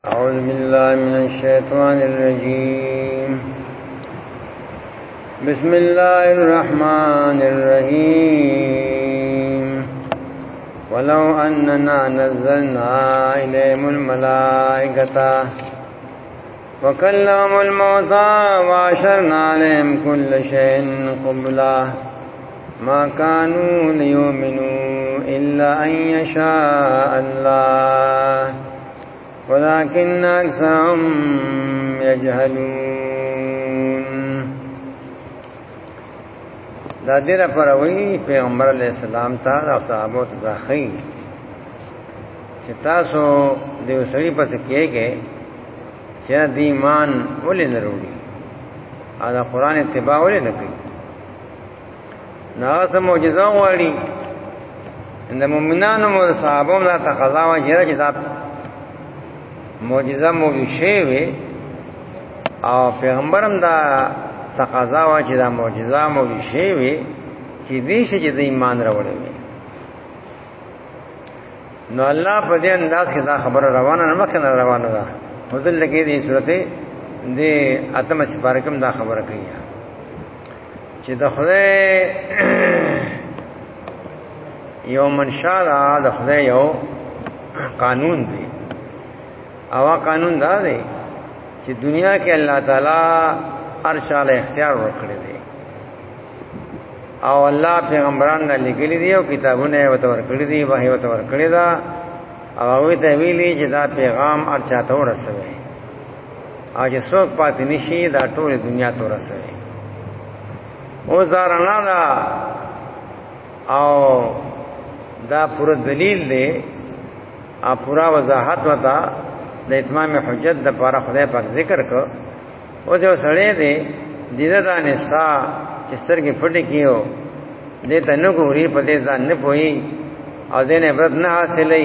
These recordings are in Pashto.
أعوذ بالله من الشيطان الرجيم. بسم الله الرحمن الرحيم. ولو أننا نزلنا إليهم الملائكة وكلمهم الموتى وحشرنا عليهم كل شيء قبلا ما كانوا ليؤمنوا إلا أن يشاء الله ولكن أكثرهم يجهلون. دا دیر پروي پیغمبر علیہ السلام ته او صحابه ته ځخی چې تاسو د وسړي پس کېږئ چې د ایمان ولې نه وروړي او د قران اتباع ولې نه کوي. نو سم معجزه غواړي د مؤمنانو او صحابه لا تقضا وجره چې دا معجزه موجود شوی او پیغمبرم دا تقاضا وا چې دا معجزه موجود شوی چې دې شي چې د ایمان راوړي. نو الله په دې انداز کې دا خبره روانه نه مخکې روانه ده. مدل لګې دې سورته دې اتم سپارکم دا خبره کوي چې د خدای یو منشا د خدای یو قانون دی او قانون دا دی چې دنیا کې الله تعالی هر چا له اختیار ورکړي دي او الله پیغمبران نه لګلي دي او کتابونه وته ورکړي دي وحي وته ورکړي دا او هغه ته ویلي چې دا پیغام هر چا ته ورسوي او چې څوک پاتې نشي دا ټول دنیا ته ورسوي. او زارنا دا او دا پوره دلیل دی او پورا وضاحت وتا د اتمام حجت د پاره خدای پاک ذکر کو. او جو سړی دی دغه د نستا چې سترګې پټې کیو دې ته نو ګوري په دې ځان نه پوي او دې نه عبرت نه حاصلې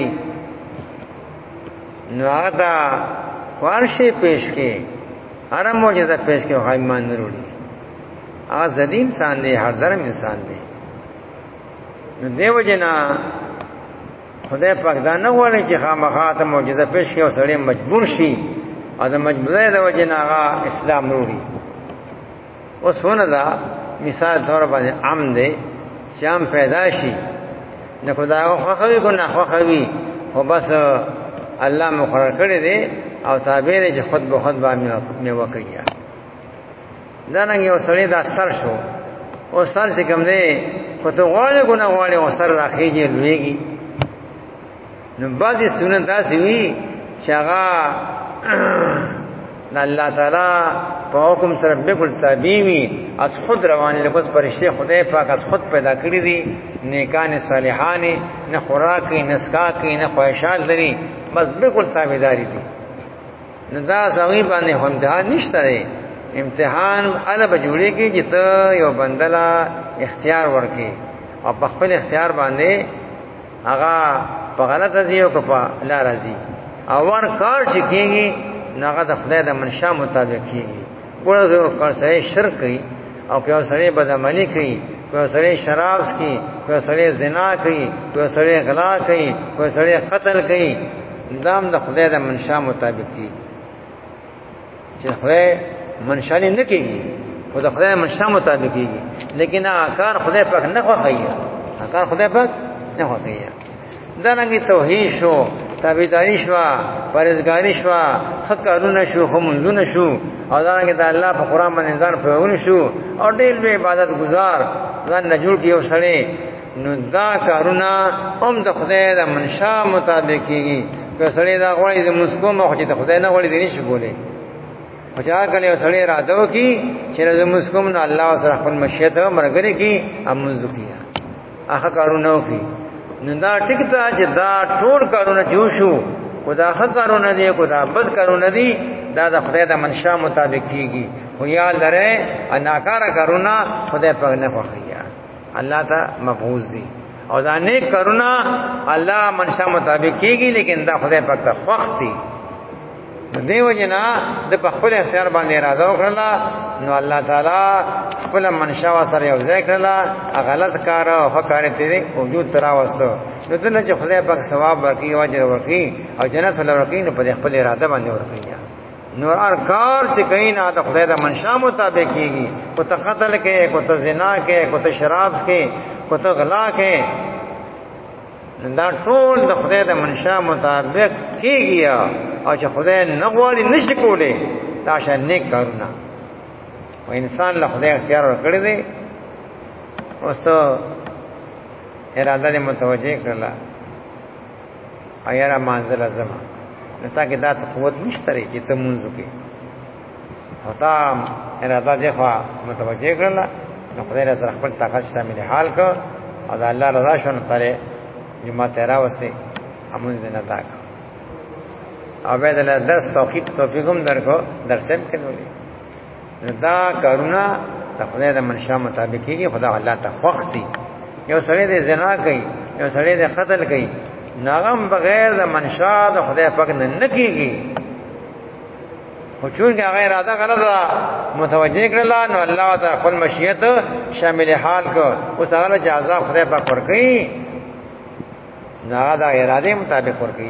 نو هغه ورشي پېښ کې هر معجزه پېښ کې هاي مان نه وروړي. هغه ځدی انسان دی هر ظلم انسان دی. نو دیو جنا خدای پاک دا نه غواړي چې خامخا ته معجزه پېښ کړي او سړی مجبور شي او د مجبورۍ د وجې نه هغه اسلام وروړي. اوس ونه دا مثال طور باندې عام دی چې عام پیدا شي نه خدای خوښوي کو نه خوښوي خو بس الله مقرر کړی دی او تابع دی چې خود به خود باندې میوه کوي. دا نه یو سړی دا سر شو او سر چې کوم دی خو ته غواړې کو نه غواړې او سر راخېږي لویږي. نو بعضی سنت داسې وي چې هغه الله تعالی په حکم سره بالکل تابع وي از خود رواني له کوم پرشته خدای پاک از خود پیدا کړی دي نیکان صالحان نه خوراک نه اسکا کې نه خواهشات لري بس بالکل تابعداري دي. نو دا سوي باندې امتحان نشته دی. امتحان اله بجوړي کې چې ته یو بندلا اختیار ورکې او په خپل اختیار باندې هغه په غلط ځای او په لار ځای او ور کار چې کېږي هغه د خدای د منشا مطابق کېږي. ګوره کار سره شرک کوي او که سره بدعملي کوي که سره شراب کوي که سره زنا کوي که سره غلا کوي که سره قتل کوي دام د خدای د منشا مطابق کېږي. چې خدای منشا نه کېږي خو د خدای منشا مطابق کېږي لیکن هغه کار خدای پاک نه خوښوي. هغه کار خدای پاک نه خوښوي. دانګي توحید شو تابعداري شو پرهیزګاری شو حقارونه شو همونځونه شو او دانګي د الله په قران باندې ځان پرون شو او ډېر به عبادت گزار ځان نه جوړ کیو سړی. نو دا کارونه هم د خدای د منشا مطابق کیږي. که سړی دا غواړي د مسکو مخ چې د خدای نه غواړي د نشي بوله او چې هغه کله سړی راځو کی چې د مسکو نه الله سره خپل مشیت مرګري کی امنځ کیه هغه کارونه کوي. نو دا ټیک ته چې دا ټول کارونه جو شو خدا ښه کارونه دي خدا بد کارونه دي دا د خدای د منشا مطابق کیږي. خو یاد لرئ ناکاره کارونه خدای په نه خوښي الله ته مفعوض دي او دا نیک کارونه الله منشا مطابق کیږي لیکن دا خدای په ته خوښ دي. دیو جنا د خپل اختیار باندې اراده وکړه نو الله تعالی خپل منشا سره یو ځای کړل غلط کار او فکر ته وجود ترا وستو نو څنګه چې خدای پاک ثواب ورکړي او اجر ورکړي او جنت ولورکړي نو په خپل اراده باندې ورکړي نور کار چې کین د خدای د منشا مطابق کیږي کو ته قتل کې کو ته زنا کې کو ته شراب کې کو ته غلا کې دا ټول د خدای د منشا مطابق کیږي او چې خدای نه غواړي نشي کولای تاسو نیک کارونه او انسان له خدای اختیار ورکړي دي اوس اراده دې متوجه کړل ایرا منزل اعظم نو تا کې دا قوت نشته لري چې ته مونږ کې هوتا اراده دې خوا متوجه کړل نو خدای رضا خپل طاقت شامل حال کو او دا الله رضا شون پره جمعه تیرا وسه همون دې نه تاک او به د درس توفیقم درکو درسم کړولې دا کارونا د خدای د منشا مطابق کیږي خدا الله ته خوختي یو سړی د زنا کوي یو سړی د قتل کوي ناغم بغیر د منشا د خدای پاک نه کیږي خو چون کې غیر اراده غلطه متوجه کړل نو الله تعالی خپل مشیت شامل حال کو اوس هغه جزاء خدای پاک ورکړي نه دا اراده مطابق ورکړي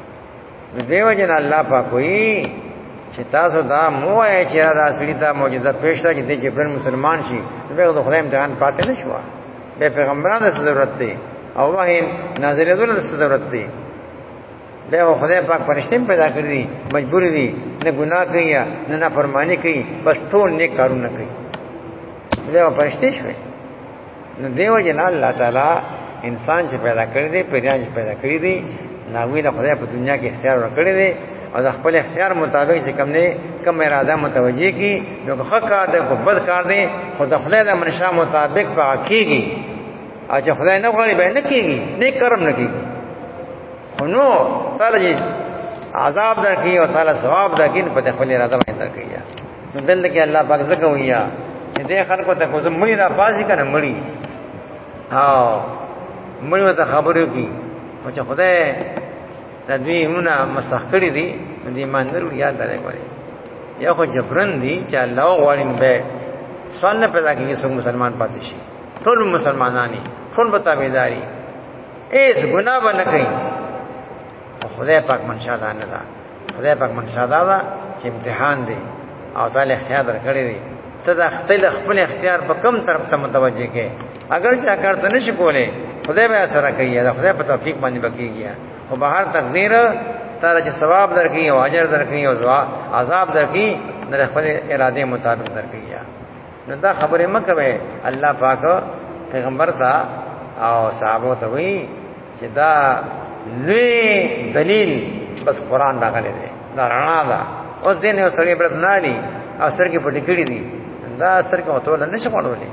دیو جن الله پاک وی چې تاسو دا مو یې چې را دا سړی ته معجزه پېښ ده چې د جبران مسلمان شي به د خدای امتحان پاتې نشو به پیغمبرانو ته ضرورت دی او وحی نازلې دونه ضرورت دی له خدای پاک فرشتي پیدا کړی دي مجبور دي نه ګناه کوي نه نافرمانی کوي بس ټول نیک کارونه کوي له فرشتي شوي نو دیو جن الله تعالی انسان چې پیدا کړی دی پیران چې پیدا کړی دی ناوی له خدای په دنیا کې اختیار ورکړی دی او د خپل اختیار مطابق چې کوم نه کوم اراده متوجي کی نو ښه کار دی کو بد کار دی خو د خدای د منشا مطابق پاکيږي او چې خدای نه غواړي به نه کیږي نیک کارم نه کیږي خو نو تعالی عذاب درکې او تعالی ثواب درکې په خپل اراده باندې درکې نو دلته کې الله پاک څنګه ویا چې دې خلکو ته کوم مړی را پاسې کنه مړی ها مړی ته خبرو کی او چې خدای د دوی مونږه مسخړې دي دې ایماندار یاد درې یا خو جبرن دي چې الله غواړي به سوال نه پیدا کیږي څنګه مسلمان پاتې شي ټول مسلمانانی ټول بتابیداری ایس ګناه باندې کوي خدای پاک منشا ده نه ده خدای پاک منشا ده چې امتحان دی او تعالی اختیار درکړي دی ته د خپل اختیار په کم طرف ته متوجه کې اگر چا کارته نشي کولای خدای به سره کوي دا خدای په توفیق باندې بکیږي او بهر تقدیر تعالی چې ثواب درکړي او اجر درکړي او عذاب درکړي د خپل اراده مطابق درکړي نو دا خبره مکه به الله پاک پیغمبر ته او صحابه ته وی چې دا لوی دلیل بس قران راغلی دی دا رڼا ده او دین یو سړی برت نه دی او سرګي پټی کړی دی دا سرګي وته نه شپړولې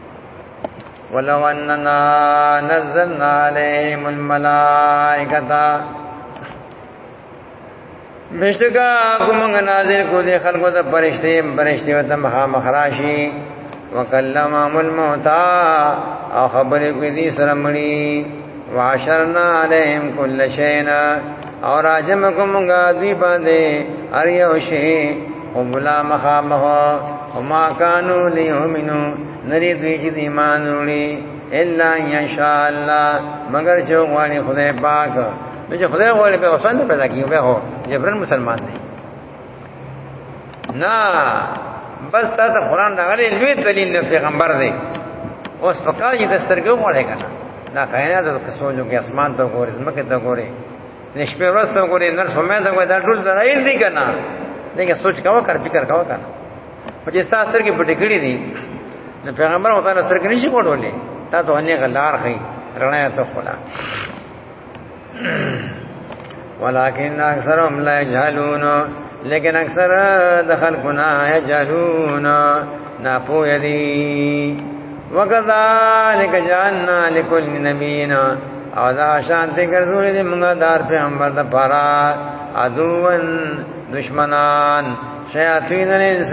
ولو اننا نزلنا عليهم الملائکه بشکا کومنګ نازل کو دي خلکو ته فرشتي وته مخراشي وکلمهم الموتى او خبر کو دي سرمړي واشرنا عليهم كل شيء اور راجم کومنګ دي باندې اريو شي وبلا مخامه وما كانوا ليؤمنوا نری دوی چې ایمان وړي الا ان شاء الله مگر چې غواړي خدای پاک چې خدای غواړي په وسنه پیدا کیږي به هو جبران مسلمان دی نه بس ته قرآن دا غلي لوی دلیل پیغمبر دی اوس پکای د سترګو وړه کنه دا کائنات د سوچو کې اسمان ته ګورې زمکه ته ګورې نشپه ورځ ته ګورې نر سمې ته ګورې دا ټول دلایل دي کنه دغه سوچ کاوه کار فکر کاوه کنه په دې ساتر کې پټې کړې دي نو پیغمبر او تعالی سره کې نشي کوډولې تا ته اني غلار خي رڼا ته خلا ولكن اکثرهم لا يجهلون لیکن اکثر دخل گناہ یجهلون ناپوه دی وکذالک جعلنا لكل نبی او دا شانتی گرزولی دی منگا دار پیغمبر دا پارا عدوان دشمنان شیاطین الانس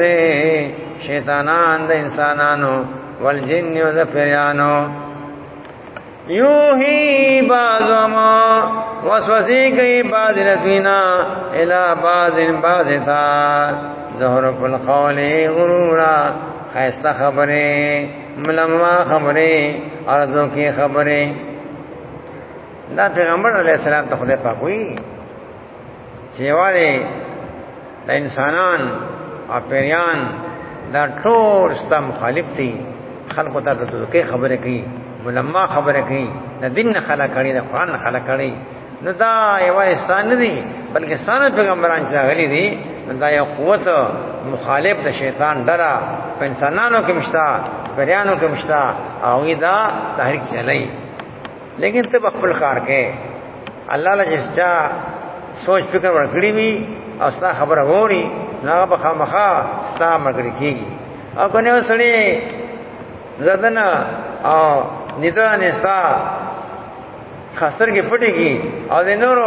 شیطانان دا انسانانو والجن و دا پیریانو یوہی بعضما وسوسے گئی بعض نتوینا الى بعض تا زہرف القول غرورا خیستہ خبریں ملما خبریں عرضوں کی خبریں. دا پیغمبر علیہ السلام ته خدای پاک وی چې والے د انسانان او پیریان دا ټول ستا مخالف دي، خلقو ته د دوکې خبره کوي، ملما خبره کوي، د دین نه خلق کړي، د قرآن نه خلق کړي. نو دا یو انسان نه دي بلکې ستانه پیغمبران چې غلي دي، دا یو قوت مخالف د شیطان ډرا په انسانانو کې مشتا، پیریانو کې مشتا، او دا تحریک چلای. لیکن ته خپل کار کې الله له جستا سوچ فکر ورکړي وي او ستا خبره ووري، نه به خامخا ستا مرګ کېږي. او کنه وسړي زدنا او نیتا نستا خاصر کې پټيږي او د نورو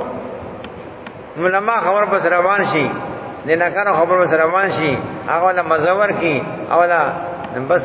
ملما خبر پر روان شي، د ناکانو خبر پر روان شي، هغه له مزور کی اولا بس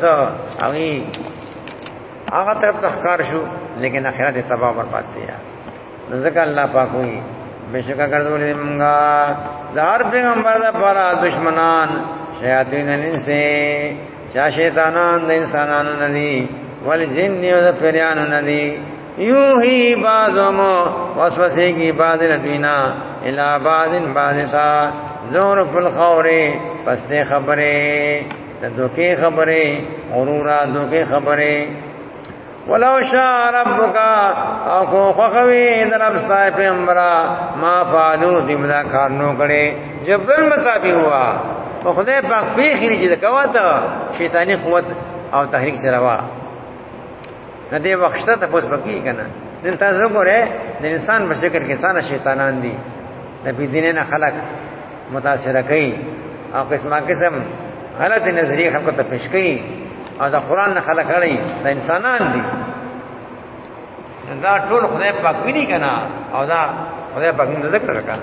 هغه طرف تخکار شو، لیکن اخرت تباہ برباد دیا. ذکر اللہ پاک ہوئی بشکا کردولی منگا دار پیغمبر دا پارا دشمنان شیاطین الانسے چا شیطانان دا انسانانو ندی والجن دا پیریانو ندی یوہی بعضمو وسوسے کی بعض ندوینا الى بعض تا زور فی الخوری پستے خبریں دوکے خبریں غرورا دوکے خبریں. ولو شاء ربک او کو خوخوی در ابسطای پیغمبرا ما فعلو دیمدا کارنو کڑے جبر مطابق ہوا و خدای پاک پیخی نیچی دکوا تا شیطانی قوت او تحریک چروا ندے وقشتا تا پوس بکی کنا. دن تازو کو رہے دن انسان بشکر کسان شیطانان دی نبی دینینا خلق متاثرہ کئی او قسم غلط نظریه خلقو ته پیش کړي او دا قران نه خلق کړي دا انسانان دي. دا ټول خدای پاک ویني کنه او دا خدای پاک نه ذکر وکړه.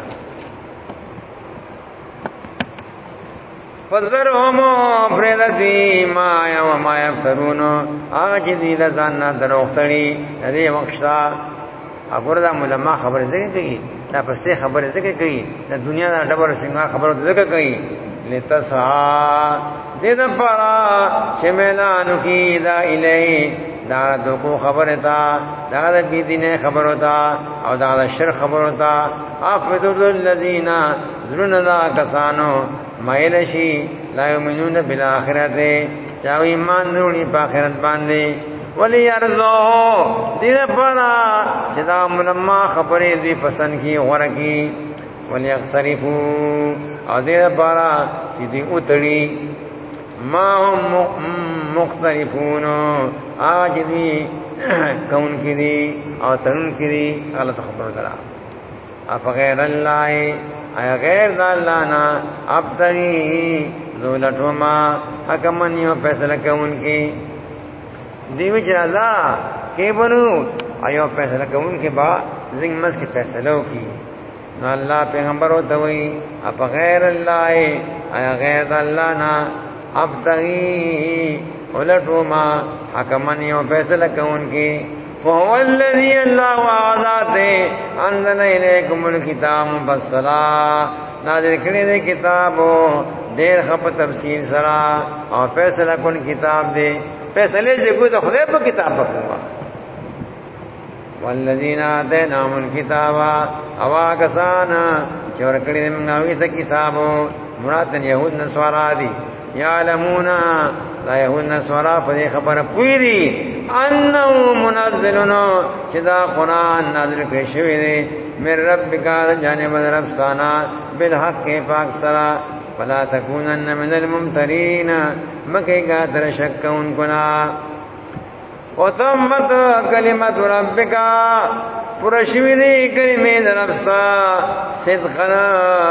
فذرهم فرذي ما يا وما يفترون اج دي ځان نه دروختړي دې وخت اګور دا علماء خبره ذکر کوي، دا پسې خبره ذکر کوي، دا دنیا دا ډبر څنګه خبره ذکر کوي. لتسعى دید پارا شملانو کی دا الی دا دکو خبر تا دا بیدین خبر تا او دا شر خبر تا افدد الذین ذرن دا کسانو مایلشی لا یؤمنون بالآخرت چاو ایمان درونی پا آخرت باندے ولی ارزو دید پارا چدا ملما خبری دی پسند کی غرکی ولی اختریفو او دید پارا چی دی اتڑی ما هم مختلفونو آج دی کون کی دی او تنون کی دی غلط خبر کرا. اف غیر اللہ ایا غیر دا اللہ نا ابتغی زولتو ما حکمن یو فیصلہ کون کی دیو جرازا کی بنو ایو فیصلہ کون کی با زنگ مز کی فیصلوں کی. نو اللہ پیغمبر ہوتا ہوئی اپ غیر اللہ ایا غیر دا اللہ نا ابتغی علٹو ما حکمن یو فیصلہ کون کی. فهو الذی اللہ وعادات انزل الیکم الکتاب مفصلا نازل کردے دے کتابو دیر خب تفسیر سرا اور فیصلہ کن کتاب دے فیصلے سے کوئی تو خدای پر کتاب پکوگا. والذین آتیناہم الکتاب اوا کسانا چور کردے منگاوی تا کتابو مراتن یہود نسوارا دی یعلمونا لا یهود نسوارا پدی خبر پوئی دی انہو منزلنو چدا قرآن نازل کرشوی دی من ربکا جانب ربستانا بالحق پاک سرا فلا تکونن من الممترین مکی گا ترشک ان کنا. وتمت کلمت ربکا پرشوی دی کلمی دربستا صدقنا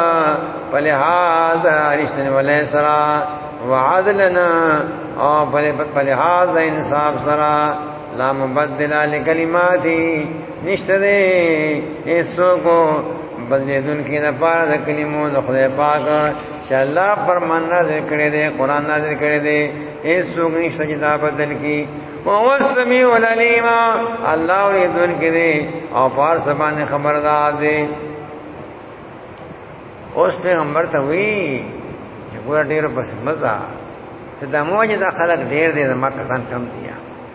پلحاظ رشتن ولی سرا وعدلنا او پلحاظ انصاف سرا لا مبدل لکلماتی نشت دے ایسو کو بدلیدون کی نه پاره د کلمو د خدای پاک چې الله فرمان نازل کړی دی قران نازل کړی دی هیڅ څوک نشته چې دا بدل کی او هو السمیع العلیم الله اوریدون کې دی او پار سبانه خبردار دی اوس پیغمبر ته وی چې ګور ډیر بس مزه ته د موجه د خلق ډیر دی ما کسان کم دي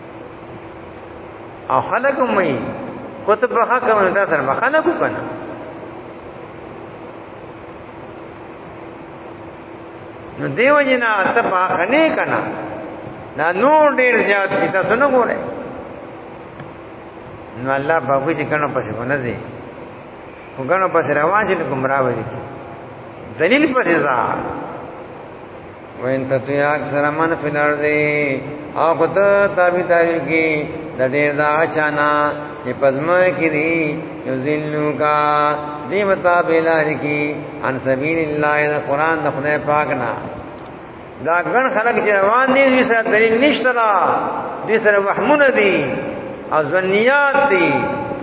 او خلق مې کتب حق کوي دا سره خلق کنه نو دیو جنا ته پاک نه کنا دا نور ډیر زیات کی تاسو نه ګوره نو الله بابو چې کنه پسې ونه دي وګڼو پسې روان شي ګمراه وي دلیل پسې ځا وین ته یا اکثر من فی الارض او کته تابعداري کی د ډیر دا چانا چې پزما کې دي یذلوا کا دی متا بلاری کی ان سبیل الله د قران د خدای پاک نه دا ګڼ خلک چې روان دي دې سره دلیل نشته دا دې سره وهمونه دي او ظنیات دي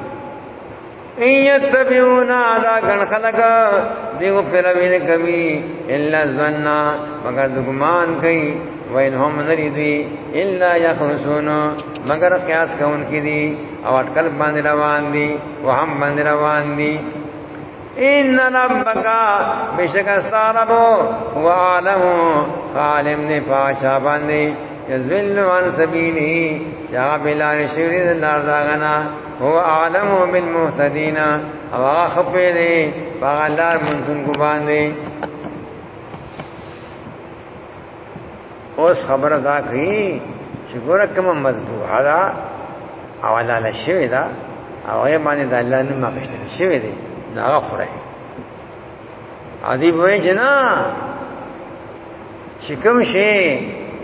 ایتبعون دا ګڼ خلک دیو پیروي کوي الا ظن مگر دګمان کوي وینهم نریدوی الا یخرسون مگر قیاس کون کی دی او اٹکل باندې روان دی وهم باندې روان دی ان ربک بشک استربو هو عالم عالم نه پاچا باندې یذل عن سبیله چا بلال شری النار داغنا هو عالم بالمهتدین او خفیری فغلار منتن کو باندې اوس خبره دا کوي چې ګوره کوم مذبوحه دا او لاله شوی دا او یې باندې د الله نوم مغشتل شوی دی دا خوره ادي وای جنا چې کوم شي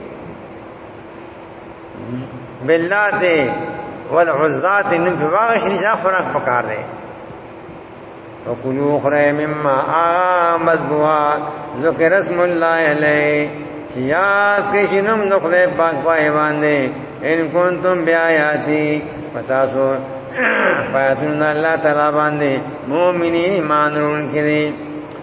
باللات والعزات نوم په واغش نشه خوراک پکار دی وکلوا خره مما مذبوحه ذکر اسم الله علیه یاد کشنم نخله پاک پای باندې ان کنتم بیااتی پتاسو پاتون الله تعالی باندې مؤمنین ایمانون کړي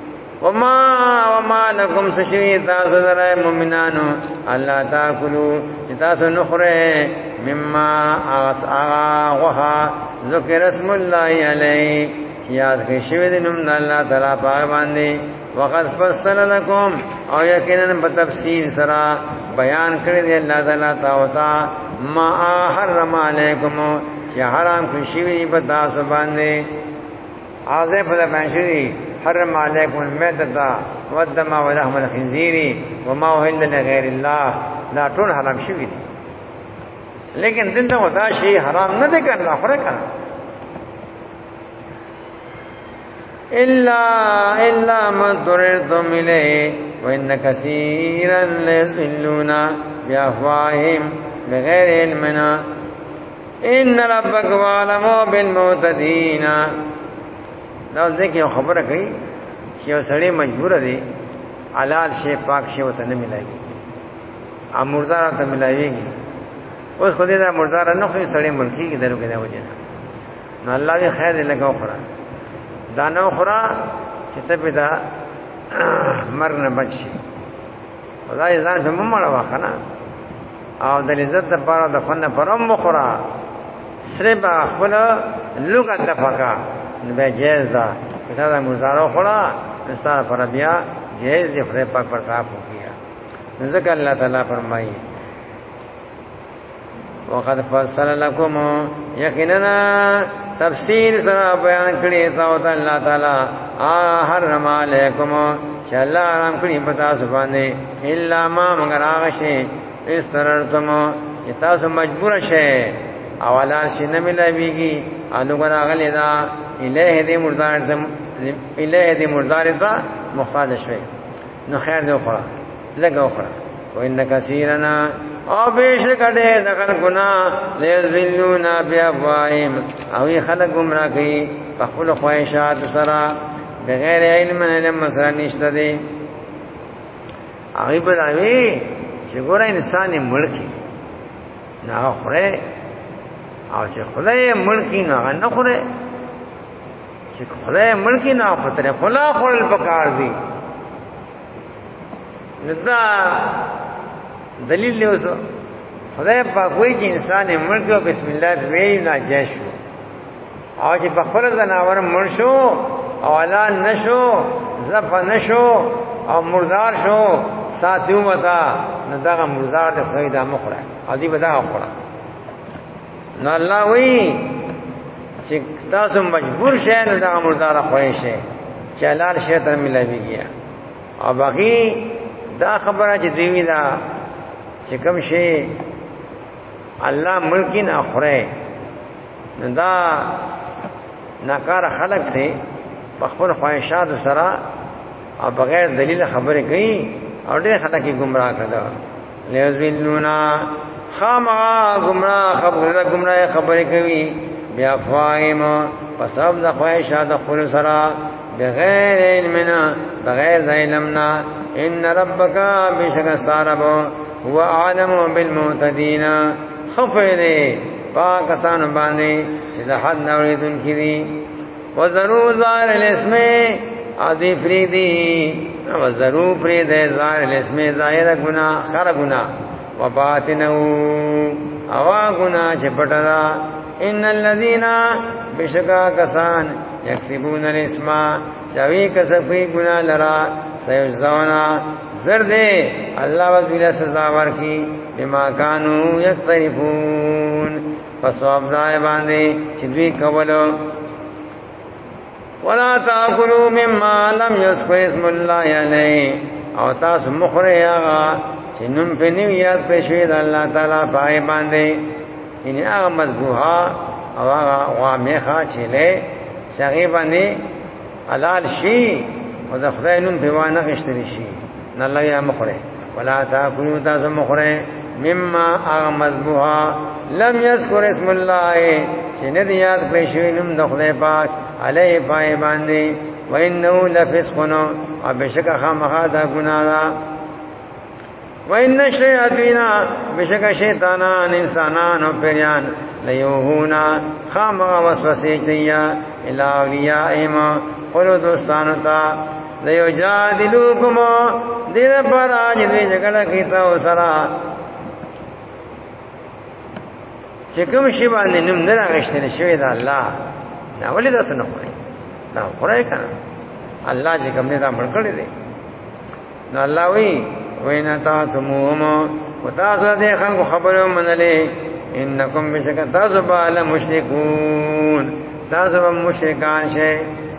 وما لكم سشری تاسو درای مؤمنانو الله تاکلوا تاسو نخره مما وها ذکر اسم الله علی یاد کشوی دنم الله تعالی پاک باندې وقد فصل لكم او یقینا په تفصیل سره بیان کړی دی الله تعالی تاوتا ما حرم علیکم چې حرام کړی شی په تاسو باندې اځه په بنشری حرم علیکم المیتۃ والدم ولحم الخنزیر وما اهل لغیر الله دا ټول حرام شوی دي لیکن دلته ودا شی حرام نه دی کړل خو کړه الا ما ضررتم الیه وان كثيرا ليضلون بافواههم بغیر علمنا ان ربك عالم بالمعتدين دا ځکه خبره کوي چې سړی مجبور دی حلال شی پاک شی وته نه ملایي امردار ته ملایيږي اوس خو دې دا مردار نه خو سړی ملکی کې درو کې دا وجه نه الله دې خیر دې لګاو خورا دانو خورا چې ته په دا مرنه بچي خدای ځان ته مړ واخنه او د عزت لپاره د خنه پرم خورا سره با خپل لغت دفقه به جهاز دا دا مردارو خورا استاد پر بیا جهاز دې خدای پاک پر صاحب وکیا ذکر الله تعالی فرمایي وقد فصل لكم یقینا تفسیر سره بیان کړی تا او الله تعالی حرم علیکم چې الله حرام کړی پتا سبحانه الا ما مگر هغه شی استررتم چې تاسو مجبور شئ اولا شي نه ملایږي انو غنا غلی دا الیه دې مردار ته محتاج شوی نو خیر دې خورا لګو خورا وان کثیرنا او بیش کډه دخل گنا لذلونا بیافواهم او ی خلق گمراه کی خپل خواهشات سره بغیر علم سره نشته دي هغه بلوي چې ګور انسان ملکی نه خوره او چې خدای ملکی نه نه خوره چې خدای ملکی نه پتره خلا خپل پکار دی ندا دلیل له اوسه خدای پاک وایي چې انسان ملک او بسم الله وی نه جاش او چې په خپل ځناور مړ شو او اعلان نشو زف نشو او مردار شو ساتیو متا نو دا مردار د خدای د مخره ادي بدا خورا نو الله وی چې تاسو مجبور شئ نو دا مردار خوښ شئ چې حلال شی تر ملایږي او باقي دا خبره چې دیوی دا چې کوم شی الله ملکی نه خوره نو دا ناکار خلق ته خپل خواهشات سره او بغیر دلیل خبره کوي او ډېر خلک گمراه کړل لیذلونا خامہ گمراه خبره کوي بیا فایم پسب د خواهشات خپل سره بغیر علمنا بغیر علمنا ان ربک بشکستارب هو عالم بالمعتدین خفیده پاکستان باندې چې د حد نوریدون کړي وزرو ظاهر الاسم ادي فریدی وزرو فرید ظاهر الاسم ظاهر گناہ خر گناہ وباطنه اوا گناہ چپټلا ان الذين بشکا کسان یکسبون الاسم چوي کسب کوي گناہ لرا سيجزونا زرد الله وذل سزا ورکی بما كانوا يقترفون فصواب دای باندې چې دوی کولو ولا تاكلوا مما لم يذكر اسم الله عليه او تاسو مخره هغه چې نوم په نیو یاد پېښوي د الله تعالی پای باندې ان هغه مذبوحه او هغه وامخه چې له شغی باندې حلال شي او د خدای نوم په وانه غشتري شي نه الله یا مخره ولا تاكلوا تاسو مخره مما هغه مذبوحه لم يذكر اسم الله چې نه یاد پېښوي نوم د خدای پاک علیه پای باندې وانه لفسق او بشک خامخا دا ګناه ده وان الشیاطین بشک شیطانان انسانان او پیران لیوهونا خامخا وسوسه کوي الی اولیاءهم قولو دوستانو ته لیجادلوکم دې پر اج دې جګړه کیتا وسرا چې کوم شی باندې نوم نه راغشتل شوی دا الله دا ولې تاسو نه خورئ دا خورئ کنه الله چې کوم نه دا مړ کړی دی نو الله وی وینا تاسو وتاسو دې خلکو خبرو منلې انکم بشک تاسو به مشرکون تاسو به مشرکان شئ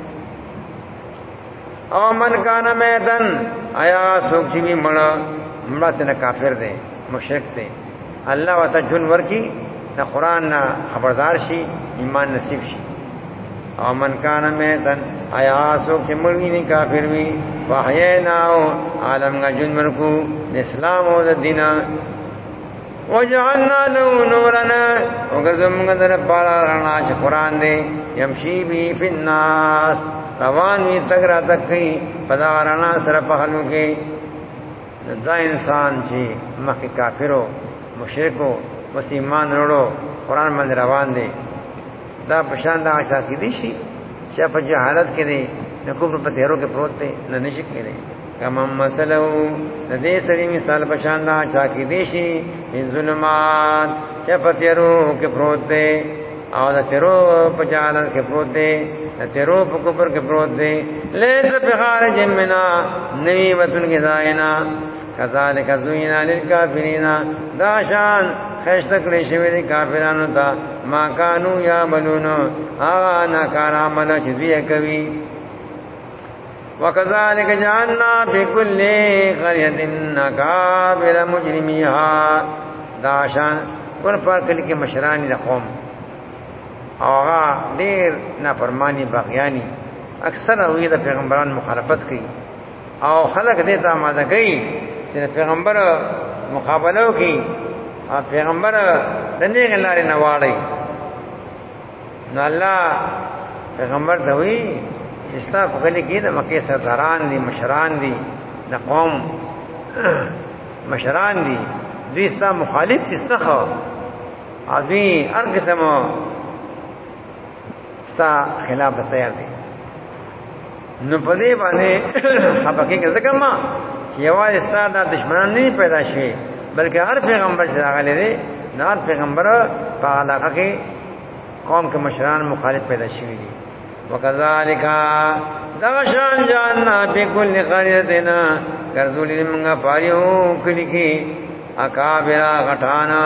او من کان میدن آیا سوک چې می مړه نه کافر دی مشرک دی الله وتعالى جن ورکی دا قرآن نا خبردار شي ایمان نصیب شي او من کان میتن آیا سوک چې مړی نه کافر وي وحینا عالم غ جن مرکو اسلام او د دین وجعلنا له نورنا وګزم غدر پارانا چې قرآن دی يمشي بي في الناس روان وی تګرا تکي پدارانا سره په خلکو کې دا انسان چې مخکې کافرو مشرکو بس ایمان وروړو قرآن باندې روان دي دا پشان دا عاشق دي شي چې په جهالت کې دي د کوپر په تیرو کې پروت دي نه نشي کېږي کما مسلو د دې سړي مثال پشان دا عاشق دي شي ظلمات چې په تیرو کې پروت دي او د تیرو په جهالت کې پروت دي د تیرو په کوپر کې پروت دي لیس بخارج منا نوی وتن کې داینا کذالک زوینا للکافرین دا شان خشت کړي شوی دي کافرانو ته ما کانوا یعملون هغه ناکار عمل چې دوی کوي وکذالک جعلنا بكل قريه اکابر مجرميها دا شان ور پر کلی کې مشران د قوم هغه ډیر نافرمانی بغیانی اکثر وی د پیغمبران مخالفت کوي او خلق دې ته آماده کوي چې پیغمبر مقابله وکي او پیغمبر د نیغ لارې نه واړی نو الله پیغمبر ته وی چې ستا په کلی کې د مکه سرداران دي مشران دي د قوم مشران دي دوی ستا مخالف دي څخه او دوی هر قسم ستا خلاف تیار دي نو پدې باندې حبقه کې ځکه ما چې یوازې ستاسو دشمنان نه پیدا شي بلکې هر پیغمبر چې راغلی دی هر پیغمبر په علاقه کې قوم کې مشران مخالف پیدا شوي دي وکذالک دغشان جاننا بكل قريتنا ګرځولې موږ پاریو کلی کې اکابرا غټانا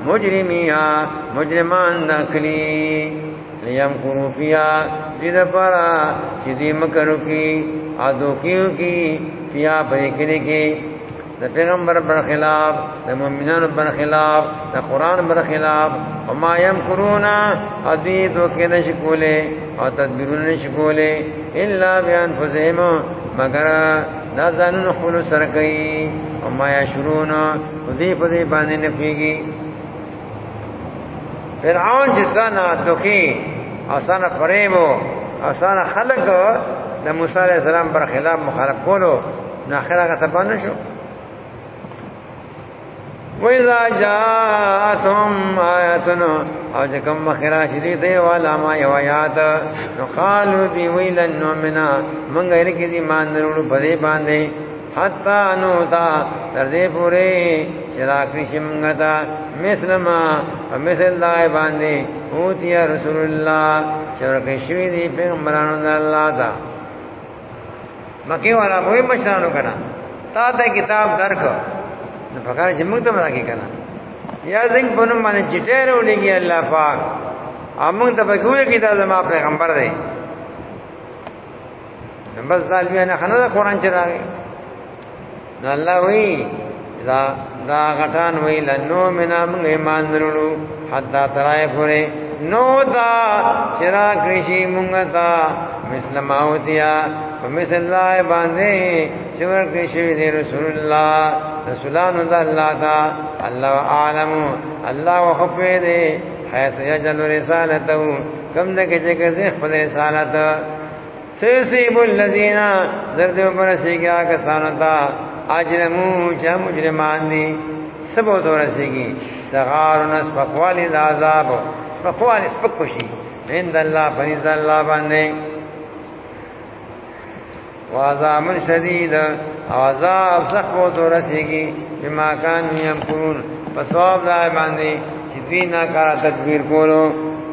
مجرمان داخلي لیم کرو پیا دید پارا چی دی مکرو کی آدو کیو کی پیا پریکلی کی دا پیغمبر برخلاف دا مومنان برخلاف دا قرآن برخلاف وما یم کرونا ادوی دوکی نشکولے او تدبیرون نشکولے الا بانفسهم مگر دا زانون خلو سرکئی وما یشرون خودی پدی باندې نفیگی فرعون جسانا دوکی آسان فریبو آسان خلق د موسی علیہ السلام پر خلاف مخالف کولو نو اخره کا تبان شو وَإِذَا جَاءَتْهُمْ آيَةٌ او جکم مخرا شدید والا ما یوایات نو قالوا بی ویلن نؤمنا منګ یې کی مان درو په باندې حتا نو تا تر دې پوره شراکری شمغتا مثلما مثل الله باندې اوتیا رسول الله چرګ شوی دی پیغمبرانو د الله دا مکه والا وې مشرانو کنا تا ته کتاب درک نو پکاره چې موږ ته راګی کنا یا څنګه په نوم باندې چټه ولېږي الله پاک امون ته په ګوره کې دا زما پیغمبر دی بس دالبی نه خنه قرآن چراغي نو الله وی دا غټان وی لنو منا موږ ایمان درلو حتا ترای پوره نو دا چرا کریشی موږ تا مسلم اوتیا فمثل الله باندې چور کریشی دی رسول الله رسولان الله تا الله عالم الله وخفه دی حيث يجل رسالته کم دغه چې کوي خپل رسالت سيسيب الذين زردو برسیږي کسانو ته اجرمو چې مجرمان دي سبو تورسیږي صغار نسبقوال العذاب سبقوال سبقشي عند الله فرض الله باندې وعذاب شدید عذاب سخت تورسیږي بما كان يمكرون فصواب لا باندې چې دینا کار تدبیر کولو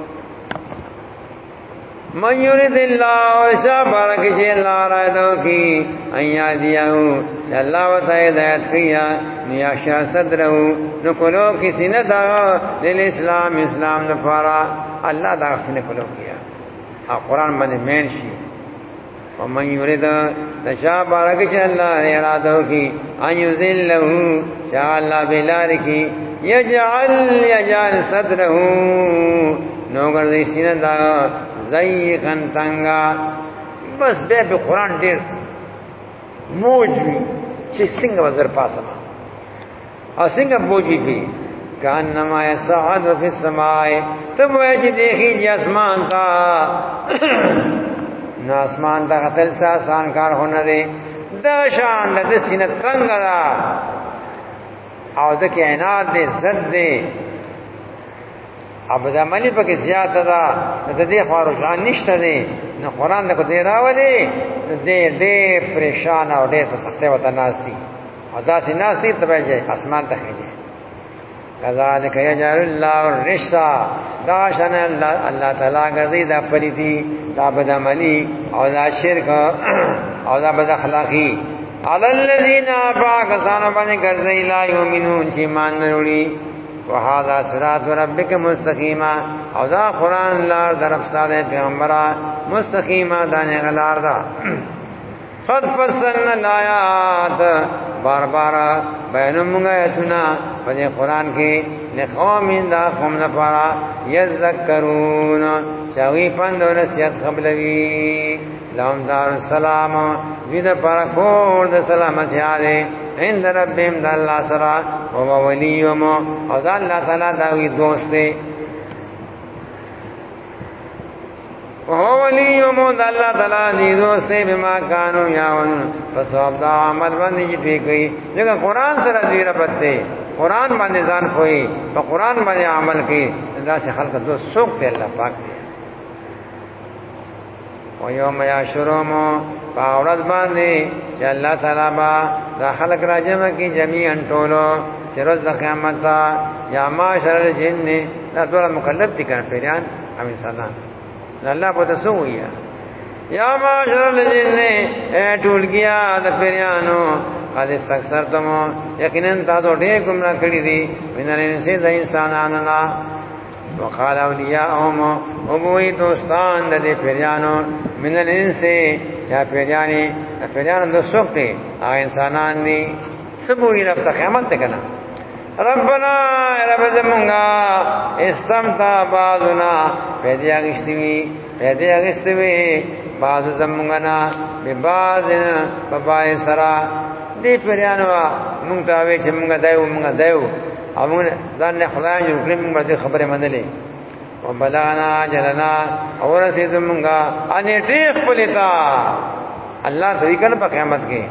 من یرید الله شابرک چې الله را دو کی ایا دیو الله وتعالى ہدایت کیا نیاشا صدرو نو کولو کسی نه دا د اسلام دفارا الله دا سینه کولو کیا قرآن باندې مین شي ومن یرید شابرک چې الله را دو کی ایو ذلہ شاء الله بلار کی یجعل صدره نو ګرځي سینه دا زیغن تنگا بس به قرآن ډیر موجوي چې څنګه وزر پاسما او څنګه موجي دي کانما یصعد فی السماء تم وجه دیکھی اسمان کا نو اسمان دا قتل سے آسان کار ہونا دے دا شان د سینه څنګه دا او د کائنات دې زد دې اب دا معنی پکې زیات ده د دې خارو ځان نشته دي نو قرآن دغه دی راولي دې پریشان او دې په سخته وته ناشتي او دا سي ناشتي ته به اسمان ته خېږي کذالک یجعل الله الرشا دا شان الله تعالی غزي دا پریدي دا بدعملي او دا شرک او دا بد اخلاقی علی الذین باغسان باندې ګرځي لا یؤمنون چې مان وروړي وهذا صراط ربک مستقیما او دا قرآن لار درف ساده پیغمبره مستقیما دانه غلار دا قد فصلنا الآیات بار بار بیانوم آیاتنا په قرآن کې لقوم دا قوم لپاره یذکرون چاوی پند او نصیحت قبلوی لهم دار السلام دې پر کور د سلامتی اله عند ربهم د الله سره او وليهم او د الله تعالی دا وی دوست دی او وليهم د الله تعالی دی دوست دی بما كانوا يعملون فصاب دا عمل باندې چې کوي ځکه قران سره دی ربط دی قران باندې ځان کوي په قران باندې عمل کوي دا چې خلق دوست سوق دی الله پاک دی ويوم يشرهم پاورز باندې چې الله تعالی با دا خلق راجمه کی جميعا ټولو چې روز د قیامت یا معاشر الجن دا ټول مکلف دي کړه پیران او انسانان الله په تاسو ویا یا معاشر الجن ټول گیا د پیرانو قد استكثرتم یقینا تاسو ډېر ګمرا کړی دي وینره سي د انسانانو نه وقال اولیاءهم ابوی دوستان د پیرانو من الانس چا پیرانو د سوکته انسانان دي سبوی رب ته قیامت ته کنا ربنا رب زمونگا استمتع بعضنا پیدا اغشتوی بعض زمونگنا ببعضنا ببائی سرا دی پیرانو مونگتاوی چه مونگا دیو او مونگ ځان نه خدای جو کړم موږ دې خبره منلې او بلغنا جلنا او رسید موږ ان ټیخ پلیتا الله دې کله په قیامت کې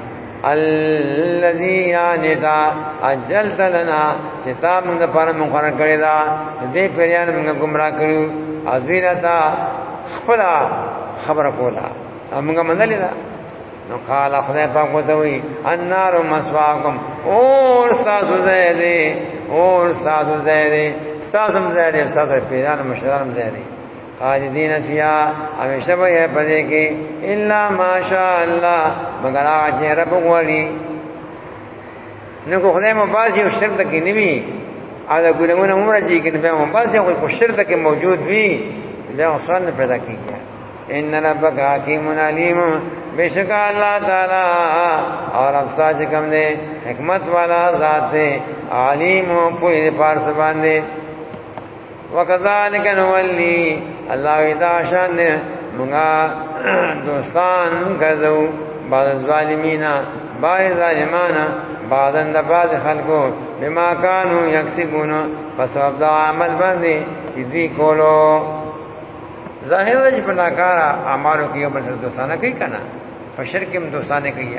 الذي انتا اجلت لنا چې تا موږ په اړه مقرر کړی دا دې پیران موږ گمراه کړو ازیرتا خپل خبره کولا موږ منلې دا نو قال خدای پاک وتوي النار مسواكم اور ساتو زیدی اور ساتو زیدی ساسم زیدی ساتو پیران مشران زیدی خالدین فیا همیشه به پدې کې الا ماشاء الله مگر هغه رب غوړي نو خدای مبازي او شرط کې نیوي اګه ګلمونه عمر جی کې په مبازي او شرط کې موجود وي دا آسان پیدا کیږي ان ربک حکیم علیم بیشک اللہ تعالی اور افسا چکم دے حکمت والا ذات دے علیم و پوئی پارس باندے وکذالک نولی اللہ ویدہ شان دے منگا دوستان کذو بعض الظالمین بعض ظالمان بعضاً دباز خلقو بما کانو یکسبون فسواب دا عمل باندے سیدی کولو ظاهر ده چې په ناکاره اعمالو کې یو بل سره دوستانه کوي کنه په شرک هم دوستانه کوي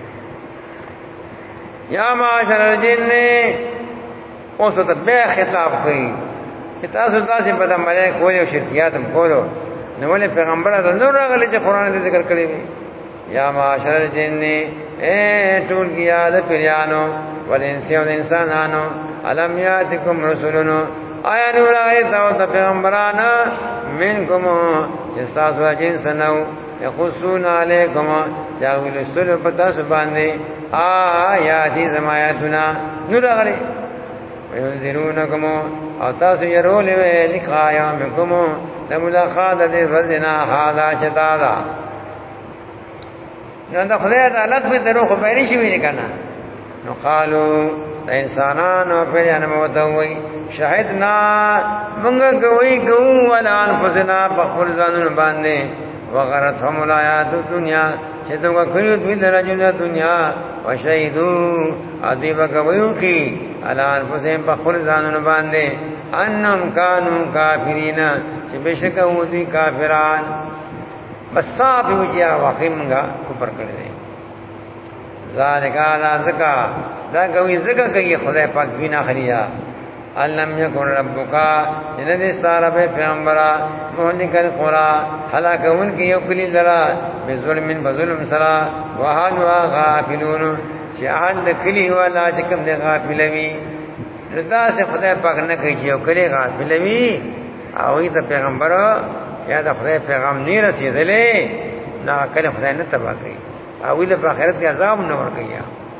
یا معاشر الجن اوس ته به خطاب کوي چې تاسو په دمره کوی او شرکیات هم کولو نو ولې پیغمبر ته نور راغلی چې قران دې ذکر کړی وي یا معاشر الجن ټول گیا د پیرانو ولینس او انسانانو الم یاتکم رسولنا آیا نور راغلی تاسو پیغمبران منکم چې تاسو جنس نو یقصون علیکم چاویل سلو پتا سباندې آیات زمایاتنا نور غری وینذرونکم او تاسو يرول لقایا منکم د ملاقات د ورځنا هاذا چتا نو دا خدای تعالی په درو خو بیرې شي ویني کنه نو قالو د انسانانو په جنم وتوي شاهدنا موږ کوي ولا انفسنا بخور ځانونه باندې وغرتهم الحیات الدنیا چې دوی کړي دوی د رجل دنیا وشهدو ادیب کوي کی الا انفسهم بخور ځانونه باندې انهم كانوا کافرین چې بشک و دي کافران بس صاحب وجیا واقعا کفر کړی ذالک الا زکا دا کوي زکا کوي خدای پاک بنا خریا علم یکن ربک جنذ سارب پیغمبرا مهلک القرى هلاکون کی یو کلی درا بظلم بظلم سرا وهان غافلون چې اهل کلی ولا شکم نه غافلوي رضا سے خدای پاک نه کوي یو کلی غافلوي او ای ته پیغمبر یا د خدای پیغام نه رسیدلې نه کله خدای نه تبا کوي او له آخرت کې عذاب نه ورکړي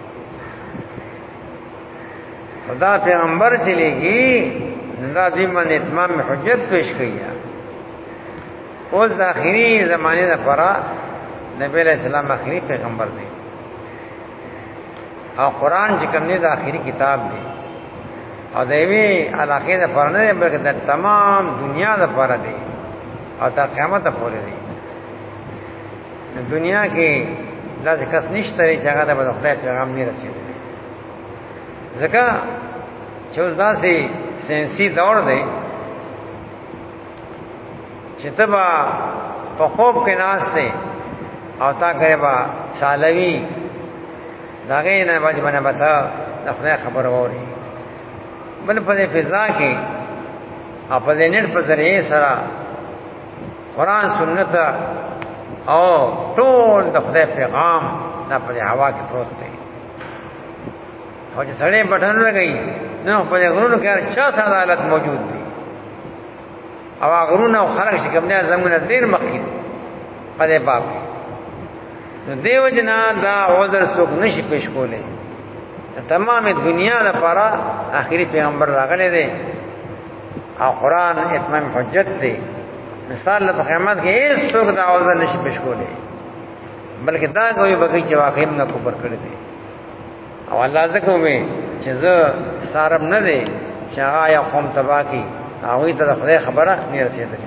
خدا پیغمبر چلےږي دا دې باندې اتمام حجت پیش کړي اوس د اخري زمانه لپاره نبی علیہ السلام اخري پیغمبر دی او قران چې کوم دی د اخري کتاب دی او دوی علاقه لپاره نه بلکې د تمام دنیا لپاره دی او تر قیامت پورې دی دنیا کې لازم کس نشته چې هغه د خدای پیغام نه رسیدلی ځکه چې اوس داسې ساينسي دور دی چې تبا په خوب کې ناشته او تا کوي با سالوي داغه نه باندې بتا د خدای خبر ووري بل په فضا کې په نت په ذریعہ سره قران سنت او ټول د خدای پیغام دا په هوا کې پروت دی او چې سړی بټن لګي نو په غرونو کې چا ساده حالت موجود دي او غرونو او خلک چې کوم نه زمونه ډیر مخکې په دې باب نو دیو جنا دا عذر څوک نشي پیش کوله تمام دنیا لپاره اخري پیغمبر راغلی دی او قران اتمام حجت دی مثال په قیامت کې هیڅ څوک دا عذر نشي پیش کوله بلکې دا کوي بګی چې واقعي نه کوبر کړی دی او الله ځکه وې چې زه سارب نه دی چې هغه یا قوم تبا کی هغه ته خدای خبره نه رسیدلې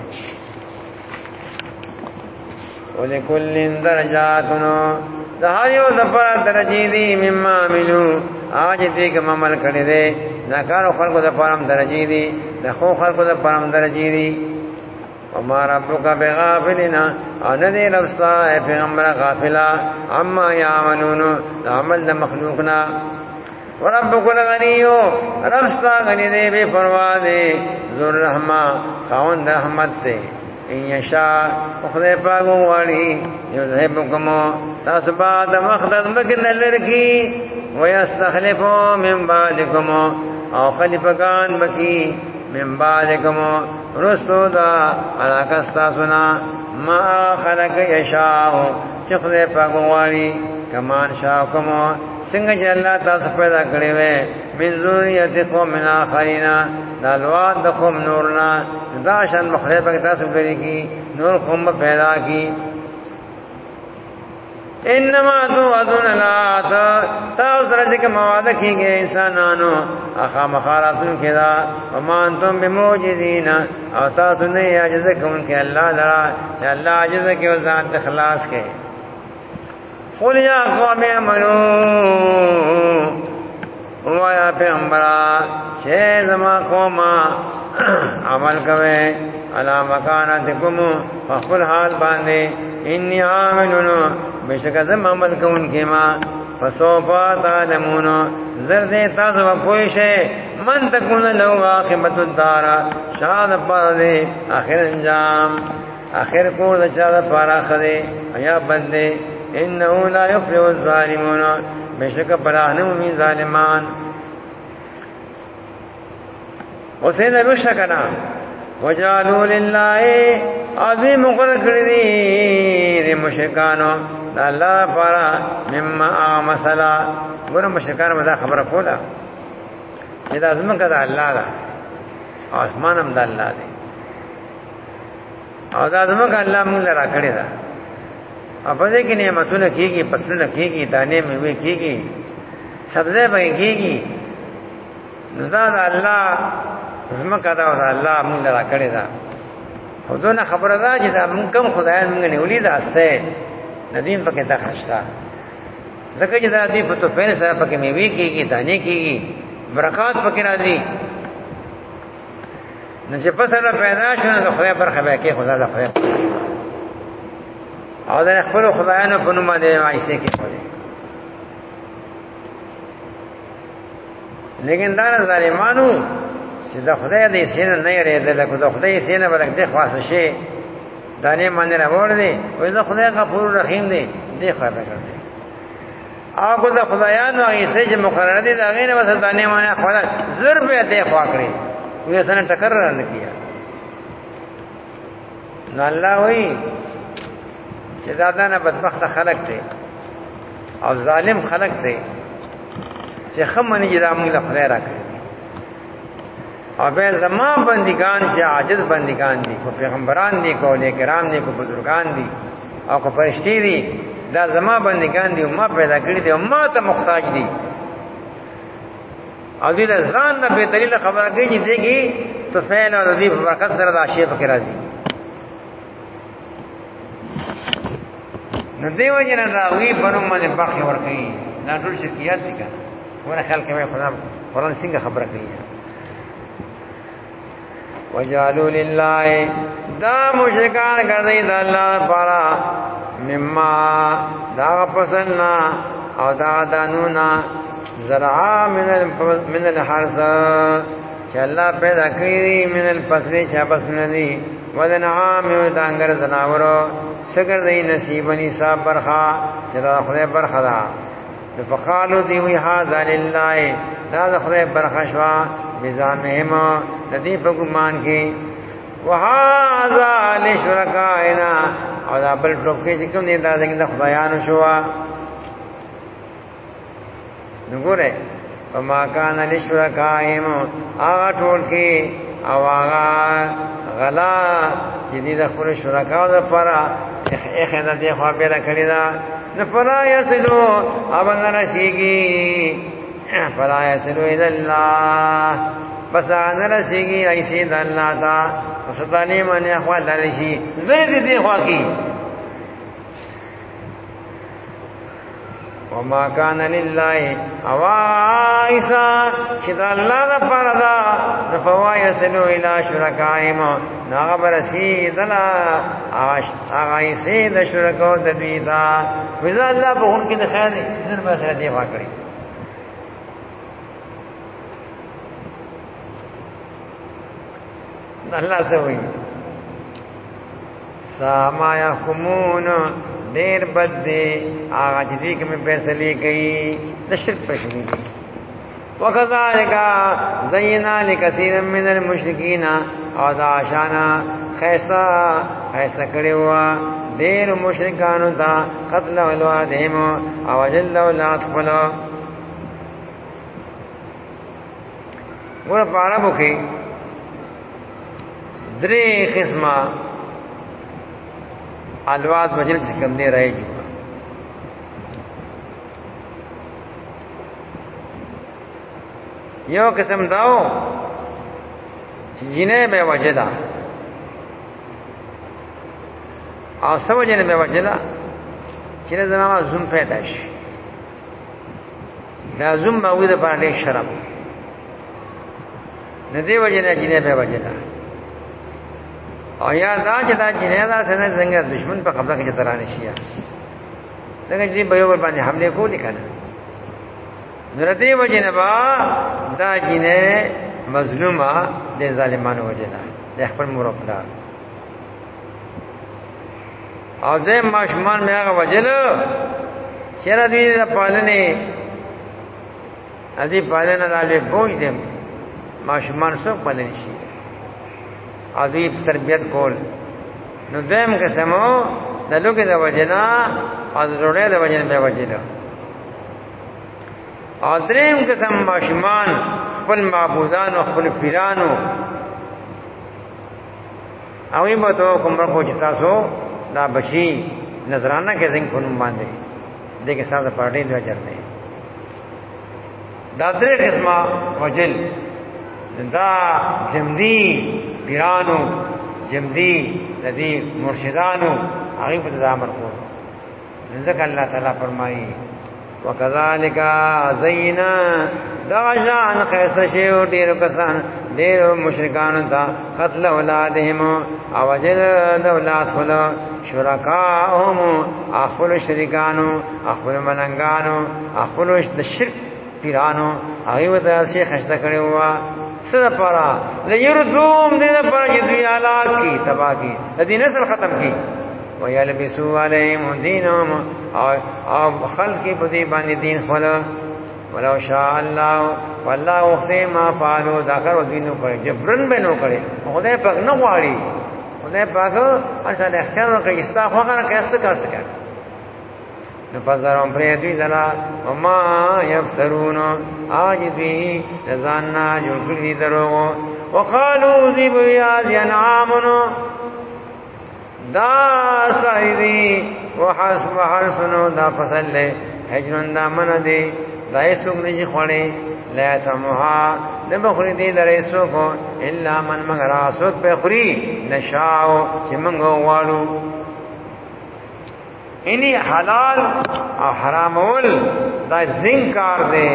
ولکل درجاتنا د هر یو د پر درجې دي مما عملو اج دې کوم عمل کړی دی دا کارو خلکو د پرم درجې دي د خو خلکو د پرم درجې دي وما ربک بغافلنا ان دې رسا پیغمبر غافلا اما يعملون عمل د مخلوقنا وربک الغنیو رسا غنی دې بے پروا دې ذو الرحمه خاوند رحمت ته ان یشاء خدای پاک والی یذهبکم تاسو بعد مخدد مکن لرکی ويستخلفوا من بعدكم او خلفگان بکی من بعدكم رسولا علاقستا سنا ما خلق یشاء خدای پاک والی کمان شاءکم څنګه چې الله تاسو پیدا کړی وې من ذریتکم من اخرینا دالواد د قوم نورنا دا شان مخله پاک تاسو کړی کی نور قوم پیدا کی انما توعدون لآت تاسو رزق مواده کیږي انسانانو اخا مخالفون کړه وما انتم بموجدین او تاسو نه عاجز کوونکې الله لرا چې الله عاجز کې ځان اخلاص کوي قل یا قوم اعملوا ویا پیغمبرا چې زما قوم عمل کوي علا مکانتکم خپل حال باندې انی عاملون بشک زم عمل کوونکې ما فسوف تعلمون زرد تاسو په شی من تكون له عاقبت الدار شاد پر اخر انجام اخر کو د چا پر اخره یا بندې انه لا يفلح الظالمون بشک پرانو می ظالمان وسین بشکنا وجعلوا لله عظیم قرقدی مشرکانو الله پارا مما مثلا ګور مشرکان مدا خبره کوله چې د اعظم کده الله دا اسمان هم د الله دی او د اعظم کده الله موږ را کړی دا په دې کې نعمتونه کیږي فصلونه کیږي دانه میوه کیږي سبزه به کیږي نزا د الله زمکه دا د الله موږ را کړی دا خودونه خبره ده چې دا موږ کوم خدای موږ نه ولید اسه ندیم پکې دا خشتا زکه چې دا دی په تو پیر سره پکې میوه کیږي دانه کیږي برکات پکې راځي نه چې فصل پیدا شونه د خدای پر خبره کې خدای د خدای او د خپل خدایانو په نوم باندې وایسه کې کوي لیکن دا ظالمانو چې د خدای دې سینه نه یریدل کو د خدای سینه ورکه خاصه شي دانه باندې راوړ دي وای زه خدای غفور رحیم دی دې خبره کوي هغه د خدایانو ایسه چې مقرره دي دا غینه وسه دانه باندې خپل زر به دې خواکړي وې سره ټکر نه کیه نو الله وای چې دا نه بدبخت خلق دي او ظالم خلق دي چې خمنې چې دا موږ له خدای راکړي او به زما بندگان چې عاجز بندگان دي کو پیغمبران دي کو لیکرام دي کو بزرگان دي او کو فرشتي دي دا زما بندگان دي ما پیدا کړی دي او ما ته محتاج دي او دې ځان نه به دلیل خبره کوي چې دیږي تو فعل او دې په برکت سره دا شی پکې راځي نو دیو جنا دا وی بنو باندې باخي ور کوي دا ټول شرکیات دي کنه ونه خیال کوي خدا قرآن څنګه خبره کوي وجعلوا لله دا مشرکان ګرځي د الله لپاره مما دا پسنا او دا دانونا زرعا من الحرث چې الله پیدا کړی من الفصل چې پسونه دي ودنعام او دانګر زناورو سگر دی نصیب نصاب برخا چدا خدای برخا دا فقالو دی وی هذا لله دا خدای برخا شوا بزامهم ندی په ګمان کې وهذا لشرکائنا او دا بل ټوپ کې چې کوم دی دا څنګه خدایانو شوا وګوره وما كان لشرکائهم هغه ټول کې او هغه غلا چې دې د خپل شرکاو لپاره اخنه دې خو به را کړی دا نفلا یسلو ابن رسیږي فلا یسلو الا الله بس ان رسیږي ایسي د الله تا وسطانی من خپل لري زړه دې خوا کی وما كان لله اوائسا چې الله د فردا د فوایسلو الى شرکائهم ناغبر سیدنا اغایسه د شرکو د دیدا وذا الله په هون کې د خیر زر مسله دی واکړي الله سوي سما يحكمون دیر بد دی آغا جدی که میں فیصلے کئی دا شرک پشنی دی وَكَذَلِكَ زَيِّنَا لِكَثِيرٍ مِّنَ الْمُشْرِكِينَ او دا آشانا خیستہ کڑی ہوا دیر مشرکانو تا قتل اولادهم او جل اولاد خپلو گورا پارا بکی دری قسمہ الواد وجل سے کم دے رہے گی یو قسم داو جنہیں بے وجدہ اور سو جنہیں بے وجدہ چنہ زمان زم پیداش دا زم باوی دا پارا شرم ندی وجنہ جنہیں بے وجدہ او یا دا چې دا جنیدا څنګه څنګه دشمن په قبضه کې ترانه شي څنګه چې به یو باندې حمله کولی کنه نردی وجنبا دا جنې مظلومه د ظالمانو وجنه د خپل مور خپل او د ماشومان مې هغه وجلو چیرې دې پالنې ادي پالنه دالې بوج دې ماشومان څوک پالنې شي عظیب تربیت کول نو دیم قسمو د لوګي د وجنا او د روړې د وجنا به وجنا او دریم قسم ماشومان خپل معبودان او خپل پیرانو او یې تو کوم کو چې تاسو دا بشي نظرانه کې څنګه کوم باندې دغه ستاسو پارټي د وجر دی دا درې قسمه وجل دا جمدی پیرانو جمدی ندی مرشدانو هغه په امر کو ځکه الله تعالی فرمایي وکذالک زینا دغجان خیسه شیو ډیر کسان ډیر مشرکانو ته قتل اولادهم او جل اولاد فلا شرکاهم اخفل شریکانو اخفل مننګانو اخفل د شرک پیرانو هغه وته شي خسته کړي وا سره پارا ليردوم دې په کې دوی حالات کی تباہ کی دې نسل ختم کی ويلبسوا عليهم دينهم او خلق کی په دې باندې دین خپل ولو شاء الله والله وخته ما فعلوا ذکر ودینو کړي جبرن به نو کړي خدای پاک نه غواړي خدای پاک اصل اختیار وکړي استاخ وغیرہ کیسه کار سکے نفذرهم پریدوی دلا وما یفترون آج دوی لزاننا جوڑ کردی دروغو وقالو دی بویاد ینعامنو دا سایدی وحرسنو دا فصل لے حجرن دا من دی دا ایسوک نجی خوڑی لیتموها نبخوری دی در ایسوکو الا من مگر آسوک پہ خوری نشاو چی منگو والو انہی حلال او حرامول دا زین کار دے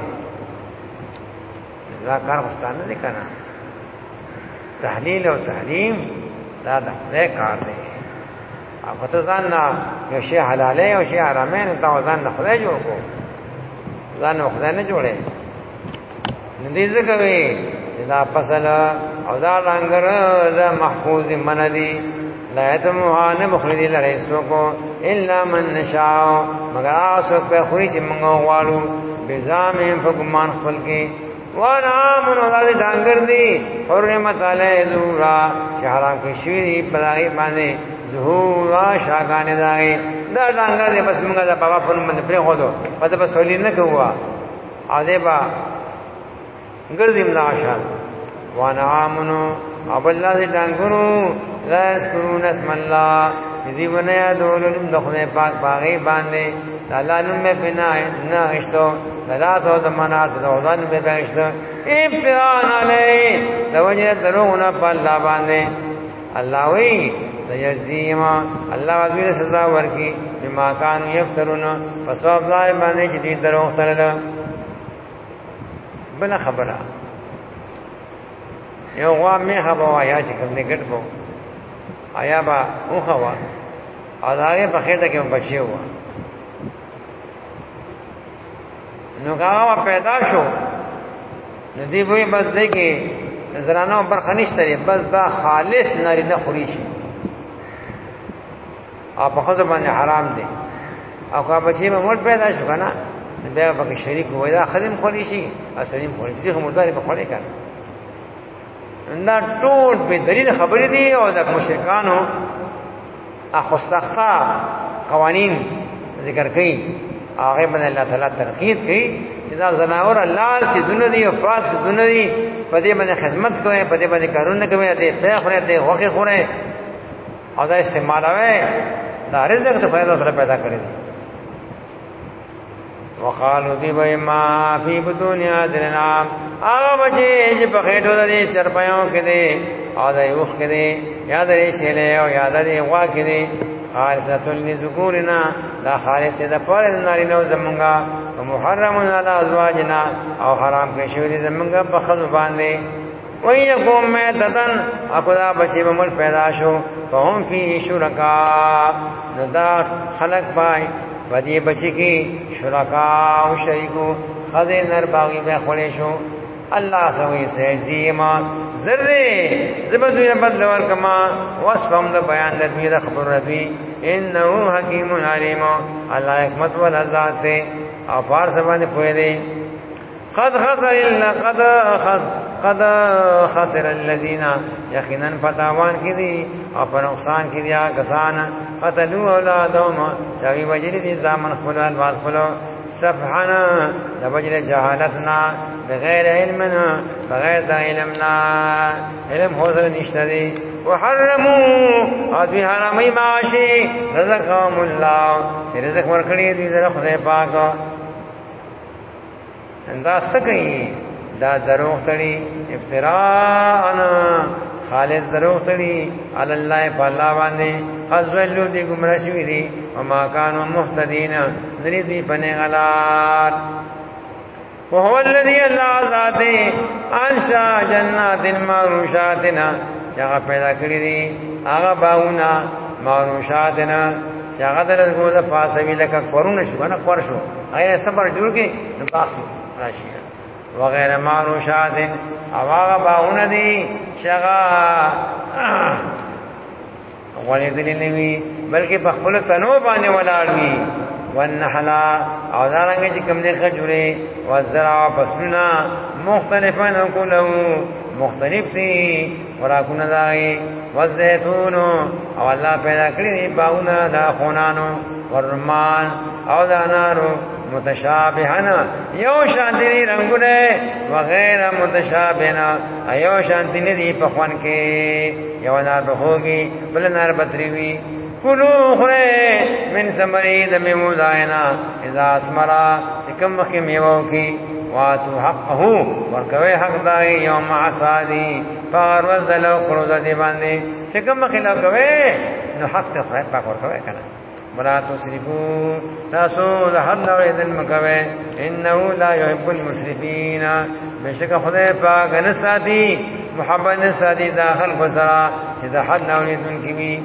دا کار خستانه دی کنا تحلیل او تحریم دا دا کار دی او فتزان نا یو شی حلاله یو شی حرامه نو تا ځان نه خدای جوړ کو ځان نه خدای نه جوړه ندی ځکوي چې دا فصل او دا لنګر دا محفوظ من دی لا یتمها نبخلی لرئیسو کو الا من نشاء مگر آسو پہ خوری چی منگو غوالو بزامهم فگمان خپل کی وانا آمنو دادی ڈانگر دی حرمت علی زورا چی حرام کشوی دی پداغی باندے ظهورا شاگانی داغی دا ڈانگر دی بس منگا دا بابا پنم بند پری خودو پتا بس ولی نکوا آدھے با گردیم دا آشان وانا آمنو اب اللہ سے ڈانگرو لا یذکرون اسم اللہ جزی ونیا دولن دخل پاک باغی باندے لا نم میں پناہ ناغشتو لا تو دمانات دوزان میں بغشتو ابتغان علی دوجہ دروغنا پا اللہ باندے اللہ وی سیجزیما اللہ وزیر سزا ورکی بما کانو یفترون فصوب ظاہر باندے جدید دروغ تلل بلا خبرہ یو غوام میخه با آیا چې کوم نه ګټ بو آیا با اوخه وا اداغه په خېټه کې بچي و نو هغه پیدا شو نو دی وې بس دې کې زرانو برخه نشته بس دا خالص ناری نه خوري شي اپ خو باندې حرام دي او کا بچي مې موټ پیدا شو کنه بیا به شریک وای دا خدم خوري شي اسلیم خوري شي هم مرداري په خوري کنه دا ټول به دلیل خبرې دي او د مشرکانو اخو سخته قوانین ذکر کړي هغه باندې الله تعالی ترغیب کوي چې دا زناور الله چې دونه دي او پاک چې دونه دي په دې باندې خدمت کوي په دې باندې کارونه کوي دې ته خوري دې وخت خوري او دا استعمالوي دا رزق ته فائدہ سره پیدا کړی وقالو دی بای ما فی بطون یادرنا آغا بچے جی پخیٹو دا دی چرپیوں کے دی آدھا یوخ کے دی یادری شیلے او یادری غوا کے دی خالصتن لذکورنا دا خالص دا پارد نارینو زمونگا ومحرمن علی ازواجنا او حرام کے شوری زمونگا بخض باندے وہی یکوم میتتن اکو دا بچے بمول پیدا شو فهم فی شرکا دا خلق پائی بدی بچی کی شرکا و شریکو خزی نر باغی بے خوڑے شو اللہ سوئی سے زیما زردے زبدوی بدلور کما وصفم دا بیان دردوی دا خبر ردوی انہو حکیم علیم اللہ حکمت والعزات تے او پار سبانے پوئے دے قد خسر الذین یقینا فتاوان کی دی او پر نقصان کی دیا کسان قتلوا اولادهم چاوی وجری دی زامن خپل الواز خپلو سفحنا د وجر جهالتنا بغیر علمنا بغیر د علمنا علم هو سره نشته دی وحرموا ادوی حرامي معاشي رزقهم الله چې رزق ورکړي دی در خدای پاک دا سکی دا دروغ تړي افتراء خالص دروغ تړي علی الله فالله باندې ازلو دی گمراه شوی دی وما كانوا مهتدين ندی دی بنه غلار وهو الذي الله ذاته انشا جنات معروشاتنا چې پیدا کړی دي هغه باونه معروشاتنا چې هغه درغو د پاسوي لکه قرونه شو کنه قر شو هغه صبر جوړ کې نو باخ راشي وغیر معروشات اواغ باونه دي شغا ولیدلی نوی بلکې په خپل تنو باندې ولاړوي والنحلا او دارنګ چې کوم نه خجوره والزرع فصلنا مختلفا كله مختلف دي وراكونه داي والزيتون او الله پیدا کړی دي باغونه دا خونانو والرمان او دا انارو متشابهنا یو شانتی رنگونه وغیر متشابهنا ایو شانتی ندی پخوان کې یو نار بخوگی بل نار بطریوی کلو خره من سمری دمی موزائنا اذا اسمرا سکم مخی میوو کی واتو حقهو ورکوی حق دائی یوم عصادی پاگر وزدلو قروضا دی باندی سکم مخی لو کوی نو حق تی خواهد پاک ورکوی کنا ولا تسرفوا تاسو د حد نور دل مکوي انه لا يحب المسرفين بشک خدای پاک نه ساتي محبت نه ساتي داخل بسرا چې د حد نور دل کی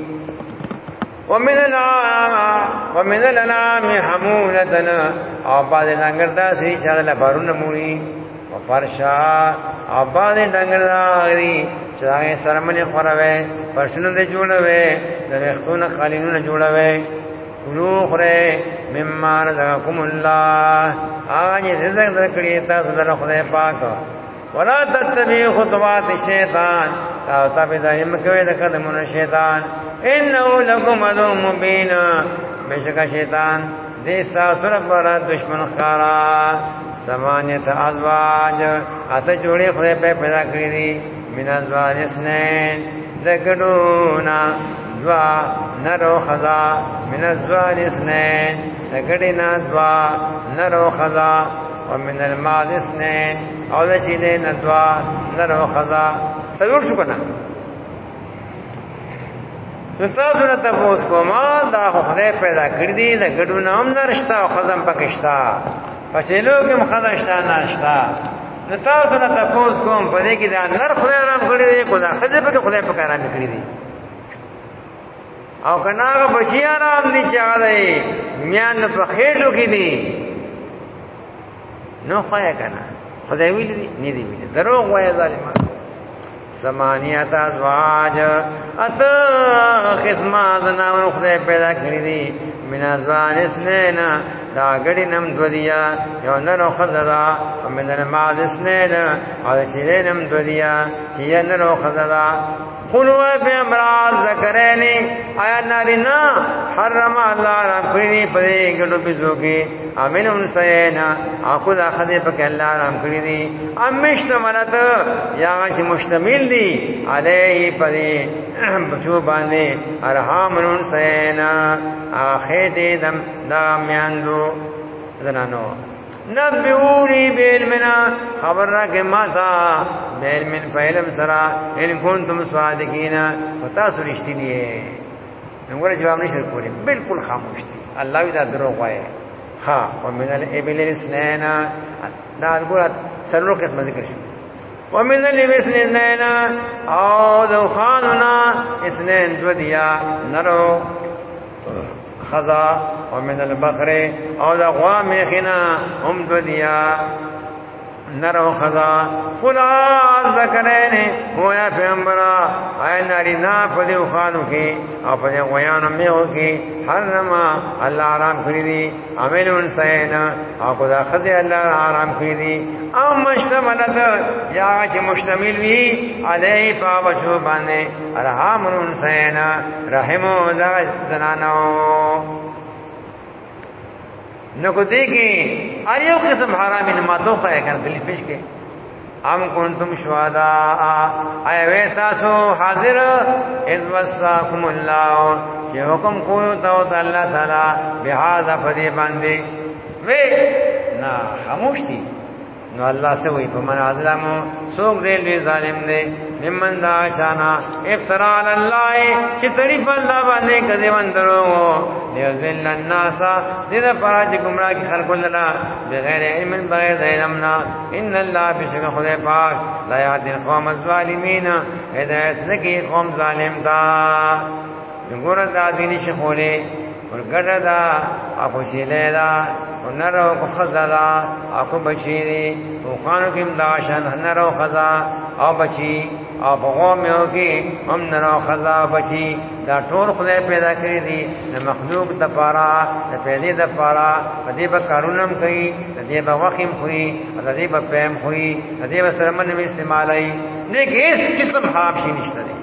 ومن الانعام حمولتنا او بعد لنګر داسي چې له بارونه موري فرشا آباد ډنګر داغري چې هغه سرمنې خوروي پرشنه دې جوړوي د رختونه قالینونه جوړوي کلو خره مما رزقکم الله هغه رزق درکړي تاسو دره خدای پاک ولا تتبعوا خطوات الشیطان او تابعداري مکوئ د قدمونو شیطان انه لکم عدو مبین بشک شیطان دې تاسو لپاره دشمن ښکارا ثمانیت ازواج اته جوړې خدای په پیدا کړې دي من ازواج اثنين دګډونا دوا نرو خزا من ازواج اثنين دګډینا دوا نرو خزا ومن الماء اثنين او دشینه دوا نرو خزا سلور شو کنه تاسو نه تاسو کومه دا خدای پیدا کړی دي دګډونا هم نرشتا او خزم پکښتا پچلو کې مخدشتا ناشتا نو تاسو نه تاسو کوم په دې کې دا نر خدای آرام کړی دی کو دا خدای په خدای په آرام کړی دی او کناغه بچی آرام دي چې هغه دی میان په خېټو کې دي نو خدای کنه خدای ویل دي نه دی ویل دروغ وایي ظالمان ثمانیت ازواج اته قسمه د نامو خدای پیدا کړی دي من ازواج اثنين دا غړي نم دودیا یو نرو خزدا ومن الماء اثنين او چې نم دودیا چې نرو خزدا قلوا بامراض ذکرینی آیا نارینا حرم الله را کړی په ګډو بيزو کې امن انسینا اكو دا خدای په الله رام کړی دي امشتملت یا چې مشتمل دي علیه پدې بچو باندې ارحام انسینا اخر دې دم دا میاندو زنانو نبئونی بعلمنا خبر را کې ماتا بعلم فعلم سرا ان کنتم صادقین وتاسو رښتینی موږ جواب نشو کولی بالکل خاموش دي الله دا دروغ وایي ها ومن الابل الاثنين دا ګور سلو قسم ذکر شو ومن الابل الاثنين او ذو خاننا اثنين دودیا نرو خذا ومن البقر او دا غوام خنا هم دودیا نرو خذا فلان ذکرین هو یا پیغمبرا اے نارینا پدیو خانو کی او پدیو غیانو میو کی حرم اللہ آرام کری دی عمل انسینا او کدا خذ اللہ آرام کری دی او مشتملت یا چی مشتمل بھی علیہ پابچو باندے ارحام انسینا رحمو دا زنانو نکو دیکھیں اریو قسم حرامی نماتو خواہ کر دلی پیش کے ام کنتم شهداء ایوه تاسو حاضر اذ وصاکم الله چې حکم کوو ته الله تعالی بهذا فدی باندې وې نا خاموش دي نو الله سے وی په من ظلمو سوق دې لوی ظالم دې ممن دا شانا افترا علی الله چې تړي په الله باندې کدی وندرو ليذل الناس دې پراج گمراه کی خلق لنا بغیر علم بغیر علمنا ان الله بشک خدای پاک لا یهدی القوم الظالمین هدایت نکی قوم ظالم دا ګور دا دیني شخوله ورګړه دا اپو شیله دا نرو خزلا اكو بشيري وخانو کیم داشن نرو خزا او بچي او بغومو کی هم نرو خزا بچي دا ټول خدای پیدا کړی دي د مخلوق د پارا د پیدا د پارا دې په کارونم کوي دې په وخیم کوي دې په پم کوي دې په سرمن می استعمالای دې هیڅ قسم حرام شي نشته دي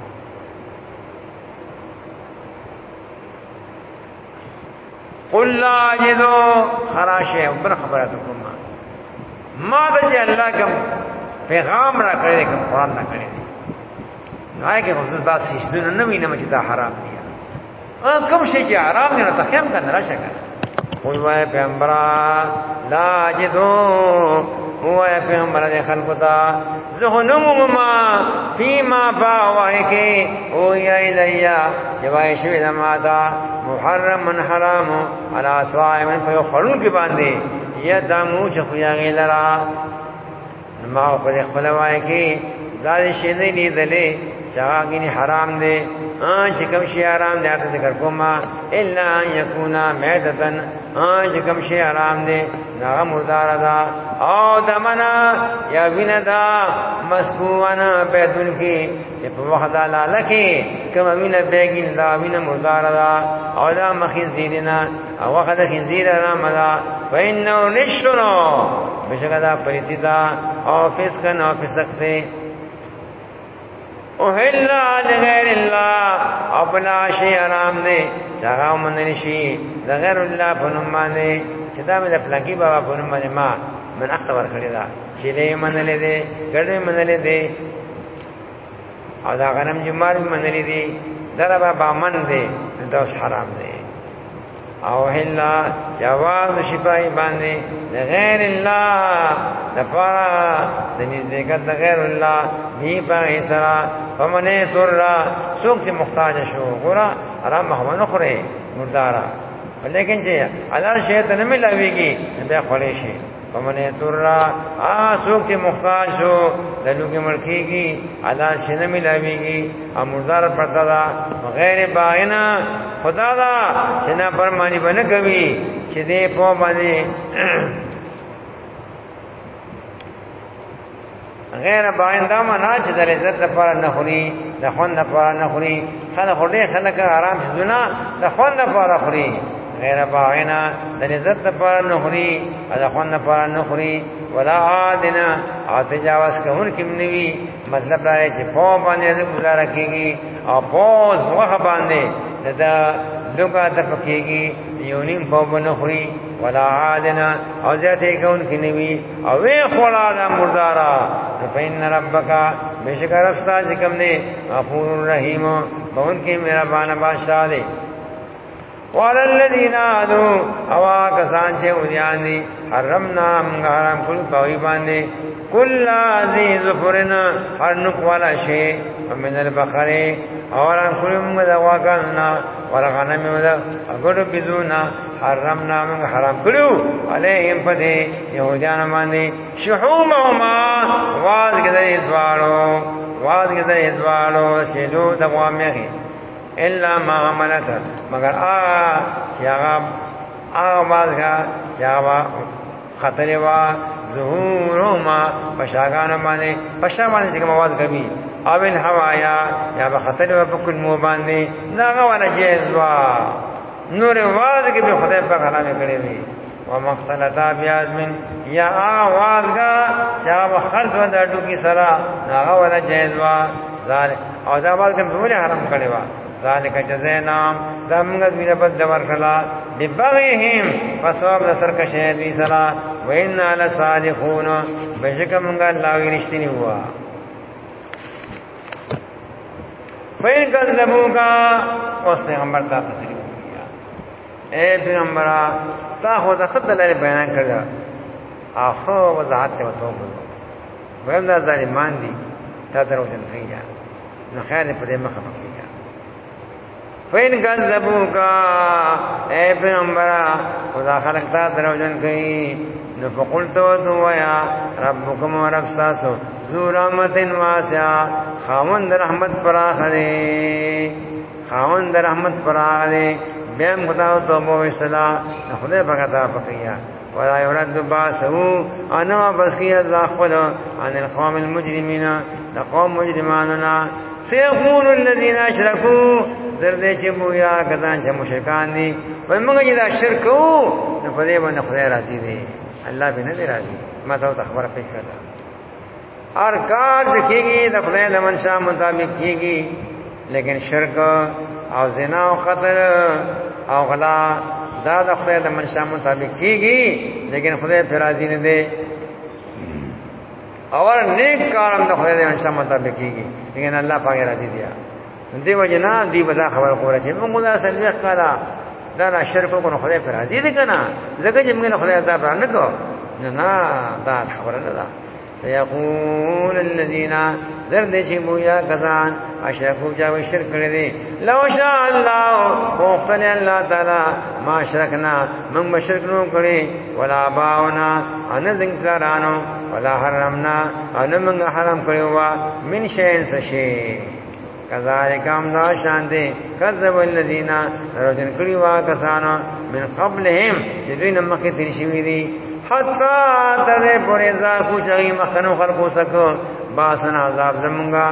قل لا جدو خراشه بر خبراتکم ما د الله کوم پیغام را کړی کوم قران را کړی نای کې خصوص دا سيزونه نه وینم چې دا حرام دي کوم شي چې حرام نه تخیم کنه راشه کنه قل وای پیغمبر لا جدو هو پیغمبر د خلقو ته زهنم ما فيما باوه کې او یا الیا شوای شوی دمادا محرم من حرام على طائم فيخلون کې باندې یا دمو چې خویاږي لرا ما په خپل وای کې دا شي نه لیدلې شاګینی حرام دي چې کوم شي حرام دي ذکر کوما الا ان يكون معدتن چې کوم شي حرام دي نا مردار دا او دمنا یا وینا دا مسکوانا بیدن کی چې په وخت لاله کې کوم وینا بیگین دا وینا مردار دا او دا مخنزیرنا او وخت خنزیر را مدا فإنه نشنو بشکدا پریتی دا او فسقن او فسقته اوهلا لغیر الله او بلا شی آرام دے چاگاو مننشی لغیر الله پنمان دے چې دا مې د پلانکی بابا پنمان ما من اختبار کړی دا چیلې منلې دے ګډې منلې دے او دا غنم جمار منلې دي دا بابا من دے دا حرام دے او هلا جواز شفای باندې لغیر الله دفا د نزدېکت د غیر الله نی په سرا فمنه سر سوق سے محتاج شو ګورا حرام مخونه خوري مردارا لیکن چې حلال شی ته نه ملاويږي بیا خوري شي فمنه سر سوق سے محتاج شو د لوګي ملکيږي حلال شی نه ملاويږي ا مردار پرتا دا غیر باغنا خدا دا چې نه فرمانی بنه کوي چې دې په باندې غیر باینده معنا چې د عزت لپاره نه خوري د خوند لپاره نه خوري خلک خوري خلک آرام شونه د خوند لپاره خوري غیر باینه د عزت لپاره نه خوري د خوند لپاره نه خوري ولا عادنا او تجاوز کوون کې منوي مطلب دا چې په باندې گزاره کیږي او پوز وغه باندې دا لوګه د پکېږي یونیم په باندې خوري ولا عادنا او ذاته کون کې نوي او وی خلا د مردارا فإن ربک بشکر استاد کوم نه غفور رحیم بون کې مهربان بادشاہ دی وعلى الذين عادوا اوا کسان چې ودیان دي حرمنا حرام کول پوي باندې کل ذی ظفرنا هر نک والا شی ومن البقره اوران کولم د واکانا ورغنم مدا اګړو بيزونا حرمنا من حرام کړو علیهم پدې يهوديان باندې شحومهما واذ کده دوالو شلو دغوامه الا ما عملت مگر شیاغا مازغا شیاغا خطر وا ظهورهما پشاگان باندې پشا باندې چې مواد کبي او الهوايا یا به خطر په کل مو باندې ناغه ولا جزوا نور واز کې به خدای په غلا مې کړې وي ومختلطا بیازمن یا آوازگا شاب خلط و دردو کی سرا ناغا ولا جزوا ذالک او دا باز کم دولی حرم کړي وا ذالک جزینام دمغت مینا بد دور کلا ببغیهم فصواب نصر کا شهد بی سرا وإنا لصادقون بشکم منگا اللہ وی رشتنی ہوا فإن کذبوکا اس پیغمبر تا تصریف کیا اے پیغمبرہ تا خود خد دلائل بیان کرده آخو وضاحت تے وطوب ویم دا ظالمان دی تا درو جن خیجا نخیر پدے مخفق کیا فین کذبوکا اے پیغمبرہ خدا خلق تا درو جن کئی نفقلتو تو ویا ربکم و رب ساسو ذو رحمت واسعا خاوند رحمت پراخ دے خاوند رحمت پراخ دے بیم خداو توبو اصلاح خدای بغتا فقیا ولا يرد باسه انا بسقي الزاخل عن القوم المجرمين لقوم مجرماننا سيقول الذين اشركوا زرد چبو یا کدان چې مشرکان دي وای موږ چې دا شرک وو نو په دې باندې خدای راضي دي الله به نه راضي ما ته خبره پېښ کړه هر کار چې کیږي د خدای د منشا مطابق کیږي لیکن شرک او زنا او قتل او غلا دا د خدای د منشا مطابق کیږي لیکن خدای پر راضي نه دی اور نیک کارم د خدای د منشا مطابق کیږي لیکن الله پاک راضي دی دې وجنا دی ودا خبر کوله چې موږ دا سلوخ کړه دا شرک کو نه خدای پر راضي دی کنه زکه چې موږ خدای ته باندې کو نه دا خبره نه ده سيقول الذين زرد شبويا كذان اشركوا جاءوا الشرك لدي لو شاء الله وفل الله تعالى ما شركنا من بشركنو کړي ولا باونا ان ذکرانو ولا حرمنا ان من حرام کړي من شيء سشي كذلك امنا شانته كذب الذين رجن کړي وا کسانو من قبلهم چې دوی نمکه تیر شوی دي حتا تر پورې ذاقو چغي مخنو خلقو سکو باسن عذاب زمونږه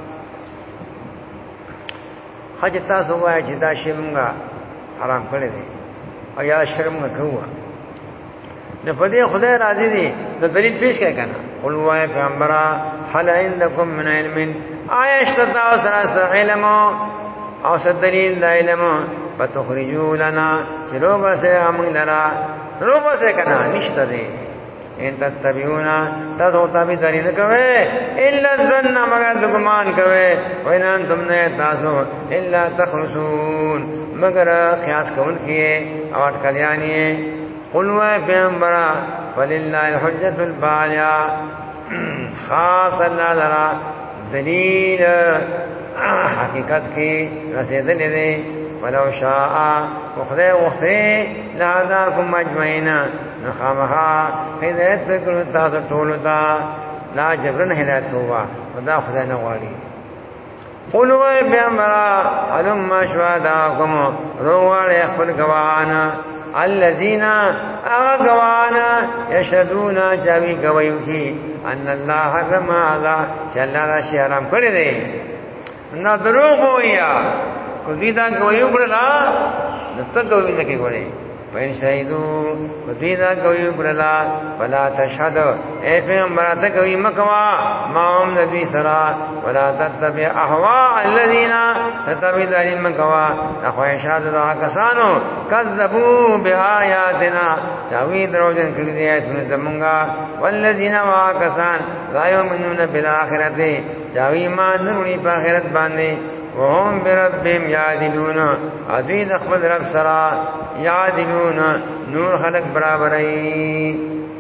حج تاسو وای چې دا شی مونږه حرام کړی دی او یا شرم کوو نه پدې خدای راضي دي نو دلیل پیش کړه کنه قل وای پیغمبره هل عندكم من علم آیشتا سره علم او دلیل علم فتخرجوا لنا چلو سے ہم لرا روبا سے کنا نشتا دے ان تتبعونا تاسو تابع داری نہ کوي الا الظن مگر گمان کوي وان انتم نے تاسو الا تخرسون مگر قیاس کول کیے اور کلیانی قل و پیغمبر ولله الحجۃ البالغه خاص اللہ لرا دلیل حقیقت کی رسیدلې دي ولو شاء وخذ وخذ لهداكم اجمعين نخامها هدایت وکړو تاسو ټول ته لا جبرن هدایت هوا خدا خدای نه غواړي قولوا بامرا علم شهداكم رواه خپل گواهان الذين اغوانا يشهدون جاوي گوايو کی ان الله حرم هذا شلا شي حرام کړی دی نو دروغ ویا کو دې دا گوايو کړلا نته گوايو نه کې ګوري پین شهیدو کو دې دا گوايو کړلا فلا تشهد اے پیغمبر ته گوايو مکوا مام نبی سرا ولا تتبع اهواء الذين تتبع علم مکوا اخوایشات ذا کسانو کذبوا بآیاتنا چاوی دروژن کړی دی ایتونه زمونږه والذین واکسان لا یؤمنون بالآخرة چاوی ما نوري په آخرت باندې وهم بربهم یعدلون عدید خپل رب سرا یعدلون نور خلق برابرئی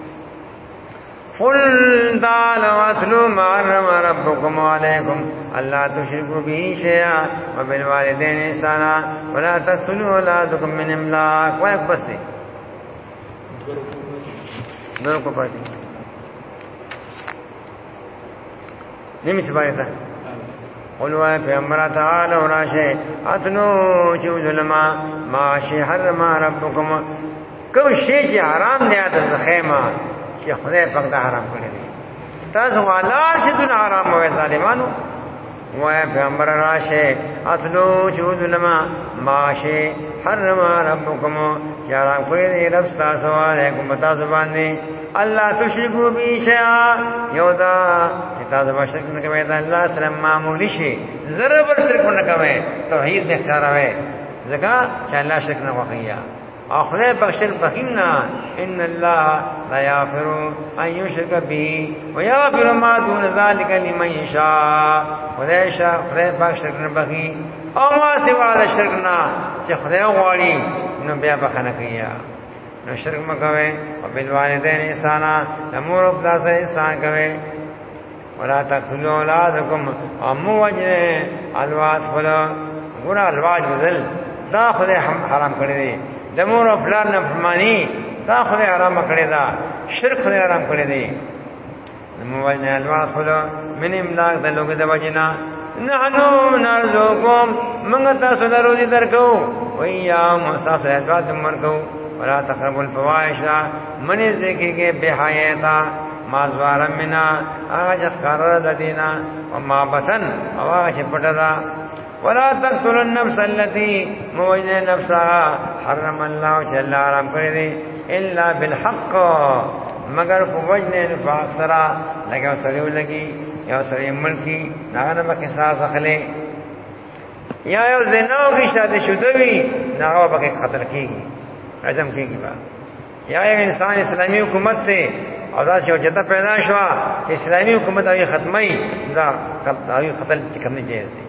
قل تعالوا واتلوا ما حرم ربكم عليكم الا تشركوا به شيئا وبالوالدين احسانا ولا تقتلوا اولادكم من املاق ويك بس دونوں کو پاتی نمی سپاری تھا قلوا پیغمبر تعالی وراشے اتنو چو ظلما ما شی حرم ربکم کوم شی چې حرام دی د خیمه چې خدای پاک دا حرام کړی دی تاسو ولار چې دونه حرام وای ظالمانو وای پیغمبر راشه اتلو چو ظلما ما شی حرم ربکم چې حرام کړی دی رب تاسو علیکم تاسو باندې الله تشرکو بی شیئا یودا تاسو به شرک نه کوئ دا الله سره معمولی شي ذره بر شرک نه کوئ توحید نه ښکاروي ځکه چې الله شرک نه وخیا اخره بخشل بخینا ان الله لا یغفر ان یشرک به ویغفر ما دون ذلك لمن یشاء خدای شاء خدای پاک شرک نه بخي او ما سوا د شرک نه چې خدای غواړي نو بیا بخنه کوي نو شرک مکوي او بالوالدین احسانا امور او پلار سره احسان کوي ولا تقتلوا اولادکم امو وجه الواد فلا ګور الواد بدل دا خدای حرام کړی دی د مور او پلار نه فرمانی دا خدای حرام کړی دا شرک خدای حرام کړی دی امو وجه الواد فلا من املاک د لوګ د وجنا نحنو نرزقکم موږ تاسو له روزي درکو ویا مسافر الواد مرکو ولا تقربوا الفواحش من ذکر بے حیاتا مازوار منا اج قرار ددینا وما بطن اواش پټدا ولا تقتلوا النفس التي موجن نفسها حرم الله جل حرام کړی دی الا بالحق مگر په وجن فاصرا لګو سړیو لګي یو سړی ملکی داغه به قصاص اخلي یا یو زناو کی شادي شودوي ناغه به قتل کیږي رجم کیږي با یا یو انسان اسلامی حکومت ته او دا شو جته پیدا شو چې اسلامی حکومت اوی ختمي دا اوی قتل کوي جایز دي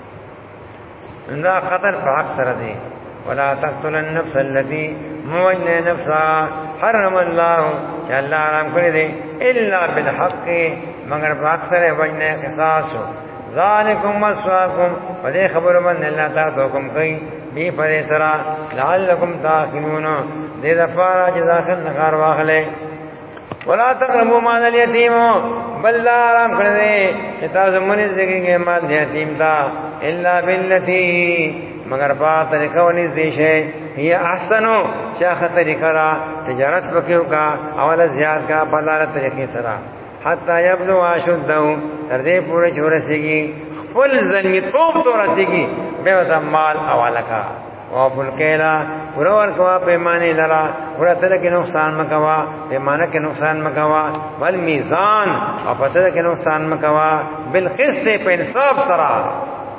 دا قتل په حق سره دی ولا تقتل النفس التي موجن نفسها حرم الله چې الله حرام کړی دی الا بالحق مگر په حق سره وجنه قصاص ذالکم مسواکم په دې خبره باندې الله تعالی حکم کوي بی پر سرا لعلکم تاخرون دې دفاره چې داخل نغار واخلې ولا تقربوا مال اليتيم بل لا حرام کړی چې تاسو مونږ ذکرږي مال یتیم تا الا بالتي مگر په طریقه ونی دې شي هي احسنو چا خطر کرا تجارت پکیو کا اول زیاد کا بلال طریقې سره حتا یبلو اشدو تر دې پورې چورسیږي خپل ځنی توپ تو رسیږي به وتا مال حواله کا او فلکیلا پورا ورکوا پیمانه لرا پورا تل کې نقصان مکوا پیمانه کې نقصان مکوا بل میزان او پته کې نقصان مکوا بالقسط په انصاف سره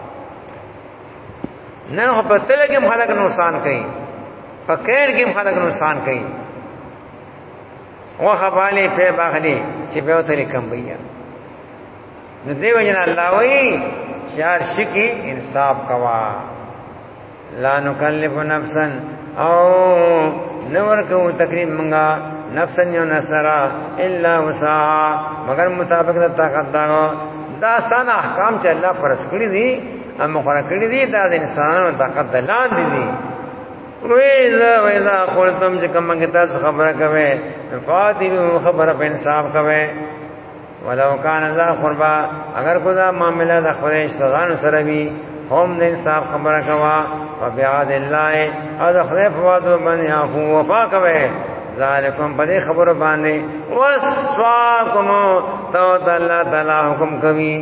نه په تل کې خلک نقصان کوي په خیر کې خلک نقصان کوي وخبالي په باغلي چې په طریقه بیا نو دیو جن الله وی چار شکی انصاف کوا لا نکلف نفسا او نور کو تکلیف منگا نفسا یو نسرا الا وسعها مگر مطابق د طاقت دا سن احکام چې الله پرس کړی دي او مخره کړی دي دا د انسانانو طاقت دلان دي ویذا قلتم چې کوم کې تاسو خبره کوي فاتلو خبره په انصاف کوي ولو کان ذا قربا اگر خدا معاملہ د خپل اشتغال سره وي هم د انصاف خبره کوا وبعد الله اذ خلف وادو من يعفو وفا کوي ذالکم په دې خبره باندې وصفاکم تو الله تعالی حکم کوي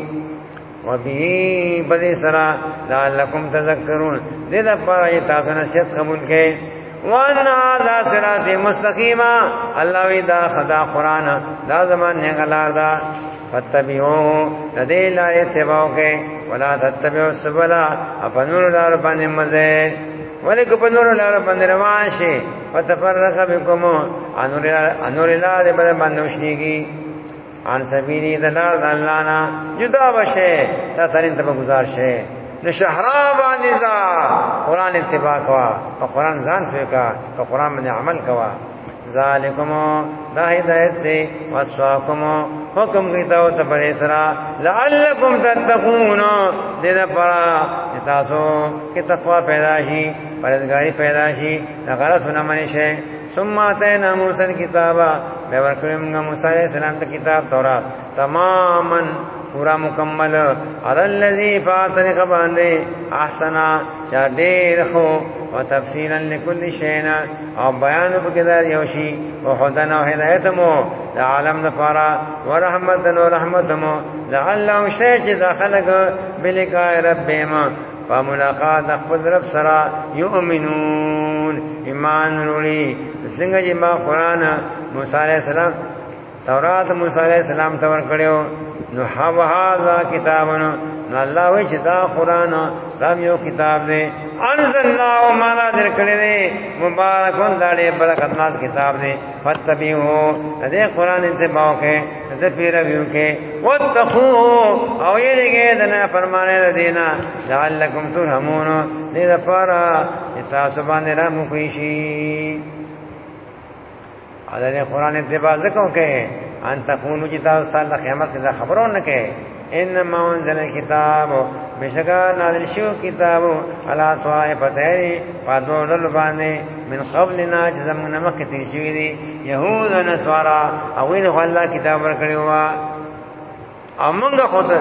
وبه بدی سرا لعلکم تذکرون دې لپاره تاسو نصیحت قبول کړئ وانا ذا صراط مستقیما الله وی دا خدا قران دا زمان نه غلار دا فتبعوه لدې لارې اتباع کې ولا تتبعوا السبل افنور لار باندې مزه ولکه په نور لار باندې روان شي فتفرق بكم انور لار باندې وشيږي ان سبیلی دلار دلانا جدا بشه تا ترین تبا گزار شه نشهرا باندې دا قران اتباع کوا او قران ځان فکا او قران باندې عمل کوا ذالکم دا هدایت دی واسواکم حکم کیتا او تپریسرا لعلکم تتقون دې لپاره تاسو کې تقوا پیدا شي پرهیزګاری پیدا شي غلط نه منی شي ثم اتینا موسی الکتابا به ورکړم موسی علیہ السلام ته کتاب تورات تماما پورا مکمل علی الذی فاطر باندې احسنا شادیر خو وتفصیلا لكل شیء او بیان بقدر یوشی او هدن او هدایتمو لعالم نفارا ورحمتن ورحمتمو لعلهم شیء داخلك بلقاء ربهم فملاقات خپل رب سره یؤمنون ایمان وروړي څنګه چې ما قران موسی علیہ السلام تورات موسی علیہ السلام تور کړو نو هاذا کتابنا نو الله وی چې دا قران دا یو کتاب دی انزلنا ما نازل کړی دی مبارکون دا ډېر برکتناک کتاب دی فتبعوه دې قران اتباع کې دې پیروي کې واتقوا او یریږي دنا فرمانه دینا لعلکم ترحمون دې لپاره چې تاسو باندې رحم وکړي شي دا قران اتباع وکړو کې ان تكونوا جتا صالح قیامت دا خبرونه کې انما انزل الكتاب بشکا نازل شو کتاب علا طائفتین فادول باندې من قبلنا جزمنا مکه تیر شوی دي يهود و نصارا او ان الله کتاب ورکړو امنګ خود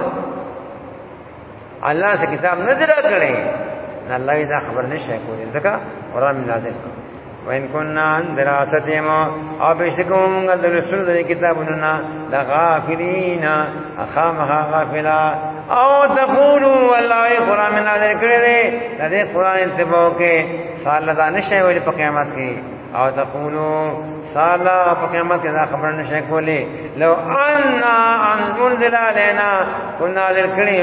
الله سے کتاب نه درا کړي الله دا خبر نشه کوي ځکه قرآن نازل وین كنا عن دراستهم او بشکوم د رسول د کتابونو لغافلین اخامها غافلا او تقولوا والله قرآن نازل کړی دی د دې قرآن اتباع کې سالدا نشه ویل په قیامت کې او تقولوا سالا په قیامت کې دا خبر نشه کولی لو ان انزل علينا كنا نازل کړی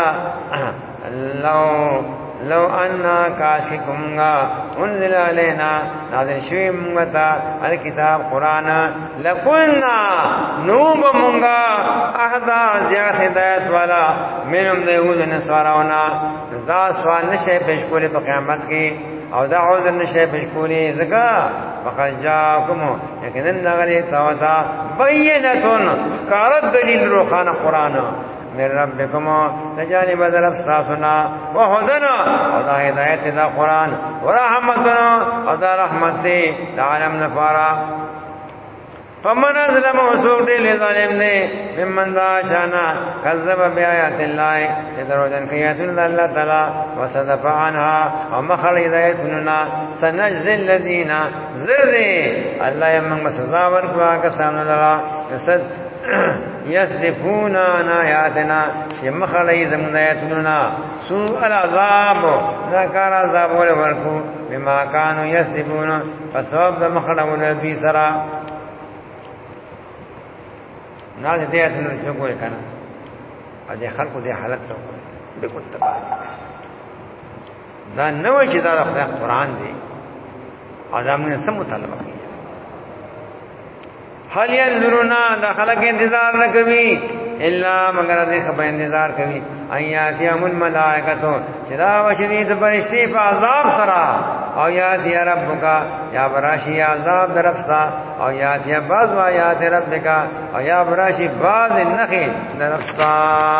موږ لو اننا کاشکمگا انزل علینا نازل شوی منگتا الکتاب قرآن لکننا نوب منگا احدا زیاد ہدایت والا منم دیود نسواراونا دا سوال نشے پیش کولی پا قیامت کی او دا عوضر نشے پیش کولی زکا فقد جاکمو لیکن نغلی توتا بینتون خکارت دلیل روخان قرآن من ربکم تجانب درب ساسنا وهدنا ودا هدایت دا قرآن ورحمتنا ودا رحمت دا عالم نفارا فمن ظلم وسوق دې ظالم نه ممن ذا شانا کذب بیاات الله دروژن کیاتن الله تعالی وصدف عنها ومخل هدایتنا سنجزي الذين زرذي الله يمن سزا ورکوا کسان الله يصدفون عن آياتنا يمخل زمن آياتنا سوء العذاب ذكر عذاب ورکو بما كانوا يصدفون فسبب مخل ونبي سرا ناز دې اتنه څه کوي کنه ا دې خلکو دې حالت ته بالکل تباہ دا نو چې دا خدای قرآن دی ادمونه سم مطالبه کوي حال ينظرون دا خلک انتظار نه کوي الا مگر دې خبر انتظار کوي ايات يوم الملائکه چرا وشرید فرشتي په عذاب سره او یاد یا ربک یا براشی عذاب درفسا او یاد یا باز و آیات ربک او یا براشی باز نخی درفسا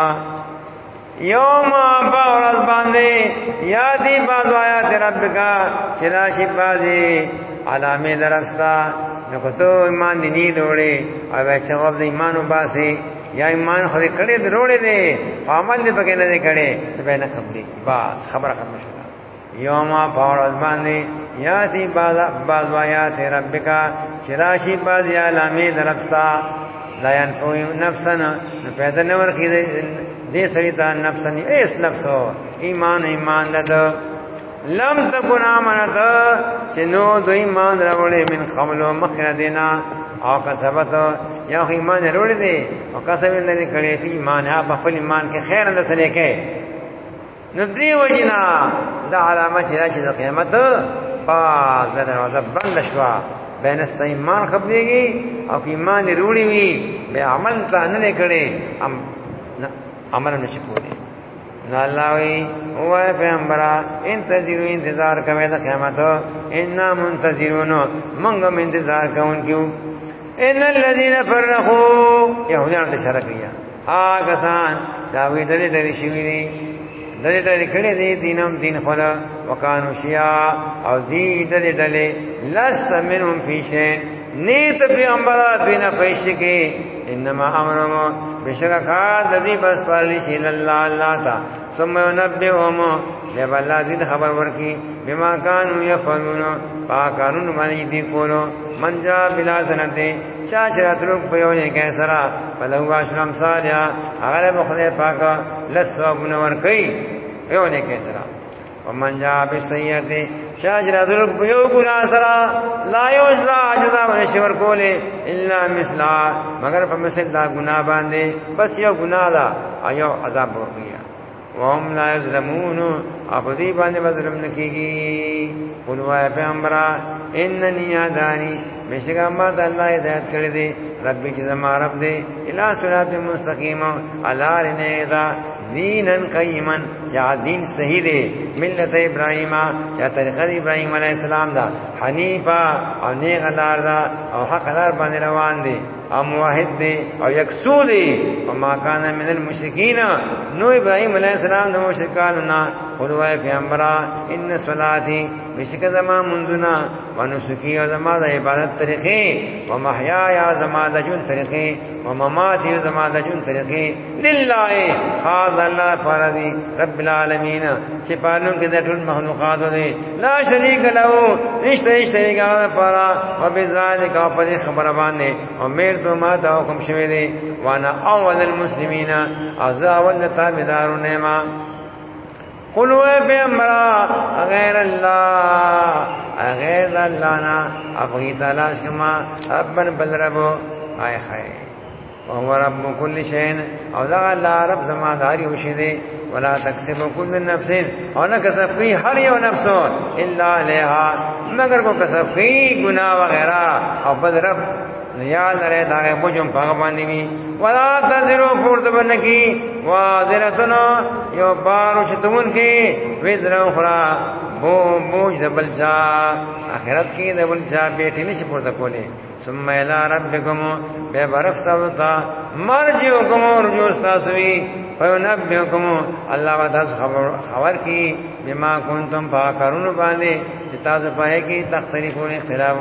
یوم باورز باندې یادی باز و آیات ربک چراشی بازی علامه درفسا نو کتو ایمان دی نی دوڑے او چواب دی ایمانو باسی یا ایمان خودی کڑی دی روڑے دی فعمل دی پکے ندی کڑی تو بین خبری باز خبر ختم شد یوما باورز باندې یاتی باز آیات ربک چراشی باز یا لامی درفستا لا ينفو نفسنا پیدا نور کی دې سړی ته نفسن ایس نفسو ایمان ده لم تكن امنت شنو دو ایمان راوړې من قبل مخکې دینا او کسبت یا ایمان راوړې دي او کسب نه کړي چې ایمان په خپل ایمان کې خیر نه سره کې نو دی وجنا دا علامه چې راشي د قیامت پاس به دروازه بند شوا بین ایمان خبرېږي او ایمان وروړي وي به عمل ته نه کړي عمل نشي کولی نو الله وی او پیغمبره انتظار کوي د قیامت ان منتظرون منګم انتظار کوونکو ان الذين فرقوا يهودان ته شرکیا کسان چاوي دلې شوی دي دلې کړي دي دین خلا وکانو شیا او دلې لست منهم في شيء نیت پیغمبرات بنا پیشکی انما امرهم بشکا کار ددی بس پالی شیل اللہ تا ثم ينبئهم جب اللہ دې خبر ورکی بما كانوا يفعلون قانون باندې دي کولو من جاء بلا سنته چاشرات لوک پيونه کیسرا فلو اشرم صالحا اگر بخله پاک لسوبن ورکی پيونه کیسرا ومن جاء بسيئه شاجرات لوک پيو ګنا سرا لا يجزا جزاء ونشور کوله الا مثلا مگر په مثل دا ګنا باندې بس یو ګنا دا ایو عذاب ورکیا وهم لا يظلمون ابدی باندې ظلم نکېږي قلوا پیغمبرا انني هداني بشکا ما د الله هدایت کړی دی ربي چې زما رب دی الى صراط مستقيم على رندا دينا قيما یا دین صحیح دی ملت ابراهیم یا طریقه ابراهیم علیه السلام دا حنیفا او نیک لار دا او حق لار باندې روان دی او موحد دی او یکسو دی وما کان من المشرکین نو ابراهیم علیه السلام د مشرکانو نه قلوا پیغمبرا ان صلاتي بشک زما منذنا ونسکی او زما د عبادت طریقې ومحیایا زما د جون طریقې ومماتي زما د جون طریقې لله خاص الله فرضی رب العالمین چې پالون کې د ټول مخلوقات دی لا شریک له نشته شریک هغه پارا وبذالک په خبره باندې امیر تو ما دا حکم شوی دی وانا اول المسلمین اول تابعدارونه ما قلوا پیغمبرا غیر الله نا اقوی تلاش کما ربن بلربو آئے خیر وهو رب كل شيء او ذا الله رب زما داری وشیدی ولا تکسب كل نفس او نہ کسب کی ہر یو نفس الا عليها مگر کو کسب کی گناہ وغیرہ او بد رب یاد رہے داغه بوجم پاغبانی وی ولا تذرو فرض بنکی واذرتنا یو بارو چتون کی وذرو خرا بوج دبلچا اخرت کی دبلچا بیٹھی نشي پورته کوله ثم الى ربكم ببرفتوتا مرجعكم رجوع استاسوي فينبئكم الله وتعالى خبر کی بما كنتم فاكرون باندې چې تاسو پای کې تختلفون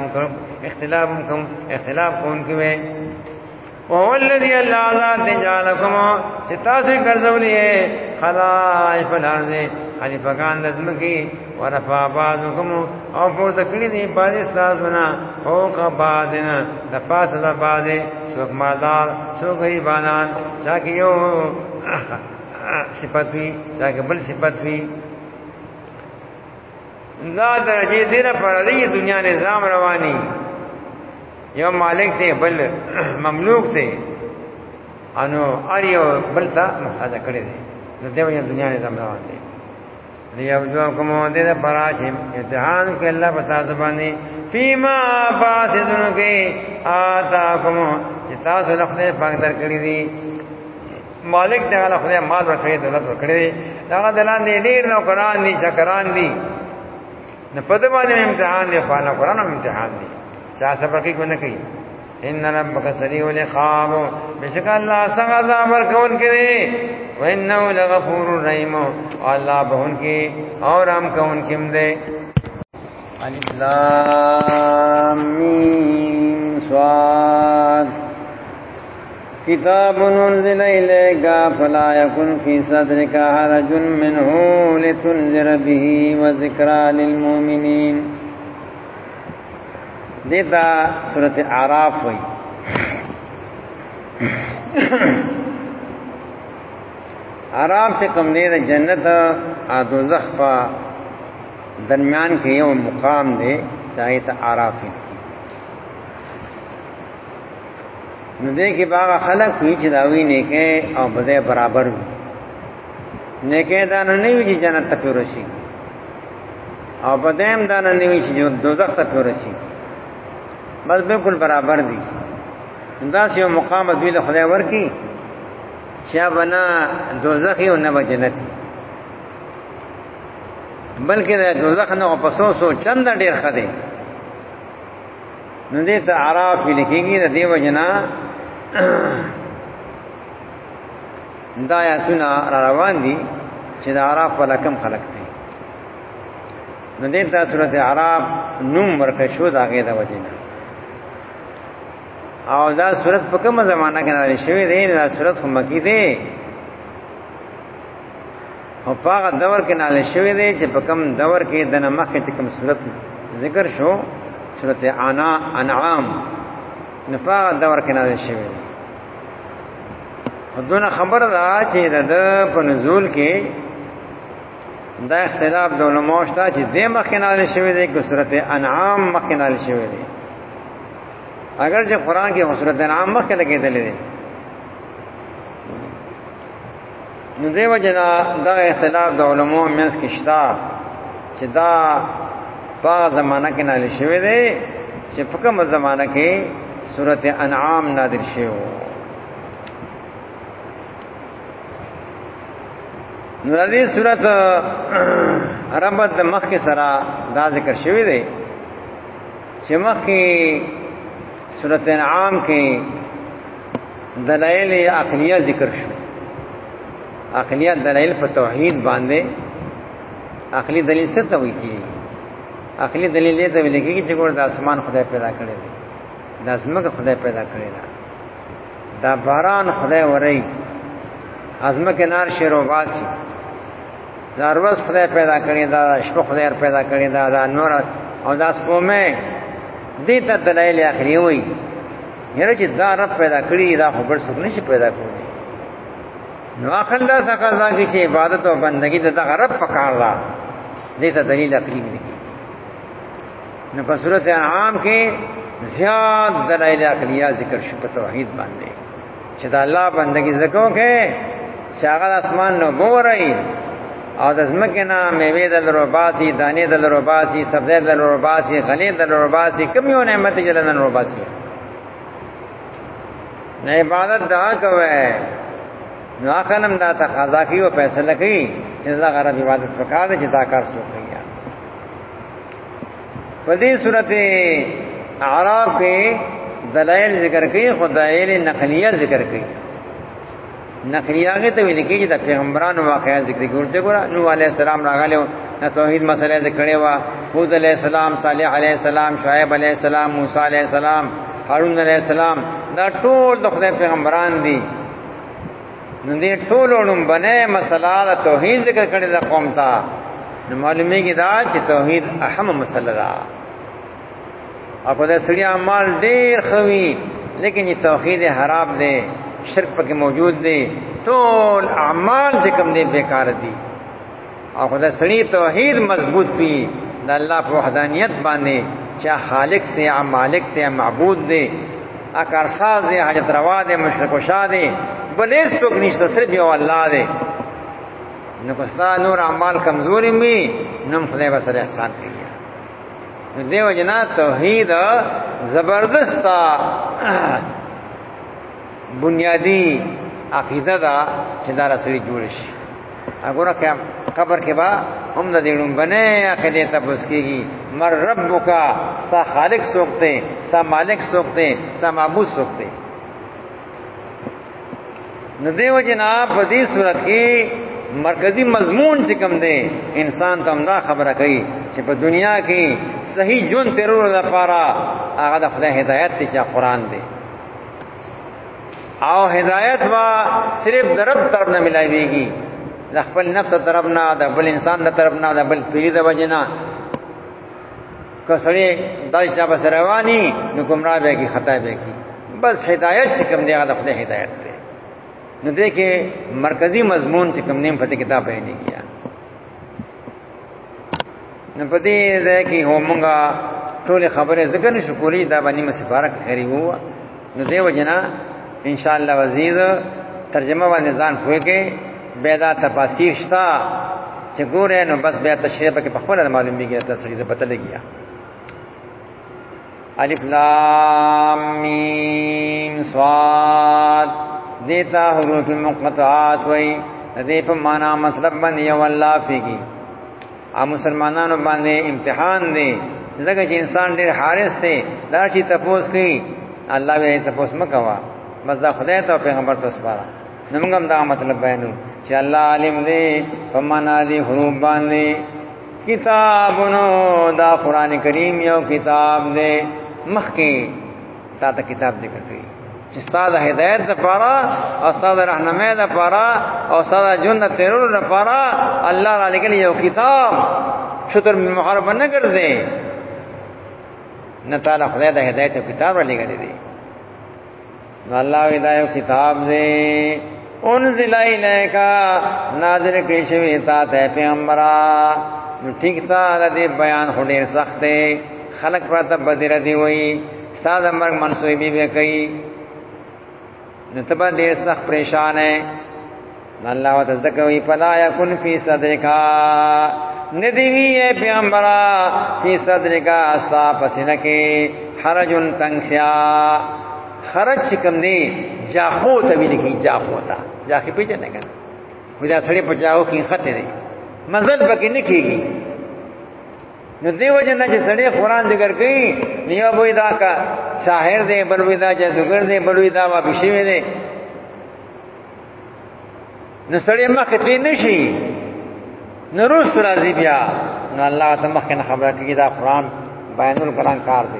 اختلاف کون کې وهو الذي الله جعلكم چې تاسو ګرځولې خلائف الارض خلیفګان لازم کې ورفع بعضكم او پورته کړی دی بعض استاسونه فوق بعضنا د پاسه د بعضه څوک مالدار څوک غریبانان چا کې یو صفت وی چا کې بل صفت وی دا درجه دې نه پرړې دنیا نظام رواني یو مالک ته بل مملوک ته انو اړیو بل ته محتاج کړی دی نو دیو یې دنیا نظام روان دی لیبلوکم دې د پراچم امتحان کې الله پتا زبانی فيما فاسدن کې آتاکم چې تاسو له خپل پاک در کړی دي مالک ته له خپل مال ورکړي دولت ورکړي دا دلان دي ډیر نو قران دي شکران دي نه پد باندې امتحان دی فانا قران امتحان دی چا صبر کوي کنه کوي ان ربک سریع العقاب بشک الله څنګه عذاب کون کړي وانه لغفور رحیم الله بهون کې اور هم کون کېم دے الف لام میم صاد کتاب انزل الیک فلا یکن فی صدرک حرج منه لتنذر به وذکرى للمؤمنین دیتا سورۃ اعراف وئی اعراف سے کم دے جنت او دوزخ په درمیان کې یو مقام دی چاہیے تا اعراف کی نو دې کې باغ خلق وی چې داوی نه کې او بده برابر وي نه کې دا نه وی چې جنت ته ورشي او بده هم دا نه وی چې دوزخ ته ورشي بس بالکل برابر دي دا یو مقام دی له خدای ورکی چې بنا دوزخ یو نه جنتی بلکې د دوزخ نه په سو چند ډیر خده نو دې ته اعراف لیکيږي د دیو جنا دا آیاتونه روان دي چې د اعراف ولکم خلق دي نو دې ته سورۃ اعراف نوم ورکړ شو داګه د وجنه او دا سورۃ په کومه زمانہ کې نازل شوې ده دا سورۃ خو مکی ده او په هغه دور کې نازل شوې ده چې په کوم دور کې د مخکې چې کوم سورۃ ذکر شو سورۃ انعام نه په هغه دور کې نازل شوې ده دونه خبر ده چې د په نزول کې دا اختلاف د علماء شته چې د مخکې نازل شوې ده کې سورۃ انعام مخکې نازل شوې ده اگر چې قران کې سورۃ انعام مخکې لګېدلې ده نو دیو جنا دا اختلاف د علماء مېس کې شته چې دا په زمانہ کې نازل شوې ده چې په کومه زمانہ کې سورۃ انعام نازل شوه نو دې سورۃ ربط مخکې سره دا ذکر شوی دی چې مخکې سورۃ انعام کې دلائل عقلیه ذکر شو عقلیه دلائل په توحید باندې عقلی دلیل څه ته وایي عقلی دلیل دې ته ویل کېږي چې ګور د اسمان خدای پیدا کړی دی د ازمکه خدای پیدا کړی دی دا باران خدای وري ازمکه نار شیرو باسي دا روز خدای پیدا کړی دا شپه خدای پیدا کړی دا نور او دا سپومه دې ته دلایل اخري وي یره چې دا رب پیدا کړی دا خبر څوک نشي پیدا کوي نو اخر الله تقاضا کوي چې عبادت او بندگی ته دا رب پکار لا دې ته دلیل اخري دي نو په سورۃ انعام کې زیات دلایل اخریا ذکر شو په توحید باندې چې دا الله بندگی زکو کې شاغل اسمان نو ګورای او د زمکه نه میوه د لروباسي دانې د لروباسي سبزه د لروباسي غنی د لروباسي کوم یو نعمت جلن لروباسي نه عبادت دا کوي نو اخنم دا تقاضا کوي او فیصله کوي چې دا غره عبادت وکړي چې دا کار څوک کوي په دې سورته اعراف کې دلائل ذکر کوي، خدایل نقلیه ذکر کوي. نقلیه ته ویل کېږي د پیغمبرانو واقعات ذکر کوي. ورته ګوره نوح علیه السلام راغلی د توحید مسله ذکر کړې وه، هود علیه السلام، صالح علیه السلام، شعیب علیه السلام، موسی علیه السلام، هارون علیه السلام، دا ټول د خدای پیغمبران دي. نو دې ټولو لومبنۍ مسله د توحید ذکر کړې ده قوم ته. نو معلومیږي دا چې توحید اهم مسله ده. او په دې سړي اعمال ډېر خوي لیکن یہ توحید حرام دی، شرک پکې موجود دی، ټول اعمال چې کوم دي بیکار دي. او خدای سړي توحید مضبوط پی د الله په وحدانیت باندې چې خالق دی، مالک دی، معبود دی، کارساز دی، حاجت روا دی، مشرک کشا دی، بل هیڅ څوک نشته، صرف یو الله دی. نو که ستا نور اعمال کمزوري وي نو خدای به سره احسان کوي. دیو جنا توحید زبردست بنیادی عقیده دا چې دا رسړي جوړ شي. وګوره قبر کې با هم د دې لومبنه عقیده تاسو کېږي مر ربک، سا خالق څوک دی، سا مالک څوک دی، سا معبود څوک دی. نو دیو جنا په دې صورت کې مرکزی مضمون چې کوم دی انسان ته دا خبره کوي چې په دنیا کې صحیح جون تیرور لپاره هغه د خدای هدایت ته چې قرآن دی. او هدایت وا صرف د رب طرف نه ملایويږي، د خپل نفس طرف نه، د بل انسان د طرف نه، د بل پیری د وجنا. که سړی دای چا بس رواني نو گمراه به کی، خطا به کی. بس هدایت چې کوم دی هغه د خدای هدایت دی. نو دیکھیں مرکزی مضمون چې کوم نیم فتح کتاب بیان کیا. نو پدې ده کې همغه ټول خبره ذکر نشو کولی، دا باندې مسفارک خیری هوا. نو دیو جنا ان شاء الله وزید ترجمه باندې ځان خوې کې بیدا تفاسیر شتا چې ګوره نو بس بیا تشریح کې په خپل معلومیږي، تفسیر پته لګیا. الف لام میم صاد دیتا حروف مقطعات وای دې په معنا مطلب باندې یو الله پیږي. ا مسلمانانو باندې امتحان دی، ځکه چې انسان ډېر حارس دی، دا چې تپوس کوي الله به تپوس مکوا، بس دا خدای ته پیغمبر ته سپاره. نو موږ هم دا مطلب بیانو چې الله عالم دی په معنا دي حروف باندې. کتابونو دا قران کریم یو کتاب دی، مخکې تا ته کتاب ذکر کړی چې ستاسو هدایت لپاره او ستاسو رهنمای لپاره او ستاسو جنت تیرولو لپاره الله را لګلی یو کتاب. شتر محاربه نه ګرځي، نه تعالی خدای د هدایت کتاب را لګلی دی. الله هدایت کتاب دی انزل الیک، نازل کړي شوی تا ته پیغمبره. نو ٹھیک تا د بیان هډیر سخت دی، خلق پراته بدر دی وای ستاسو مرګ منسوبې به کوي، نو تبا ډیر سخت پریشان ہے. الله وتذکوی فلا یکن فی صدرک، ندیوی اے پیغمبرا فی صدرک اسا پسینه کې حرجن تنگسیا. خرج کم دی جاخو ته ویل کی، جاخو تا جاخی پیژنه کنه ودا سړی په جاو کې خطه دی، مزل پکې نه کیږي. نو دیو جن چې سړی قرآن ذکر کوي نیو وې دا کا شاعر دی، بل وې دا جادوګر دی، بل وې دا وا بشوي دی. نو سړی مخ ته نشي، نو روز راځي بیا. نو الله ته مخ کنه خبره کوي دا قرآن بیان القرآن کار دی.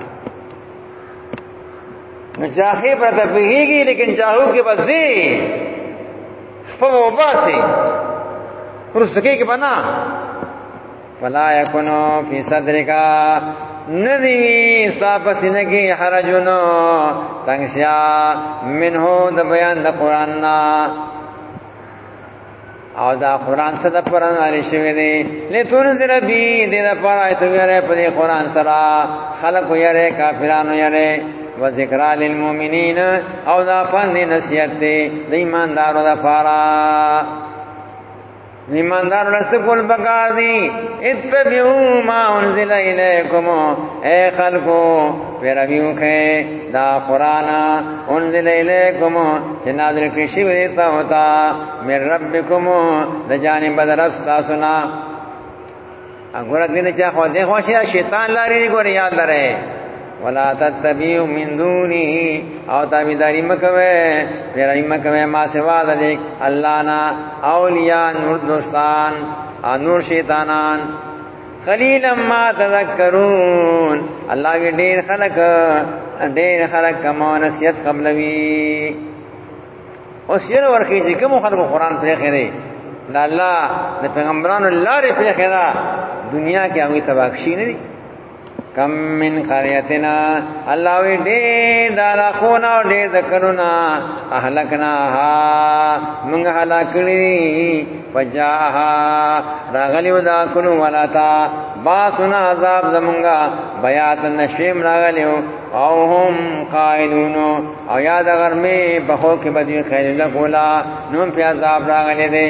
نو جاخی پر ته پیږي، لیکن جاهو کې بسې په وباسي ورسکه کې بنا. فلا یکنو فی صدرک، ندی صاحبسینه کې حرجونو تنگسیا منه د بیان د قرآن نا. او دا قرآن صدا پران علی شوی دی لتنذر بی دې د پاره ته یې په دې قرآن سره خلق یې کافرانو یې و ذکر للمؤمنین، او دا پند نصیحت دی د ایماندارو لپاره. ایماندار رسول بکار دی اتبعوا ما انزل الیکم، اے خلقو پیرویو کھے دا قرآن انزل الیکم چه نازل کشی دیتا ہوتا من ربکم دا جانب در افستاسنا. گورا دینے چاہ خود دیکھو شیطان لاری دی گوری یاد لرے ولا تتبعوا من دونه او تابعداري مکوي پیروي مکوي ما سوا د الله نا اولیاء نور دوستان نور شیطانان قلیلا ما تذکرون الله وی ډیر خلق کما نصیحت قبلوي اوس یې ورکی چې کوم خلکو قران په خیره دا الله د پیغمبرانو لارې په خیره دنیا کې هغه تباکشي نه دي کم من قريتنا الله وی دې دا خونه او دې ذکرنا اهلکناها موږ هلاکړي فجاءها راغلی ودا کونو ولاتا باسنا عذاب زمونگا بیات نشیم راغلیو او هم قائلون او یاد اگر میں بخو کے بدی خیر لکولا نوم پی عذاب راغلی دے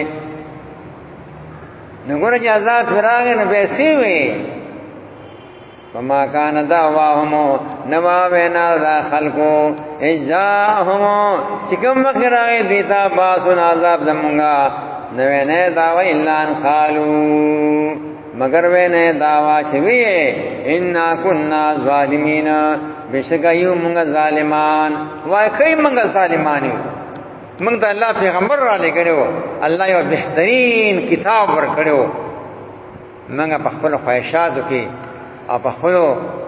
نگونا چی عذاب پی راغلی نو بیسی وی وما کان دعواهم نوابینا دا خلقو اجاهم چکم وقت راغی دیتا باسنا عذاب زمونگا نوے نے دعوی اللہ ان خالو مگر وے نے دعوی چھوئے انا کننا ظالمین بشکا یو منگا ظالمان وائی کئی منگا ظالمانی منگ تا اللہ پیغمبر را لے کرے ہو اللہ یو بہترین کتاب ور کرے ہو منگا پخپل خواہشاتو کی اور پخپلو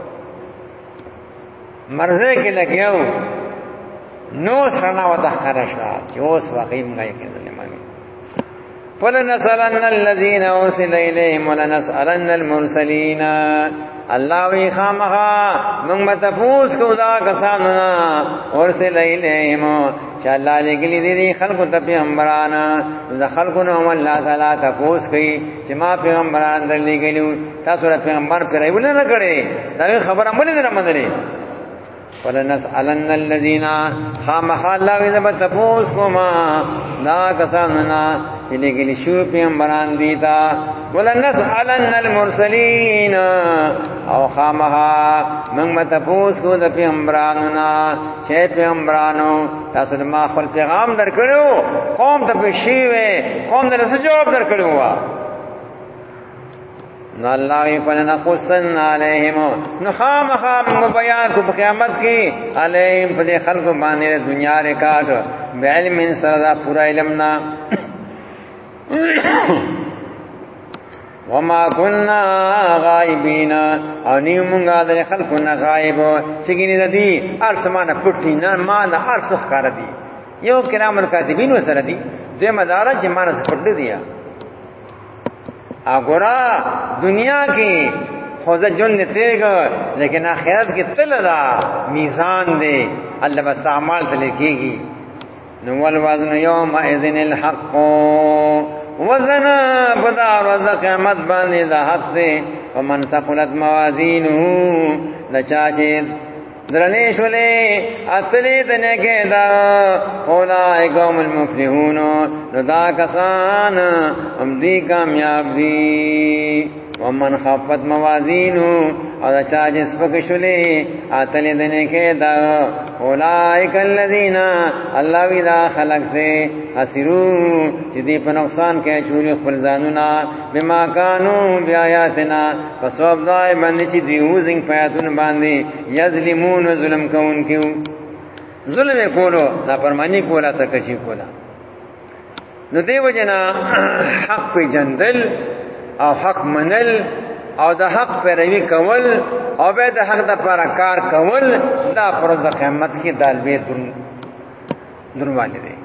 مرضے کے لگے ہو نو سرنا و تحقرشا چوس واقعی منگا یقین ظالمانی فلنسألن الذين أرسل إليهم ولنسألن المرسلين الله وی خامخا من متفوس کو دا کساننا ارسل الیہم چا اللہ لگلی دی خلق تا پیغمبران دا خلقنا هم اللہ تعالی تفوس کئی چا ما پیغمبران در لگلیو تاسو را پیغمبر پر ایولی نکڑے دا خبر عملی در مدرے فلنسألن الذين خامخا اللہ وی دا تفوس کو ما دا کساننا چلے گلی شو پیغمبران دیتا ولنسألن المرسلین او خامها من متفوس کو دا پیغمبرانونا چھے پیغمبرانو تاسو دا ما خپل پیغام در کرو قوم تا پیشیوے قوم در رسو جواب در کرو نو اللہ فلنقصن علیہم نو خامها من بیان کو قیامت کی علیہم فدی خلق بانے دنیا ریکارڈ بعلم سردا پورا علمنا وما كنا غائبین او نیو منگا در خلقنا غائب چگینی دا دی ارسمانا پٹی نرمانا ارسخ کار دی یو کرام الکاتبین و سر دی دوی مدارا چی مانا سے پٹ دیا آگورا دنیا کی خوزہ جن تیگ لیکن آخرت کی تل دا میزان دے اللہ بس اعمال تلے کی گی نوال وزن یوم اذن الحق وزن بدار وزن قیمت باندې دا حق دے ومن ثقلت موازینه لچاچه درنې شولې اتلې دنه کې دا اولئک هم المفلحون نو دا کسان هم دي کامیاب دي ومن خفت موازینه او دا چاچه سپک شولې اتلې دنه کې دا اولئک الذین الله وی دا خلق سے خسروا چې دې په نقصان کې چوري خپل ځانونه بما كانوا بیااتنا فسوب دای باندې چې دی وزنګ پیاتون باندې یظلمون ظلم کوونکو ظلم کولو دا پرمانی کولا سکشي کولا نو دیو جنا حق په جندل او حق منل او د حق پیروي کول او به د حق د پر کار کول دا پرز قیامت کې دالبه دروازه دي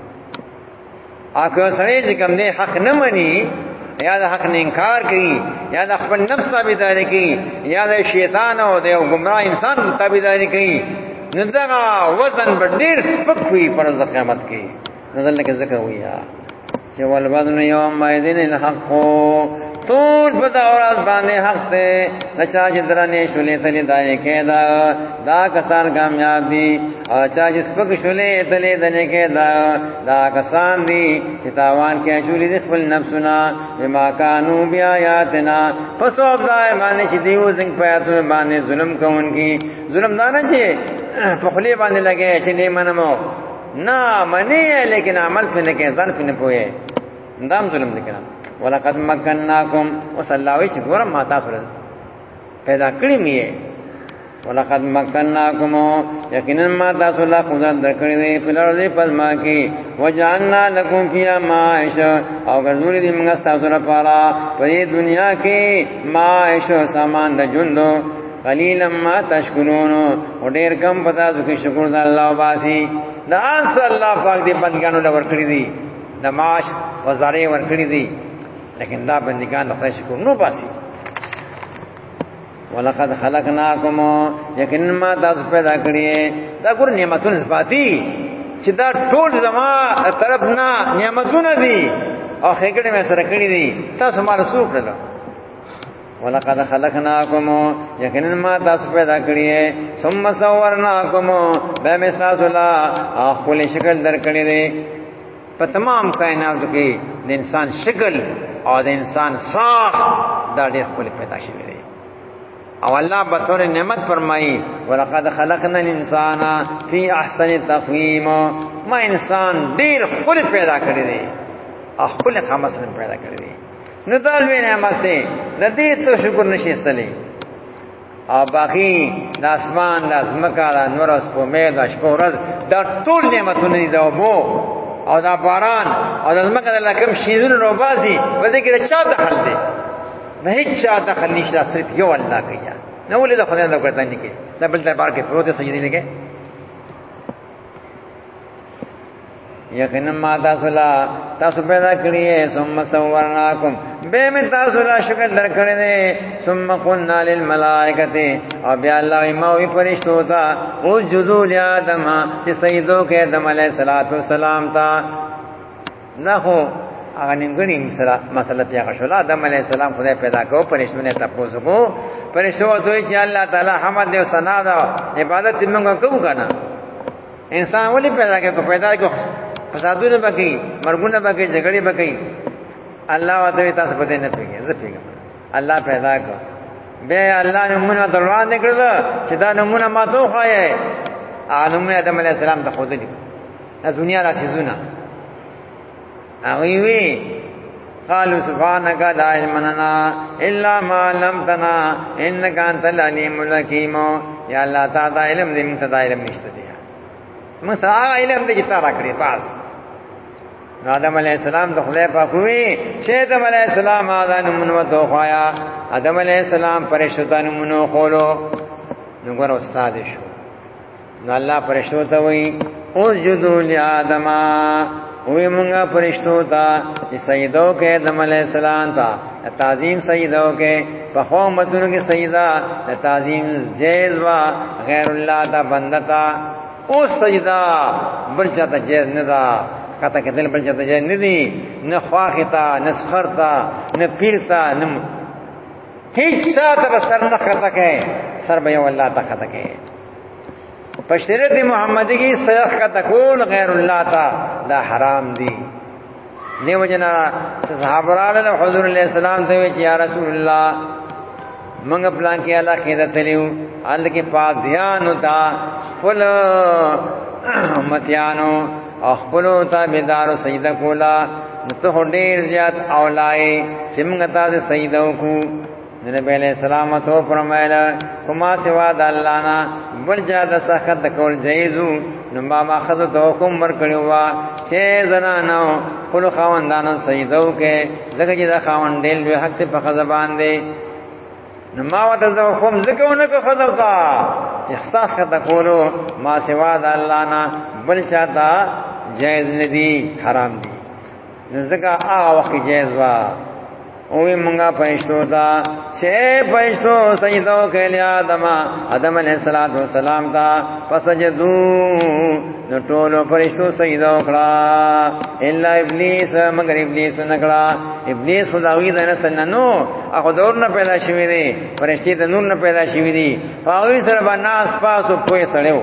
اګه سړی چې کوم نه حق نه مني یا د حق نه انکار کوي یا د خپل نفس تابعداري کوي یا د شیطان او د گمراه انسان تابعداري کوي نو دا وزن به ډیر سپک وي پرز قیامت کې نو دلته ذکر ویا چې ول بدن یوم ایذن الحق طول پتا اورات باندې حق ته نچا چې درنه شولې تلې دای کې دا کسان کامیاب دي او چا چې سپک شولې تلې دنه کې دا کسان دي چې تاوان کې شولې د خپل نفسنا بما كانوا بیااتنا فسوب دای باندې چې دیو څنګه پیاتو باندې ظلم کوونکی ظلم نه چې په خلی باندې لګي چې نه منمو نه منی لیکن عمل په نه کې ځان په نه پوهه اندام ظلم وکړه ولقد مکناکم وصلاوی چې ګورم ما تاسو پیدا کړی مې ولقد مکناکم یقینا ما تاسو لا قدرت درکړې وي په لارې پزما کې وجعلنا لكم فيها معاش او ګرځولې دې موږ تاسو لپاره په دنیا کې معاش سامان د ژوند قلیلا ما تشکرون او ډېر کم پتا چې شکر د الله واسي دا انس الله پاک دې بندګانو له ورکړې دي د معاش وزارې ورکړې دي لیکن دا بندګان د خدای شکر نو باسي ولقد خلقناکم یقینا ما تاسو پیدا کړی دا ګور نعمتونه ذاتی چې دا ټول زما طرف نه نعمتونه دي او خېګړې مې سره کړی دي تاسو ما رسول کړل ولقد خلقناکم یقینا ما تاسو پیدا کړی ثم صورناکم به مې تاسو لا خپل شکل درکړی دی په تمام کائناتو کې د انسان شکل او د انسان ساخ دا ډېر خپل پیدا شوی دی او الله بطور نعمت فرمایي ولقد خلقنا الانسان فی احسن تقویم ما انسان ډیر خپل پیدا کړی دی خپل خامسن پیدا کړی دی نو دا لوی نعمت دی د دې ته شکر نشي استلی او باقی د اسمان د ازمکا د نور اس په مې د شپه ورځ دا ټول نعمتونه دي دا وو او دا باران او د ازمکا د لکم شیزونه روباسي په دې کې چا دخل دی نه هیڅ چا دخل نشته صرف یو الله کوي نه ولې د خدای د کوتان نه کې دا بل ځای بار کې پروت سجدي لګي یقینا ما تاسو پیدا کړی ثم صورناکم به می تاسو لا شکل درکړی نه ثم قلنا للملائکه او بیا الله ما وی فرشتو ته او جذول ادم چې سیدو کې ادم علیه السلام تا نه هو هغه نیمګړی مسله پیغه شو آدم علیه السلام خدای پیدا کو پرېښونه تاسو کو پرېښو دوی چې الله تعالی حمد او ثنا دا عبادت موږ کوو کنه انسان ولې پیدا کړو پیدا کو فسادونه بکی مرګونه بکی جګړې بکی الله وته تاسو په دې نه پیږي زه پیږم الله پیدا کو به الله نمونه دروازه نکړل چې دا نمونه ما ته خوایې عالم آدم علیه السلام ته خو دې د دنیا راشيزونه اوی قالوا سبحانك لا علم لنا الا ما علمتنا انك انت العليم الحكيم یا الله تعالی علم دې موږ ته علم نشته دی موږ سره علم دې تا راکړي پاس آدم علیہ السلام د خدای پاک وی چې آدم علیہ السلام اذان منوتو خوایا آدم علیہ السلام پرشتانو منو خولو نو ګور استاد شو نو الله پرشتو ته وی اسجدوا لآدم وی مونږه پرشتو ته چې سیدو کې آدم علیہ السلام ته تعظیم سیدو کې په قومتونو کې سیدا د تعظیم جیز وا غیر الله ته بندتا او سجدا بل چاته جیز نه دا کته کې دل بل چاته جیز نه دي نه خواختا نه سخرتا نه پیرتا نه هیڅ څه سر نه کته کې سر به الله ته کته کې پشریت محمدی کی سیخ کا تکول غیر اللہ تا دا حرام دی نیو جنا صحابہ علیہ حضور علیہ السلام ته وی یا رسول الله منګ پلان کې الله کې دتلیو ال کې پاک ध्यान ہوتا خپل امتیانو خپل تابعدار سجده کولا ته ډیر زیات اولای چې موږ ته سجده وکړو نبی علیہ السلام تو فرمایلا کما سوا د الله نه بل جا د سخت کول جایزو نو ما ماخذ تو حکم ور کړو چې زنانو خپل خاوندانو سجدو کې زګه چې دا خاوند ډېر به حق په خزبان دی نو ما وته زو حکم زکونه کو خذوتا چې سخت کولو ما سوا د الله نه بل چاته جایز ندي حرام دي زګه هغه وخت جایز وا اوی منگا پرشتو تا چھے پرشتو سجدو کے لیا آدم علیہ السلام تا فسجدو نو ټولو پرشتو سجدو کړه الا ابلیس مگر ابلیس نکړه ابلیس خداوی د نسل نو هغه دور نه پیدا شوی دی پرشتي د نور نه پیدا شوی دی هغه سره باندې پاسو پوي سړیو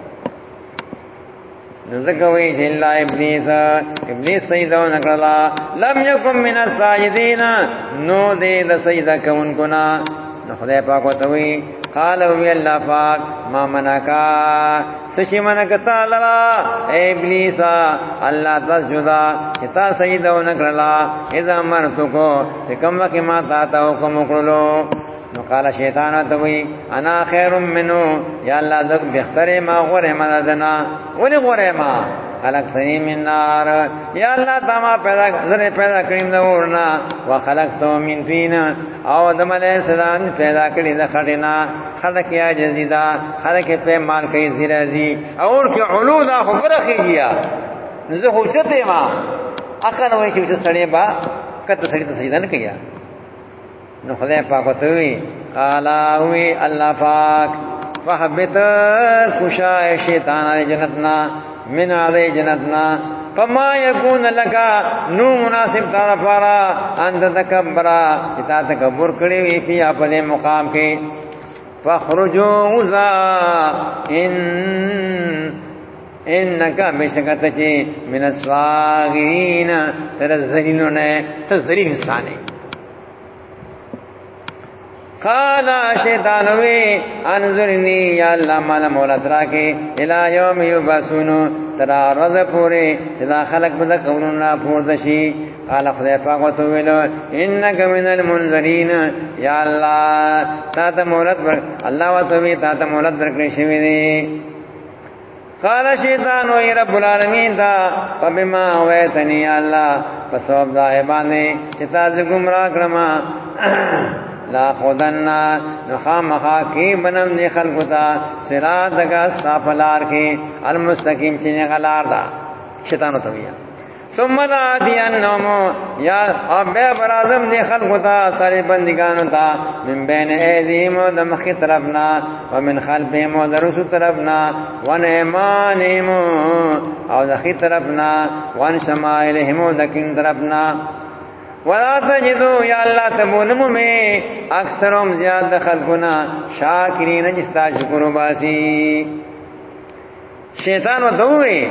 نزکوی چې الا ابلیس سجدو نکړه لم یکم من الساجدین نو دې د سجده کوونکو نه نو خدای پاک وتوی قال وی الله پاک ما منکا سشی منکتا لرا اے ابلیس الله تسجدا چې تا سجده نکړه اذا مرتو کو چې کوم کې ما تا حکم وکړلو نو وقال شیطان توي انا خير منه یا الله ذ بهتره ما غره مددنا ولي غره ما خلقتني من نار یا الله تما پیدا کړم د ورنا وخلقته من طين او دم علیہ السلام پیدا کړی د خټینا خلق یا جزیدا خلق په مال کې زیرازي اور کې علودا خو برخیږي زه خو چته ما اکه نو چې سړی با کته سړی ته سجده نه کوي نو خدای پاک وتوي قالا وی الله پاک فحبت خشاء شیطان جنتنا من علی جنتنا فما یکون لکا نو مناسب تعالی پارا انت تکبرا چتا تکبر کړي وی په خپل مقام کې فخرجوا وزا انک بشکت چی من السواغین تر ذلیلون ته ذلیل انسان قال شیطان وی انظرنی یا الله مال مولا تراکه الی یوم یبعثون ترا رز پوری صدا خلق بد کوننا پوردشی قال خدای پاک وتو ویلو انک من المنذرین یا الله تا ته مولت الله وتو وی تا ته مولت درکړی شوی دی قال شیطان وی رب العالمین تا فبما اویتنی یا الله پسوب ذایبانه چتا ز گمراه کړما لا خودنا نخامخا کی بنم دی خلقتا صراط دگا صافلار کی المستقیم چینی غلار دا شیطانو تویا ثم لا دینهم یا اب برازم دی خلقتا ساری بندگانو تا من بین ایدیم و دمخی طرفنا ومن خلفهم و درسو طرفنا وان ایمانهم او دخی طرفنا وان شمائلهم و دکین طرفنا ولا تجدو یا اللہ تبونمو میں اکثرهم زیاد خلقنا شاکرین جستا شکر باسی شیطان و دوئے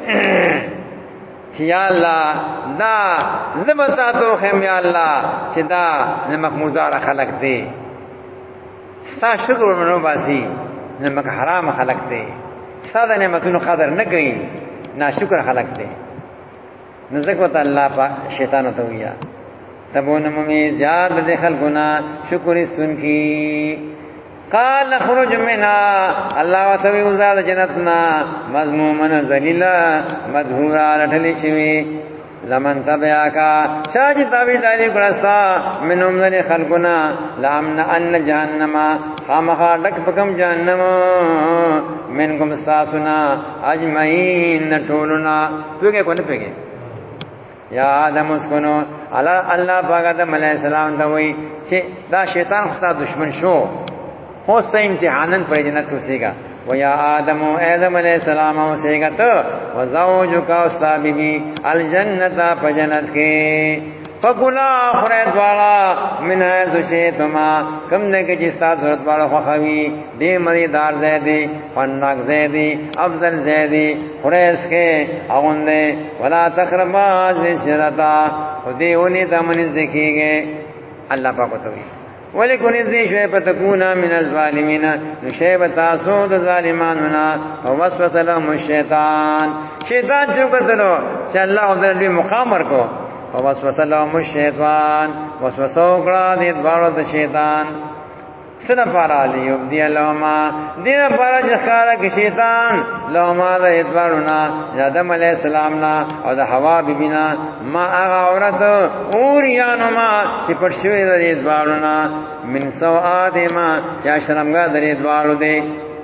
یا اللہ دا زبتا تو خیم یا اللہ چی دا نمک مزار خلق دے ستا شکر منو باسی نمک حرام خلق دے ستا دا نمکنو قدر نگئی نا شکر خلق دے نزکوت اللہ پا شیطان و دوئے تبونم میں زیاد دے خلقنا شکر سن کی قال خرج منا اللہ وتوی وزاد جنتنا مذمومن ذلیلا مدحورا لٹلی شوی لمن تبعاکا چاچ تابعداری کرستا منهم ذلی خلقنا لامن ان جہنم خامخا ڈک پکم جہنم منکم ساسنا اجمعین ٹولنا پیگے کون پیگے یا آدم اسکنو اللہ پاک آدم علیہ السلام تا وی چه دا شیطان خستا دشمن شو خوستا امتحانن پر جنت کسیگا و یا آدم آدم علیہ السلام اسیگا تو و زوجکا استا بی بی الجنتا پا جنت کے فکلا خرید والا من حیث شیطما کم دے کے جستا صورت والا خوخوی دی مدی دار زیدی فنناک زیدی افضل زیدی خریز کے اغن دے ولا تقربا شرطا خودی اونی تمنیز دیکھی گے اللہ پاک توی ولیکن ازدی شعب تکونا من الظالمین نشعب تاسود ظالمانونا ووسوس لهم الشیطان شیطان چوکتلو چا اللہ عبدالله بھی مقامر کو ووسوس لهم الشیطان وسوسو کړه دې دوالو د شیطان سره پارا لیوبدی لهما دې پارا چې ښکارا کې شیطان لهما د ادوارنا آدم علیہ السلام نا او د حوا بیبینا ما هغه عورت اوریانو ما چې پټ شوی د ادوارنا من سوآت ما چې شرمګه د ادوارو دې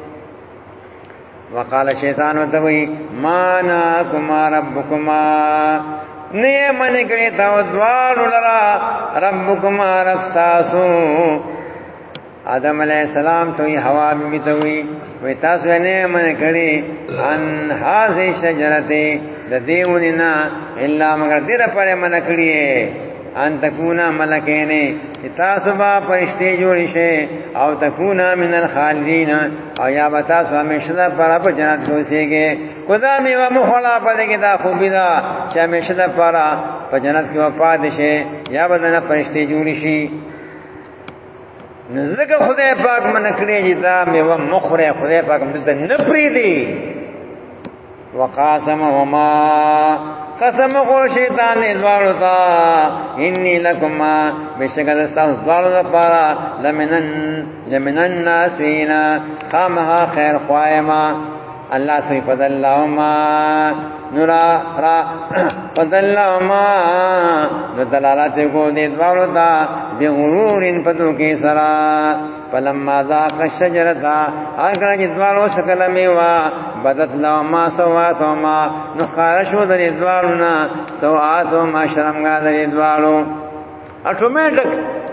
وقال شیطان وتوی ما ناکما ربکما نه من کړي تا دوار لرا ربکما رساسو آدم علیہ السلام توي حوا بي توي وي تاسو نه من کړي ان هاذ شجرته د دیوننا الا مگر دې په من کړي ان تکونا ملکین تاسو با پرشتي جوړی شي او تکونا من الخالدین او یا بتا سو همیشه پر په جنت کوسيږي خدا میوا مخلا پدې کې دا خوبی دا چې همیشه پر په جنت کې وفات شي یا بدن پرشتي جوړی شي نزدک خدای پاک من کړی چې دا میوا مخره خدای پاک دې نه پری دی وقاسمهما قسم خور شیطان ادوارو تا انی لکما بشک دستان ادوارو دا پارا لمنن ناسوینا خامها خیر خوائما اللہ سوی فضلہما نورا را فضلہما دلالات کو دیدوارو تا بغرور پتو کی سرا فلما ذاق الشجرتا اگر جدوارو شکل میوا بدت لهما سواتهما نخارشو در ادوارنا سواتهما شرمگا در ادوارو اٹومیٹک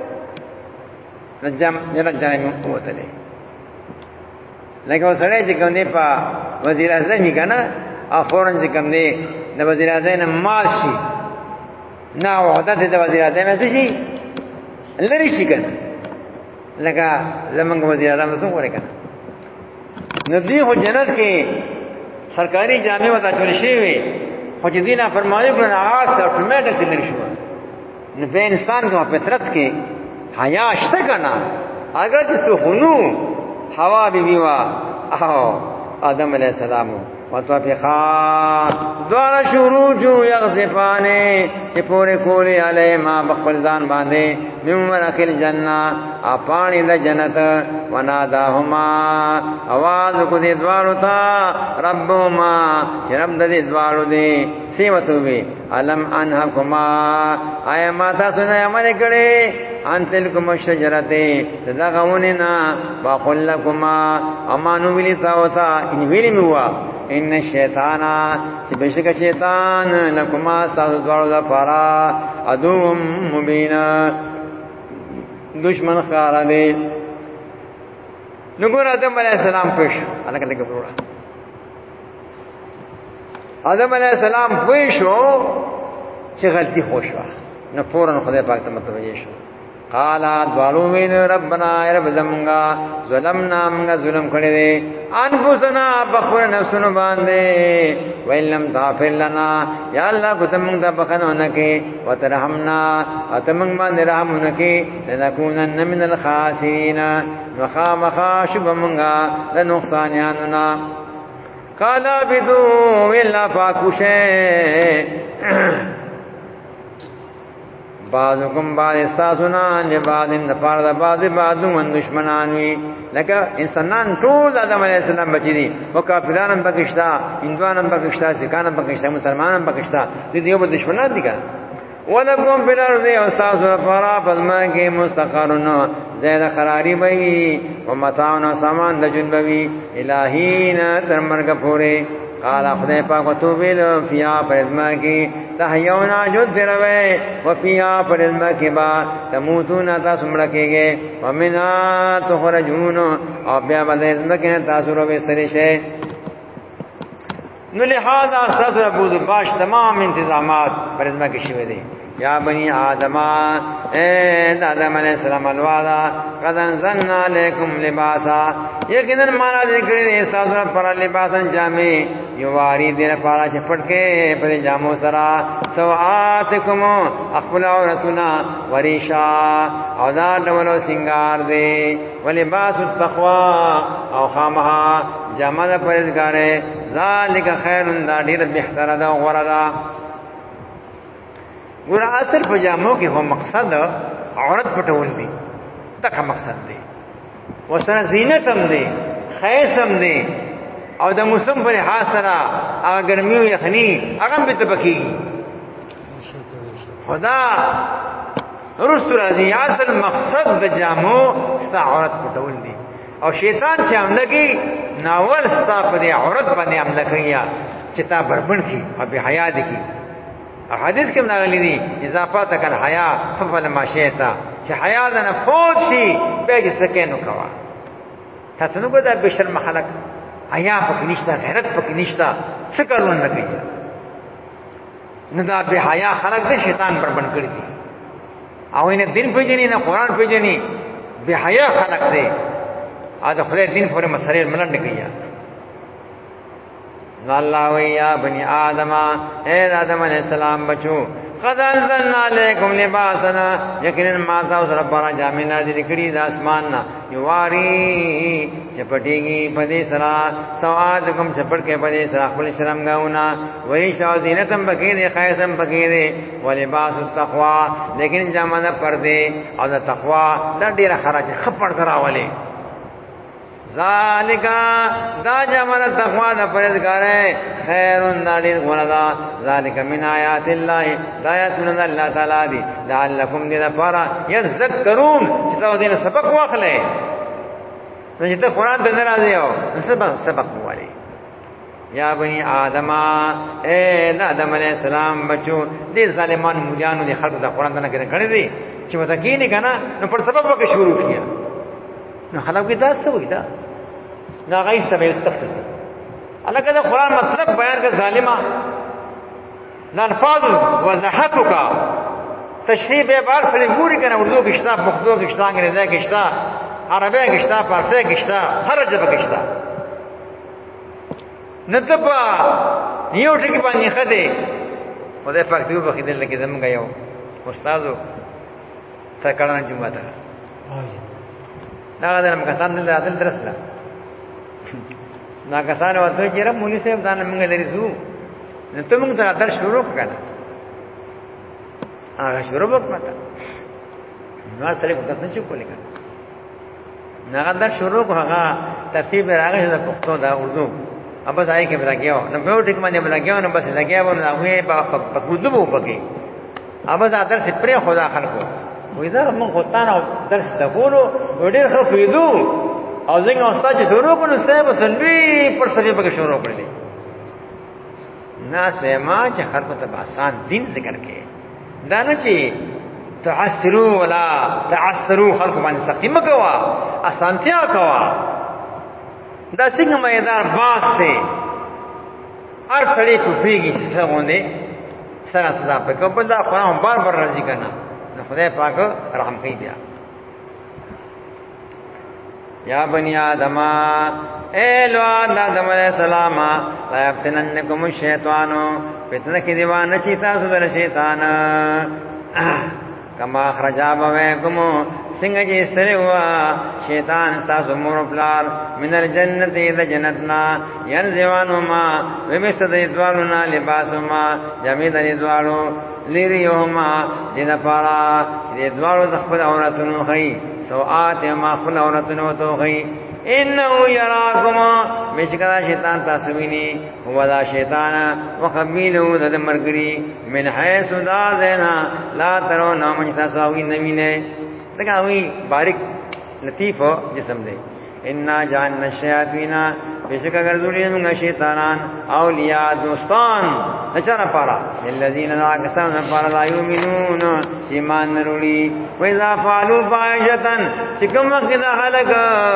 جنت جانے میں قوت لے لیکن وہ سڑے چکم دے پا وزیر اعظمی کا نا اور فوراً چکم دے دا وزیر اعظم مال شی نا وحدت دا وزیر اعظم ایسے شی لری شی کنا لکا زمانگ وزیر اعظم رسول کو رکھنا ندی خو جنت کے سرکاری جامع وطا چولی شیوے خو جدینا فرمانی کرنا آغاز سے اٹومیٹک دلر شوا نبی انسان کو فطرت کے حیا اشتا کنا اگر جسو خنو حوا بی بیوا آدم علیہ السلام وطفقا دوارا شروع جو یغزفانے چی پورے کولی علیہ ما بخفلدان باندے من ورقل جنہ اپانی دا جنت وناداہما آواز کو دی دوارو تا ربهما چی رب دا دی دوارو دی سیوتو بی علم انحکما آیا ماتا سنا عمل کرے ان تلکم الشجرتے تدغوننا وقل لکما امانو بلی تاوتا ان ویلی موا ان الشیطانا چی بشک شیطان لکما ساتو دوارو دا پارا عدوم مبین دشمن خارا دے نگور آدم علیہ السلام پیش اللہ کا لگا بروڑا آدم علیہ السلام پیش ہو چی غلطی خوش ہوا نو فوراً خدا پاک تا متوجہ شو قالا دوالو وین ربنا رب زمگا ظلمنا منگا ظلم کھڑے دے انفسنا بخور نفسنو باندے وَإِن لَمْ تَغْفِرْ لَنَا یا اللہ کو تمنگ دا بخنونکے وَتَرْحَمْنَا وَتَمنگ باندے رحمونکے لَنَكُونَنَّ مِنَ الْخَاسِرِينَ وَخَامَخَا شُبَمنگا لَنُقْصَانِيَانُنَا قَالَا بِدُو وِلَّا فَاكُشَيْ بعضکم بعض استاسونا لبعض نفار دا بعض من دشمنانوی لکه انسانان ټول آدم علیہ السلام بچی دي و کافرانم پکشتا هندوانم پکشتا سکانم پکشتا مسلمانم پکشتا دې یو دشمنان دي کا ولکم فی الارض استاسو فرا فزما کې مستقرن زید خراری بوي و متاعنا سامان د جن بوي الہین تر مرګ پورې قال خدای پاک وتوبیل فیا پرزما کی تحیونا جد دروے وفیا پرزما کی با تموتون تاسو مړکیږي ومنا تخرجون او بیا باندې ازما کې تاسو روي سری شي نو لہذا تاسو بود باش تمام انتظامات پرزما کې شوي دي یا بنی آدم اے آدم علیہ السلام الوادا قد انزلنا علیکم لباسا یقینا مانا ذکر دے سازو پر لباسا جامع یواری دیر پارا چپٹکے پر جامو سرا سوآتکم اخبل عورتنا وریشا او دا ڈولو سنگار دے ولباس التقوی او خامہا جامع دا پرزگارے ذالک خیر دا دیر بہتر دا غوردا گورا اصل پجاموں کی ہو مقصد عورت پٹول دی تک مقصد دے وسنا زینت هم دے خیس هم دے او د موسم پر حاصرا اگر گرمی و یخنی اغم بھی تبکی خدا رسول رضی اصل مقصد د جامو ستا عورت پٹول دی او شیطان سے حملہ کی ناول ستا پر عورت بنے حملہ کیا چتا بربن کی اور بے حیا کی حدیث کې مناغلی دي اضافه تکل حیا ففل ما شیتا چې حیا د نه فوت شي به چې سکینو کوا تاسو نو ګدا بشر مخلق حیا پکې نشته غیرت پکې نشته څه کارونه نه کوي نه دا به حیا خلق د شیطان پر بند کړی دي او اینه دین پیژني نه قران پیژني به حیا خلق دي اته خدای دین پر مسرې ملند کوي الله ويا بني آدم اے آدم علیہ السلام بچو قد انزلنا علیکم لباسنا یقینا ما تاسو ربنا جامې نازل کړي د اسمان نه یواری چپټيږي پدې سرا سوادکم چپټ کې پدې سرا خپل شرم گاونا وای شاو زینتم بکې دي خیسم بکې دي ولباس التقوا لیکن جامه پردې او د تقوا د ډیره خراج خپړ تراولې ذالک دا جمال تقوا دا پرهیزګار خیرون دا ډیر غوړه دا ذالک من آیات الله دا آیاتونه الله تعالی دی لعلکم لذفرا یذکرون چې تاسو دې سبق واخلې نو چې ته قران ته ناراضي یو سبق وایي یا بنی آدم اے آدم علیہ السلام بچو دې ظالمان مجانو دي خلق دا قران ته نه کړی دي چې متکی نه کنه نو پر سبب وکړي شروع کیا نو خلق کې دا څه وې دا نا غي سبيل تخت الله کده قران مطلب بیان کا ظالما نا الفاظ وضاحتک تشریح به بار سره پوری کنه اردو کې شتا مخدو کې شتا انګریزي کې شتا عربی کې شتا فارسی کې شتا هر ژبه کې شتا نتبا یو ټکی باندې خده خدای پاک دې په خدای لکه زمونږ یو استادو تا کړه جمعه ته دا غواړم کسان دې راتل درسله نا کسان وته چې رب مولوی صاحب دا موږ لري زو نو ته موږ ته درس شروع کړه هغه شروع وکړه نو سره وخت نشو کولای نه درس شروع هغه تفسیر راغی د پښتو دا اردو ابا ځای کې بلګیاو نو په ټیک باندې بلګیاو نو بس لګیاو نو هغه په کودو وو پکې ابا دا درس پرې خدا خلکو وې دا موږ غوتانه درس ته کولو ډېر خلک وېدو او څنګه استاد چې شروع کړو صاحب سنوي پر سبي پکې شروع کړل نه سما چې خلکو ته آسان دین ذکر کې دا نه چې تعسروا ولا تعسروا خلکو باندې سختی مکوا اسانتیا کوا دا څنګه مېدار باس ته هر سړی کو پیږي چې څنګه باندې سره صدا په کوم دا قرآن بار بار راځي کنه نو خدای پاک رحم کوي بیا یا بنی آدم اے لو آدم علیہ السلام لا یفتننکم الشیطان فتنه کې دیوانه چې تاسو در شیطان کما خرج ابویکم څنګه چې سره وا شیطان تاسو مور پلار من الجنت د جنتنا ينزوانو ما ومسد ادوالنا لباسما جميل ادوالو لريهما لنفرا ادوالو د خپل اوراتونو خي سوآت ما خپل اوراتونو تو خي انه يراكم بشکا شیطان تاسو ویني هو دا شیطان وقبيله د مرګري من حيث دا زنا لا ترون من تاسو ویني دغه وی باریک لطیف جسم دی ان جان الشیاطین بشک ګرځولې موږ شیطانان اولیاء دوستان نچره پارا الذين ناقصون پارا لا یؤمنون ایمان نرولي وإذا فعلوا فاحشة چې کوم وخت دا خلق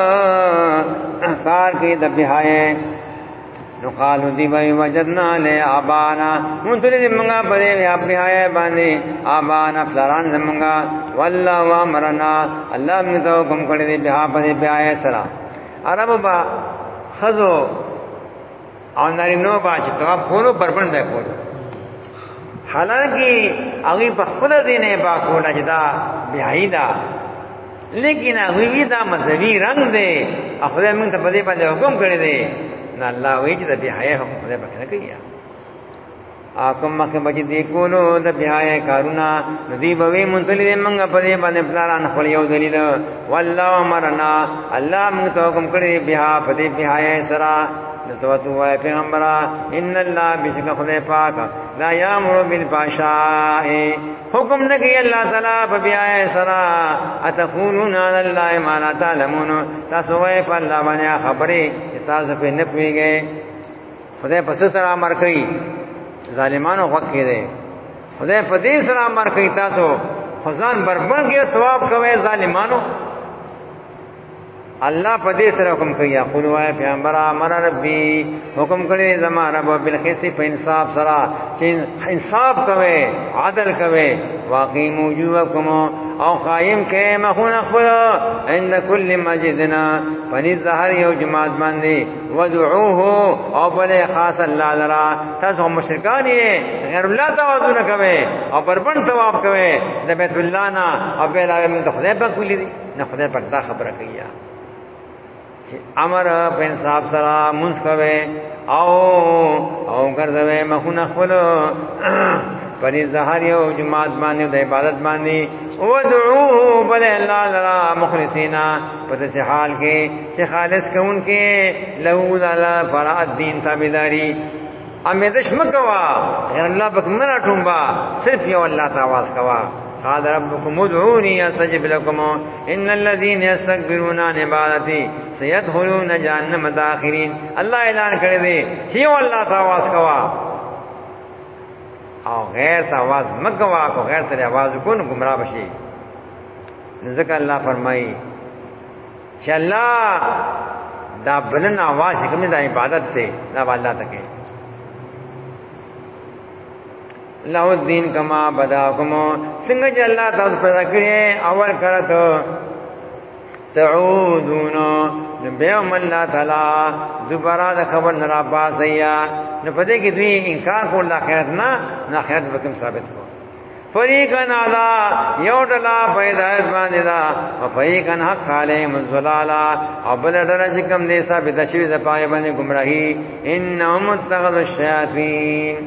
کار کوي د بهای نو قالو دی وای وجدنا له ابانا مونږ دې موږ په دې بهای باندې ابانا فلران زمونږ والله امرنا الله موږ ته حکم کړی دی بها په دې بهای سره عربو با خزو او نارینو با چې تا کولو بربند دی کول حالانکه هغه په خپل دینه با کول اجدا بهای دا لیکن هغه دا مذهبي رنگ دی خدای موږ ته په دې باندې حکم کړی دی نه الله وی چې د بهای حکم خدای پکې نه کوي اکم مکه بچ دی کولو د بهای کارونا ندی بوي منتلی منګه په دې باندې پلان خپل یو دلیل والله امرنا الله موږ ته حکم کړی بها په دې بهای سرا نتوتو وای پیغمبر ان الله بشک خدای پاک لا یامر بالفحشاء حکم نه کوي الله تعالی په بهای سرا اتقولون علی الله ما لا تعلمون تاسو وای په الله باندې خبرې تاسو په نه پويږئ خدای په سره امر کوي ظالمانو وخت کې دي خدای په دې سره امر کوي تاسو خزان بربند کې ثواب کوي ظالمانو الله په دې سره حکم کوي یقولوا یا پیغمبر امر ربي حکم کړی زما رب بالقسط په انصاف سره چې انصاف کوي عدل کوي واقعي موجوکم او قائم کې مخون خپل عند کل مسجدنا پنځ هر یو جماعت باندې ودعوه او بل خاص الله لرا تاسو مشرکان یې غیر الله تعالی کوي او بربند ثواب کوي د بیت الله نه او بل هغه د خدای په کلی دي نه خدای په دا خبره کوي چې امر په انصاف سره منځ کوي او ګرځوي مخونه خپل پنځ هر یو جماعت باندې د عبادت باندې ودعوه بل الله لرا مخلصینا پس حال کې چې خالص کون کې له تعالی فرع الدین تابعداري امیدش مکوا غیر الله پاک نه راټومبا صرف یو الله ته आवाज کوا قال ربكم ادعوني استجب لكم ان الذين يستكبرون عن عبادتي سيدخلون جهنم داخرين الله اعلان کړی دی چې یو الله ته आवाज کوا او غیر ته आवाज مکوا کو غیر ته आवाज کو نو گمراه بشي ذکر الله فرمایي چې الله دا بلن आवाज کوم د عبادت ته دا الله تکي له الدین کما بداکم څنګه چې الله تاسو پیدا کړی اول کړه تعودون بهم الله تعالی دوباره د خبر نه را پاسیا نو پدې کې دوی انکار کول اخرت نه اخرت حکم ثابت کو فریقن علا یو ډلا پیدا باندې دا او فریقن حق علیهم الضلالا او بل ډلا چې کوم دې ثابت شوی د پای باندې گمراهی انهم اتخذوا الشیاطین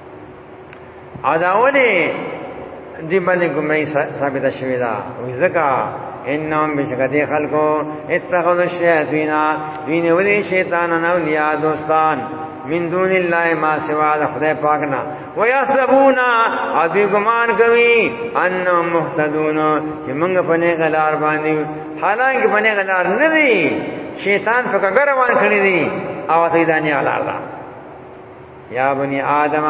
عداوله دی باندې گمراهی ثابت شوی دا وزکا انهم بشکتی خلقو اتخذوا الشیاطین دین ولی شیطانان اولیاء دوستان من دون الله ما سوا د خدای پاک نه ويحسبون ابي ګمان کوي ان مهتدون چې موږ په نه غلار باندې حالانکه په نه غلار نه دي شیطان فکر روان کړی دي او ته دانی الله یا بنی آدم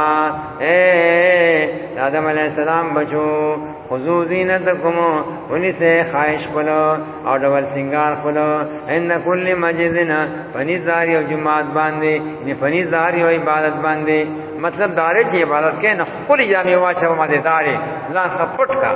آدم علیہ السلام بچو خذو زینتکم ونی سے خواہش پلو او ډول سنگار پلو ان کل مسجدنا فنیزار یو جماعت باندې نه فنیزار یو عبادت باندې مطلب دارې چې عبادت کې نه خپل جامع واچو ماده دارې ځان خپټ کا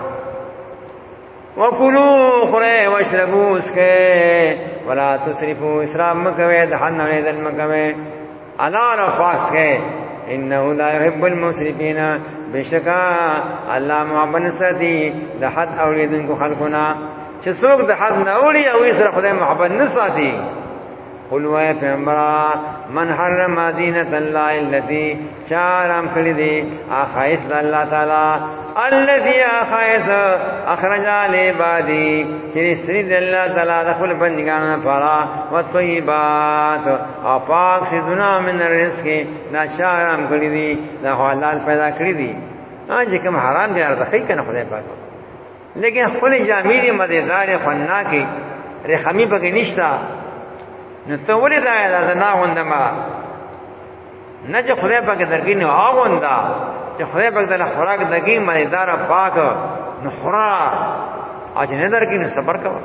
وکلوا خره واشربوا اسکه ولا تسرفوا اسراف مکوي د حن نه دل مکوي انار فاس کې انه لا يحب المسرفين بشکا الله محبت ساتي د حد اوریدونکو خلقنا چې څوک د حد نه اوړي او سره خدای محبت نه ساتي قل وای پیغمبر من حرم زینت الله التي شارم کړی دي اخایس الله تعالی الذي اخایس اخرج لعبادي چې سری د الله تعالی د خپل بندګانو لپاره او طیبات او پاک سيزونه من رزق نه شارم کړی دي دا حلال پیدا کړی دي چې کوم حرام دي ارزخی کنه خدای پاک لیکن خپل جامې مزیدار خنا کې رحمی پکې نشتا نو ته ولې دا نه غوندما نه چې خدای پاک درګې نه اغوندا چې خدای پاک دله خوراک دګې مزیدار پاک نو خورا اج نه درګې نه صبر کوه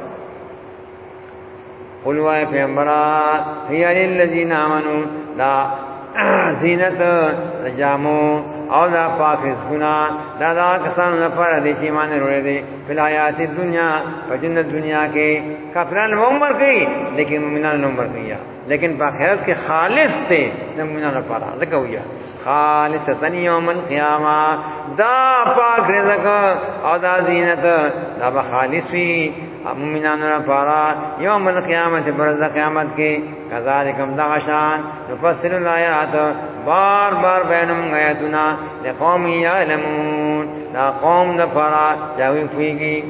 قل وای پیغمبره هي للذین آمنوا لا زینت رجامو او دا پاک رزقنا دا کسانو لپاره دي چې ایمان وروړي دي په حیات دنیا په جنت دنیا کې کافرانو عمر کوي لیکن مومنانو عمر کوي لیکن په آخرت کې خالص ته د مومنانو لپاره ځکه ویا خالصتن یوم القیامه دا پاک رزق او دا زینت دا به خالص وي مومنانو لپاره یوم القیامت پر قیامت کې کذالکم دغشان نفصل الآیات بار بار بیانم آیاتنا لقوم یعلمون دا قوم دفرا جاوی پویگی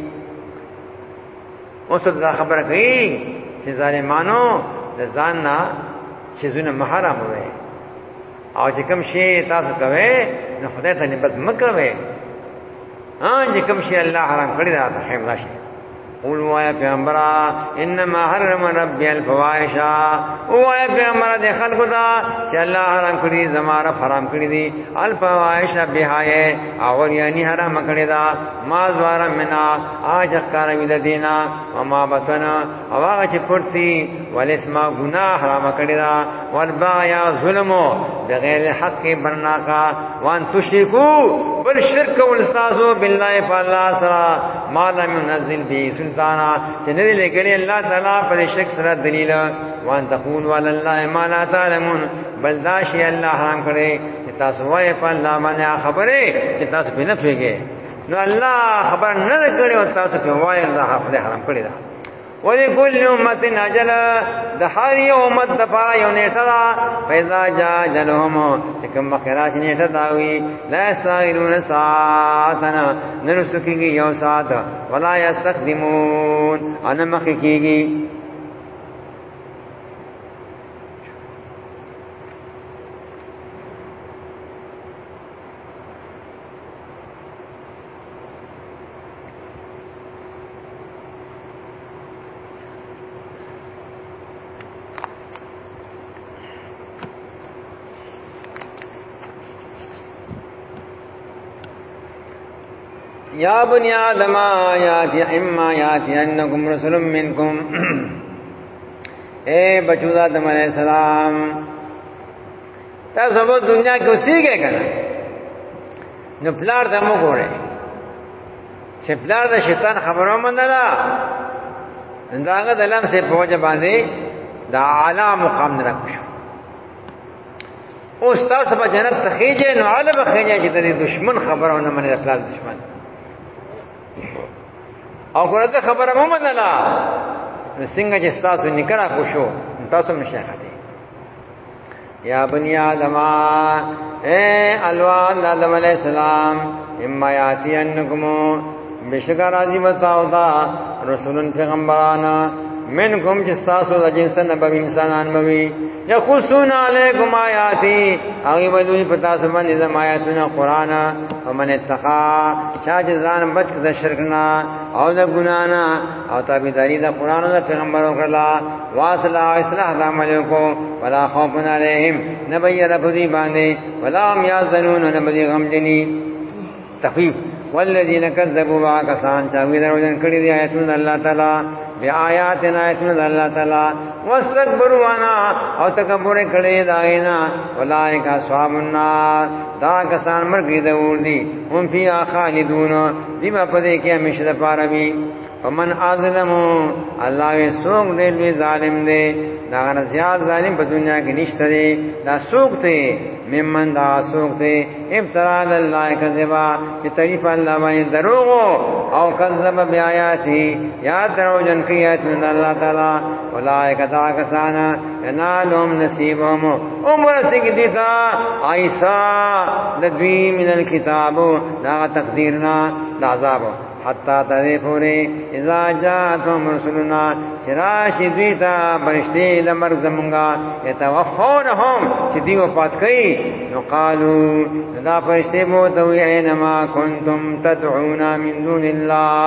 اوس دا خبره کوي چې ظالمانو د ځان نه چیزونه محرم وي او چې کوم شی تاسو کوي نو خدای ته نسبت مکوي چې کوم شی الله حرام کړی دا ته حرام نشي قول وای پیغمبر انما حرم ربي الفواحش وای پیغمبر د خلکو دا چې الله حرام کړی زماره حرام کړی دي الفواحش بهای او یعنی حرام کړی دا ما زوار منا اج کار ویل دینا او ما بتنا او هغه چې پړتي ولسما ګناه حرام کړی دا والبایا ظلم بغیر حق برناکا وان تشرکو بل شرک ول استاسو بالله فالله سرا ما لم ينزل به سلطانا چې نه لګلې الله تعالی پر شک سره دلیل وان تقول وعلى الله ما لا تعلمون بل دا شی الله حرام کړي چې تاسو وایې په الله باندې خبره چې تاسو په نه پیږي نو الله خبر نه کړي او تاسو په وایې الله حرام کړي دا ولکل امه اجل د هر یو امت د پاره یو نیټه ده فیضا جاء اجلهم چې کوم مخراج نیټه دا وی لا یستغفرون ساعتنا نرسکیږي یو ساعت ولا یستقدمون ان مخکیږي یا بنی آدم آیاتی اما آیاتی انکم رسول منکم اے بچو آدم علیہ السلام تاسو په دنیا کې اوسېږئ کنه نو پلار ته مو ګوره چې پلار د شیطان خبرو منله داغه دلم سه په وجه باندې دا اعلی مقام نه راکوشو او تاسو په جنت ته خېجه نو اعلی به خېجه چې د دشمن خبرونه منې د پلار دشمن او ګورته خبره مو منله څنګه چې تاسو نکړه خوشو تاسو مشایخه دي یا بنی آدم اے الوان آدم علیہ السلام اما یاتی انکم بشکا راضی بتاو دا رسولن پیغمبرانا منکم جستاسو دا جنس نبوی انسانان بوی یخصون علیکم آیاتی اگی بدوی پتا سبن ازم آیاتنا قرآن ومن اتقا چاچ زان بچ دا شرکنا او دا گنانا او تابیداری دا قرآن دا پیغمبرو کرلا واصلہ اصلاح دا عملیو کو ولا خوفن علیہم نبی رفضی باندے ولا هم یازنون نبی غمجنی تخفیف والذین کذبوا باکسان چاوی دروجن کړي دي آیاتونه الله تعالی بیا آیاتنا آیاتونه الله تعالی واستكبروا انا او تکبر کړي داینا اولئک اصحاب النار دا کسان مرګي د ور دي هم فی خالدون دیما پدې کې همیشه د پاره وي ومن اظلمو الله یې سوق دې لوی ظالم دې دا نه زیات ظالم په دنیا کې نشته دی دا سوق ته ممن دا سوق ته ابترا الله کذبا چې تعریف الله باندې دروغ او کذب بیااتی یا دروژن کیات من الله تعالی اولئک دا کسانا ینالهم نصیبهم عمر سګ دي تا ایسا د دوی من الكتاب دا تقدیرنا دا عذاب حتی تدی پوری اذا جاءتهم رسولنا شراشی دویتا برشتی لمرگ زمونگا یتوفونهم چی دی وفات کئی نو قالو دا فرشتی بوتوی اینما کنتم تدعونا من دون اللہ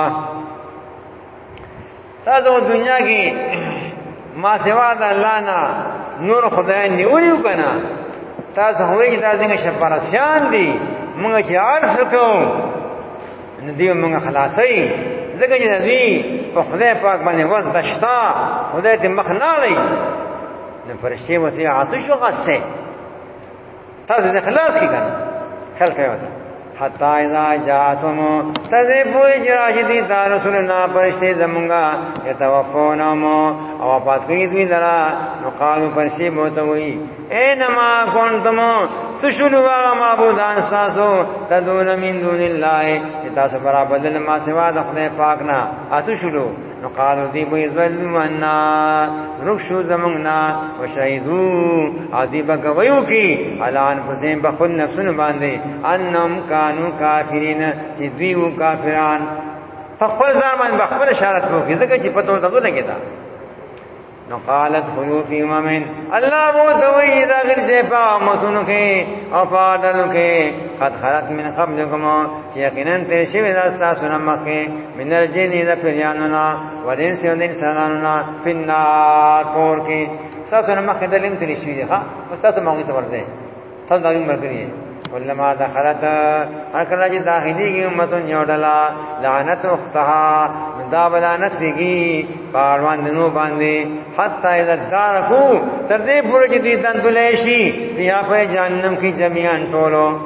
تاسو دنیا کی ما سوا دا اللہ نا نور خدای نیولیو کنا تاسو ہوئی چی تاسو دنگا شپرسیان دی منگا چی عرص کو ندیو منگا خلاصی ذکر چې دوی په خدای پاک باندې وځ دشتا خدای ته مخ نه لې نو فرشتي وته عاصش وغسه تاسو د خلاص کی کنه خلق یو حتا اذا جاءتم تذبوا جراشدي رسولنا فرشتي زمونږه يتوفونهم او پات کوي دوی لرا نو قالو فرشتي موتوي اینما کنتم سشلوا معبودان ساسو تدون من دون الله تاسو برابر له ما سوا د خدای پاک نه اسشلو نو قالو دی بو ظلم انا رخصو زمنا وشهدو ادي بغويو کی الان پسیم بخون نفسن باندې انم کانوا کافرین چې دوی و کافران فخپل ځان بخبر اشاره کوي ځکه چې پتو ته لګیدا نو قالت خلو فی امم الله مو دوی دا غیر صفا متونو کې او فادلو کې قد خلق من قبلكم یقینا تر شوی دا تاسو نه مخه من الجن اذا پیاننا ودین سیون انساناننا فی النار پور کې تاسو نه مخه دلیم تل شوی ها تاسو مونږ ته ورځي تاسو دا مرګري ولما دخلت هرکله چې داخلي کې امتون یوډلا لعنت اختها دا بلانت دیږي پاروان دنو باندې حتی اذا دارکو تر دې پورې چې دې دندلې شي بیا په جهنم کې جميعا ټولو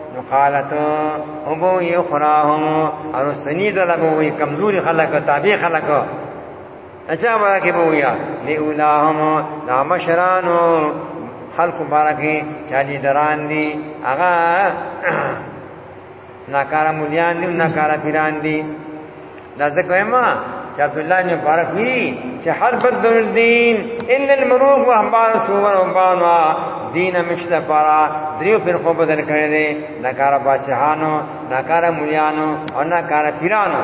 قالت ابو يخراهم اور سنید لبو کمزوری خلق تابع خلق اچھا باکی بویا لیولاهم لا مشرانو خلق بارکی چالی دران دی اغا ناکارا مولیان دی ناکارا پیران دی لازق ویما چې عبداللہ بن مبارک وی چې حد بدل الدین الا الملوک واحبار الصور وبانا دین مشته پارا دریو فرقو بدل کړي دي ناکارا بادشاہانو ناکارا مولیانو او ناکارا پیرانو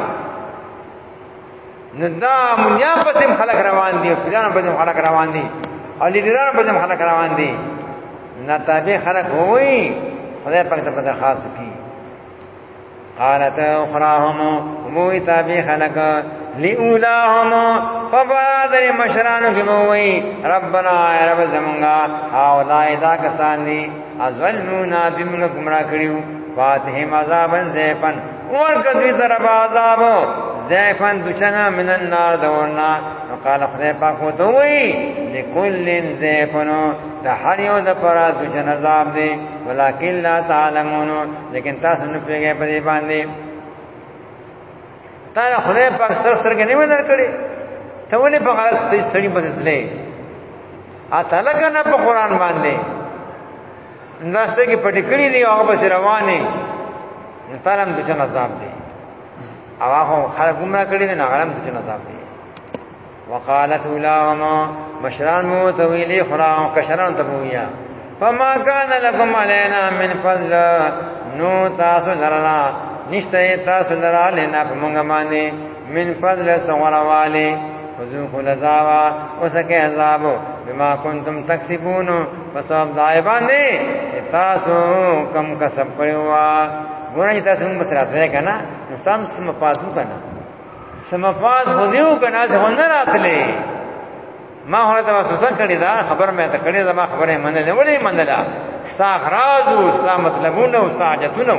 ندا مولیان پسیم خلق روان دي پیرانو پسیم خلق روان دي او لیډرانو پسیم خلق روان دي نتابع خلق ہوئی خدای پاک ته درخواست کی قالت اخراهم ابوی تابع خلق لئولاهم فبادر مشرانو کی موئی ربنا اے رب زمونگا حاولائی دا کسان دی ازولمونا بمونگا گمراہ کریو فاتحیم عذابا زیفن ورکدوی ضرب عذابو زیفن دچنا من النار دورنا وقال خدای پاک ہوتوئی لکل زیفنو دا حریو دا پرا دچن عذاب دی ولیکن لا تعلمونو لیکن تاسو نپی گئے پدی باندی تا خدای پاک سر کې نیمه درکړي ته ولې په غلط سړي بدلې اته لکه نه په قران باندې ناسته کې پټ کړی دی هغه بس روانه نتالم د جن عذاب دی او هغه خلک ګمرا کړی دی نه غلم د جن عذاب دی وقالت اولاهما مشران مو تویلی خرام کشران تبویا فما كان لكم علينا من فضل نو تاسو لرنا نشته تاسو لرا لینا په مونږ باندې من فضل سوالواله فذوقوا العذاب وسکه عذاب بما كنتم تکسبون فسب دایبان دي تاسو کم کسب کړو ګورئ تاسو موږ سره راځي کنه نو سم سم پاتو کنه سم پات هدیو کنه څنګه نه راتلې ما هغه تاسو څنګه کړی دا خبر مې ته کړی دا ما خبره مننه ولې منله ساغرازو سا مطلبونه او ساجتونه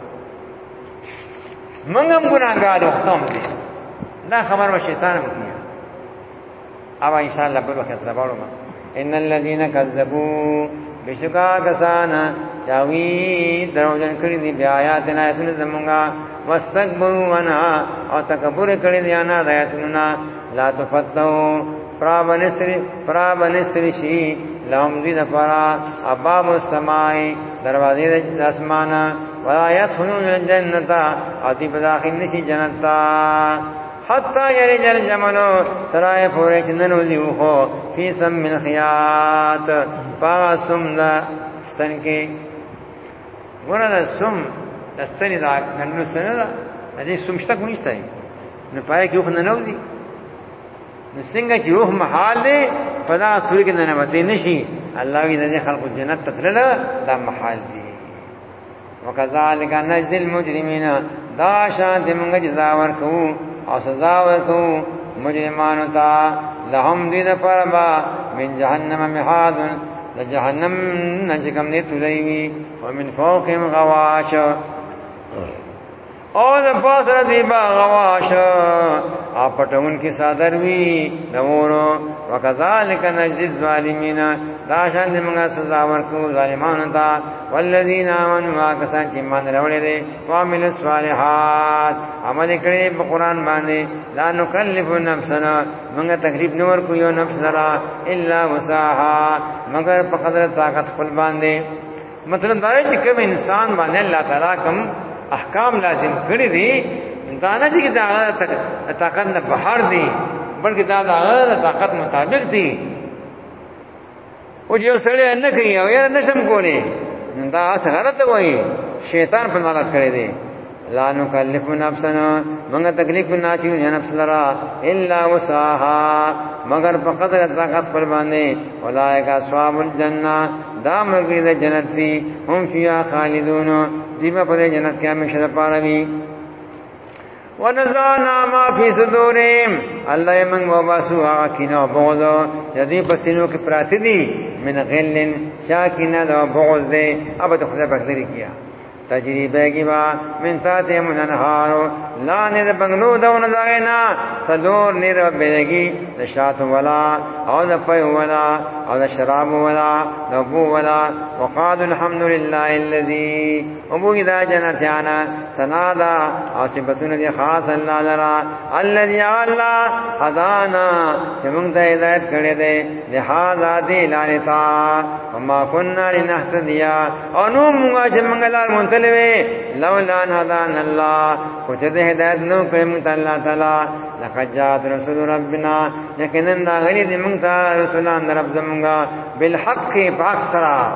منګم ګناګار وختم دي دا خبر و شیطان مکیه او ان شاء الله په وخت سره باور ما ان الذين كذبوا بشکا کسان چاوی دروژن کړی دي بیا آیاتنا آیاتونه زمونږه واستكبروا عنها او تکبر کړی دي انا آیاتنا لا تفتحوا پرابنسری شي لهم دي دفرا ابواب السماء دروازې د اسمان ولا يدخلون الجنه اتی بداخل نشي جنت حتى يرج الجمل ترى فورج ننوزیو خو فی سم من خیات پاسم دا ستن کې ورنه سم دستنی دا کنو سن دا دې سمشتا کو نشته نه پای کې خو نه نوزي نو څنګه چې روح محال دی فدا سوري کې نه وته نشي الله وی دې خلق جنت تتلل دا محال دی وکذالک نجزی المجرمین دا شان دې موږ جزا ورکو او سزا ورکو مجرمانو ته لهم دې پربا من جهنم مهاد لجهنم نجکم دې تلوي ومن فوقهم غواش او د پاسره دی با غواش اپټون کی صادر وی نورو وکذالک نجزی الظالمین دا شان دې موږ سزا ورکو ظالمانو ته والذین آمنوا کسان چې ایمان راوړل دي وعملوا الصالحات عمل کړي په قران باندې لا نکلف نفسنا موږ تکلیف نور کو یو نفس لرا الا وسعها مگر په قدر طاقت خپل باندې مطلب دا چې کوم انسان باندې الله تعالی کوم احکام لازم کړی دي دا نه چې دا طاقت نه بهر دي بلکې دا د طاقت مطابق دي او یو سړی نه کوي او یې نشم کولی دا غلط وایي شیطان په مالت کړی دی لا نکلف نفسنا موږ تکلیف نه چیو نفس لرا الا وسعها مگر په قدر طاقت پر باندې اولئک اصحاب الجنه دا مرګ د جنت دي هم فيها خالدون دیمه په جنت کې همیشه پاره ونزعنا ما فی صدورهم الله یمن وباسو کینه بغض یدی پسینو کې پراتی دي من غل شاکینه دا بغض دې اب ته خدای پاک لري کیا تجری بیگی با من تحتهم الانهار لاندې د بنگلو دونه داغینا سلور نیر بیگی د شات ولا او د پي ولا او د شراب ولا د بو ولا وقال الحمد لله الذي ابو اذا جنتانا سنادا او صفاتونه دي خاص الله لرا الذي الله هدانا چې موږ ته هدایت کړې ده لہذا دې لارتا وما كنا لنهتدي او نو موږ چې موږ لار مونتلوي لولا ان هدانا الله کو چې هدایت نو کړې موږ الله تعالی لقد جاءت رسول ربنا یقینا دا غني دې موږ ته رسولان رب زمونږه بالحق فاكثر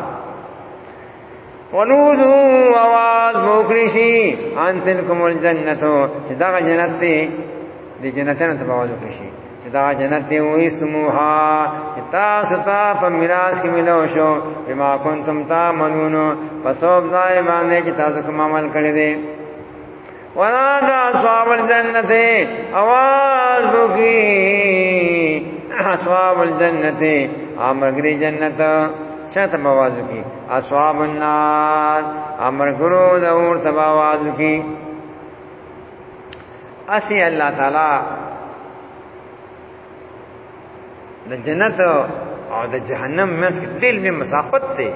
ونودوا آواز بوکریشی ان تلکم الجنتو چې دا جنت دی جنتانو ته آواز وکړي چې دا جنت دی وې سموها چې تاسو ته په میراث کې ملو شو بما کنتم تعملون فسوب ځای باندې چې تاسو کوم عمل کړی دی ونادى اصحاب الجنة آواز وکړي اصحاب الجنة امرګری جنت چاته आवाज وکي اصحاب النار امر ګرو د اور ته आवाज وکي اسی الله تعالی د جنت او د جهنم مې دل می مسافت ته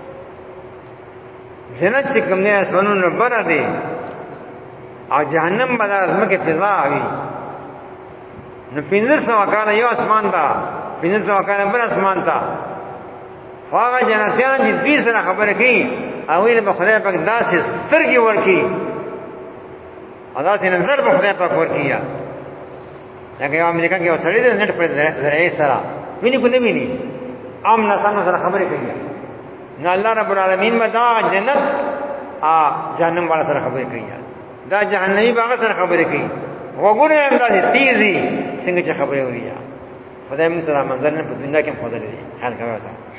جنت چې کوم نه اسمنونو بره دي او جهنم بل ازمکه فضا وي نو 1500 کال یو اسمان تا 1500 کال بل اسمان تا هغه جنتیان چې دې سره خبره کوي او یې په خدای پاک داسې سترګې ورکی ادا سي نظر په خدای پاک ورکیا لکه یو امریکا کې وسړی د نت پر ذریعہ سره ویني کو نه ویني عام ناسانه سره خبره کوي نو الله رب العالمین مدا جنت جهنم والا سره خبره کوي دا جهنمی باغ سره خبره کوي وګوره اندازې تیزی څنګه چې خبره وریه خدای موږ ته منظر نه په دنیا کې خدای دې خیال کوي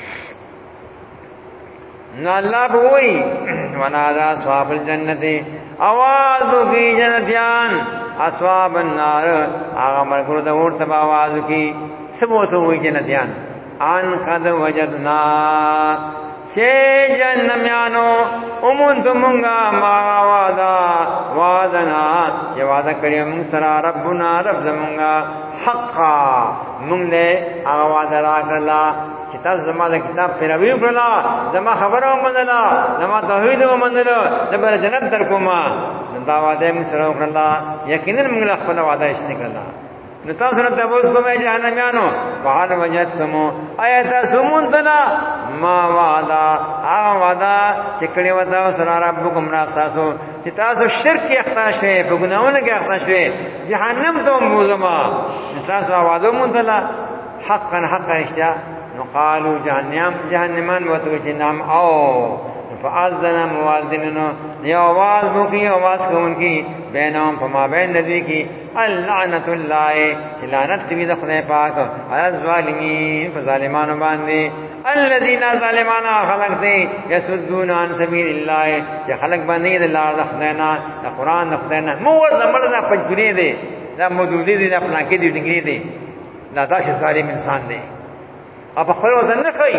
نو الله بوئی ونادا اصحاب الجنت आवाज وکي جنتیان اصحاب النار هغه مرګرو د ورته आवाज وکي سبوته وي جنتیان ان قد وجدنا شي جنمیانو اومند مونږه ما وعدنا چې وعده کړی موږ سره ربنا رب زمونږه حقا موږ له هغه وعده راکړه چې تاسو زما د کتاب پیروي وکړه زما خبره ومنله زما توحید ومنله زما جنت درکوما دا وعده موږ سره وکړه یقینا موږ خپل وعده شنه کړه نو تاسو نه تاسو کومه جهنميانو وحال وجدتمو آیات سمونتنا ما وعدا وعدا چې کړي وتا سره ربکم ناساسو چې تاسو شرک اخطا شوي په ګناونه کې اخطا شوي جهنم ته موزما تاسو وعده مونتلا حقا اشتیا نو قالو جهنمان وته چې نام او فاذن موازنن یو आवाज بو کی आवाज کوونکی بینهم فما بین نبی کی اللعنت الله لعنت دی د خدای پاک از ظالمین فظالمان باندې الذين ظالمان خلق دي يسدون عن سبيل الله چې خلق باندې د الله د خداینا د قران د خداینا مو زمړه پنځوري دي دا مودودي دي خپل کې دي ډنګري دي دا داسې ظالم انسان دی اپ خپل وزن نه کوي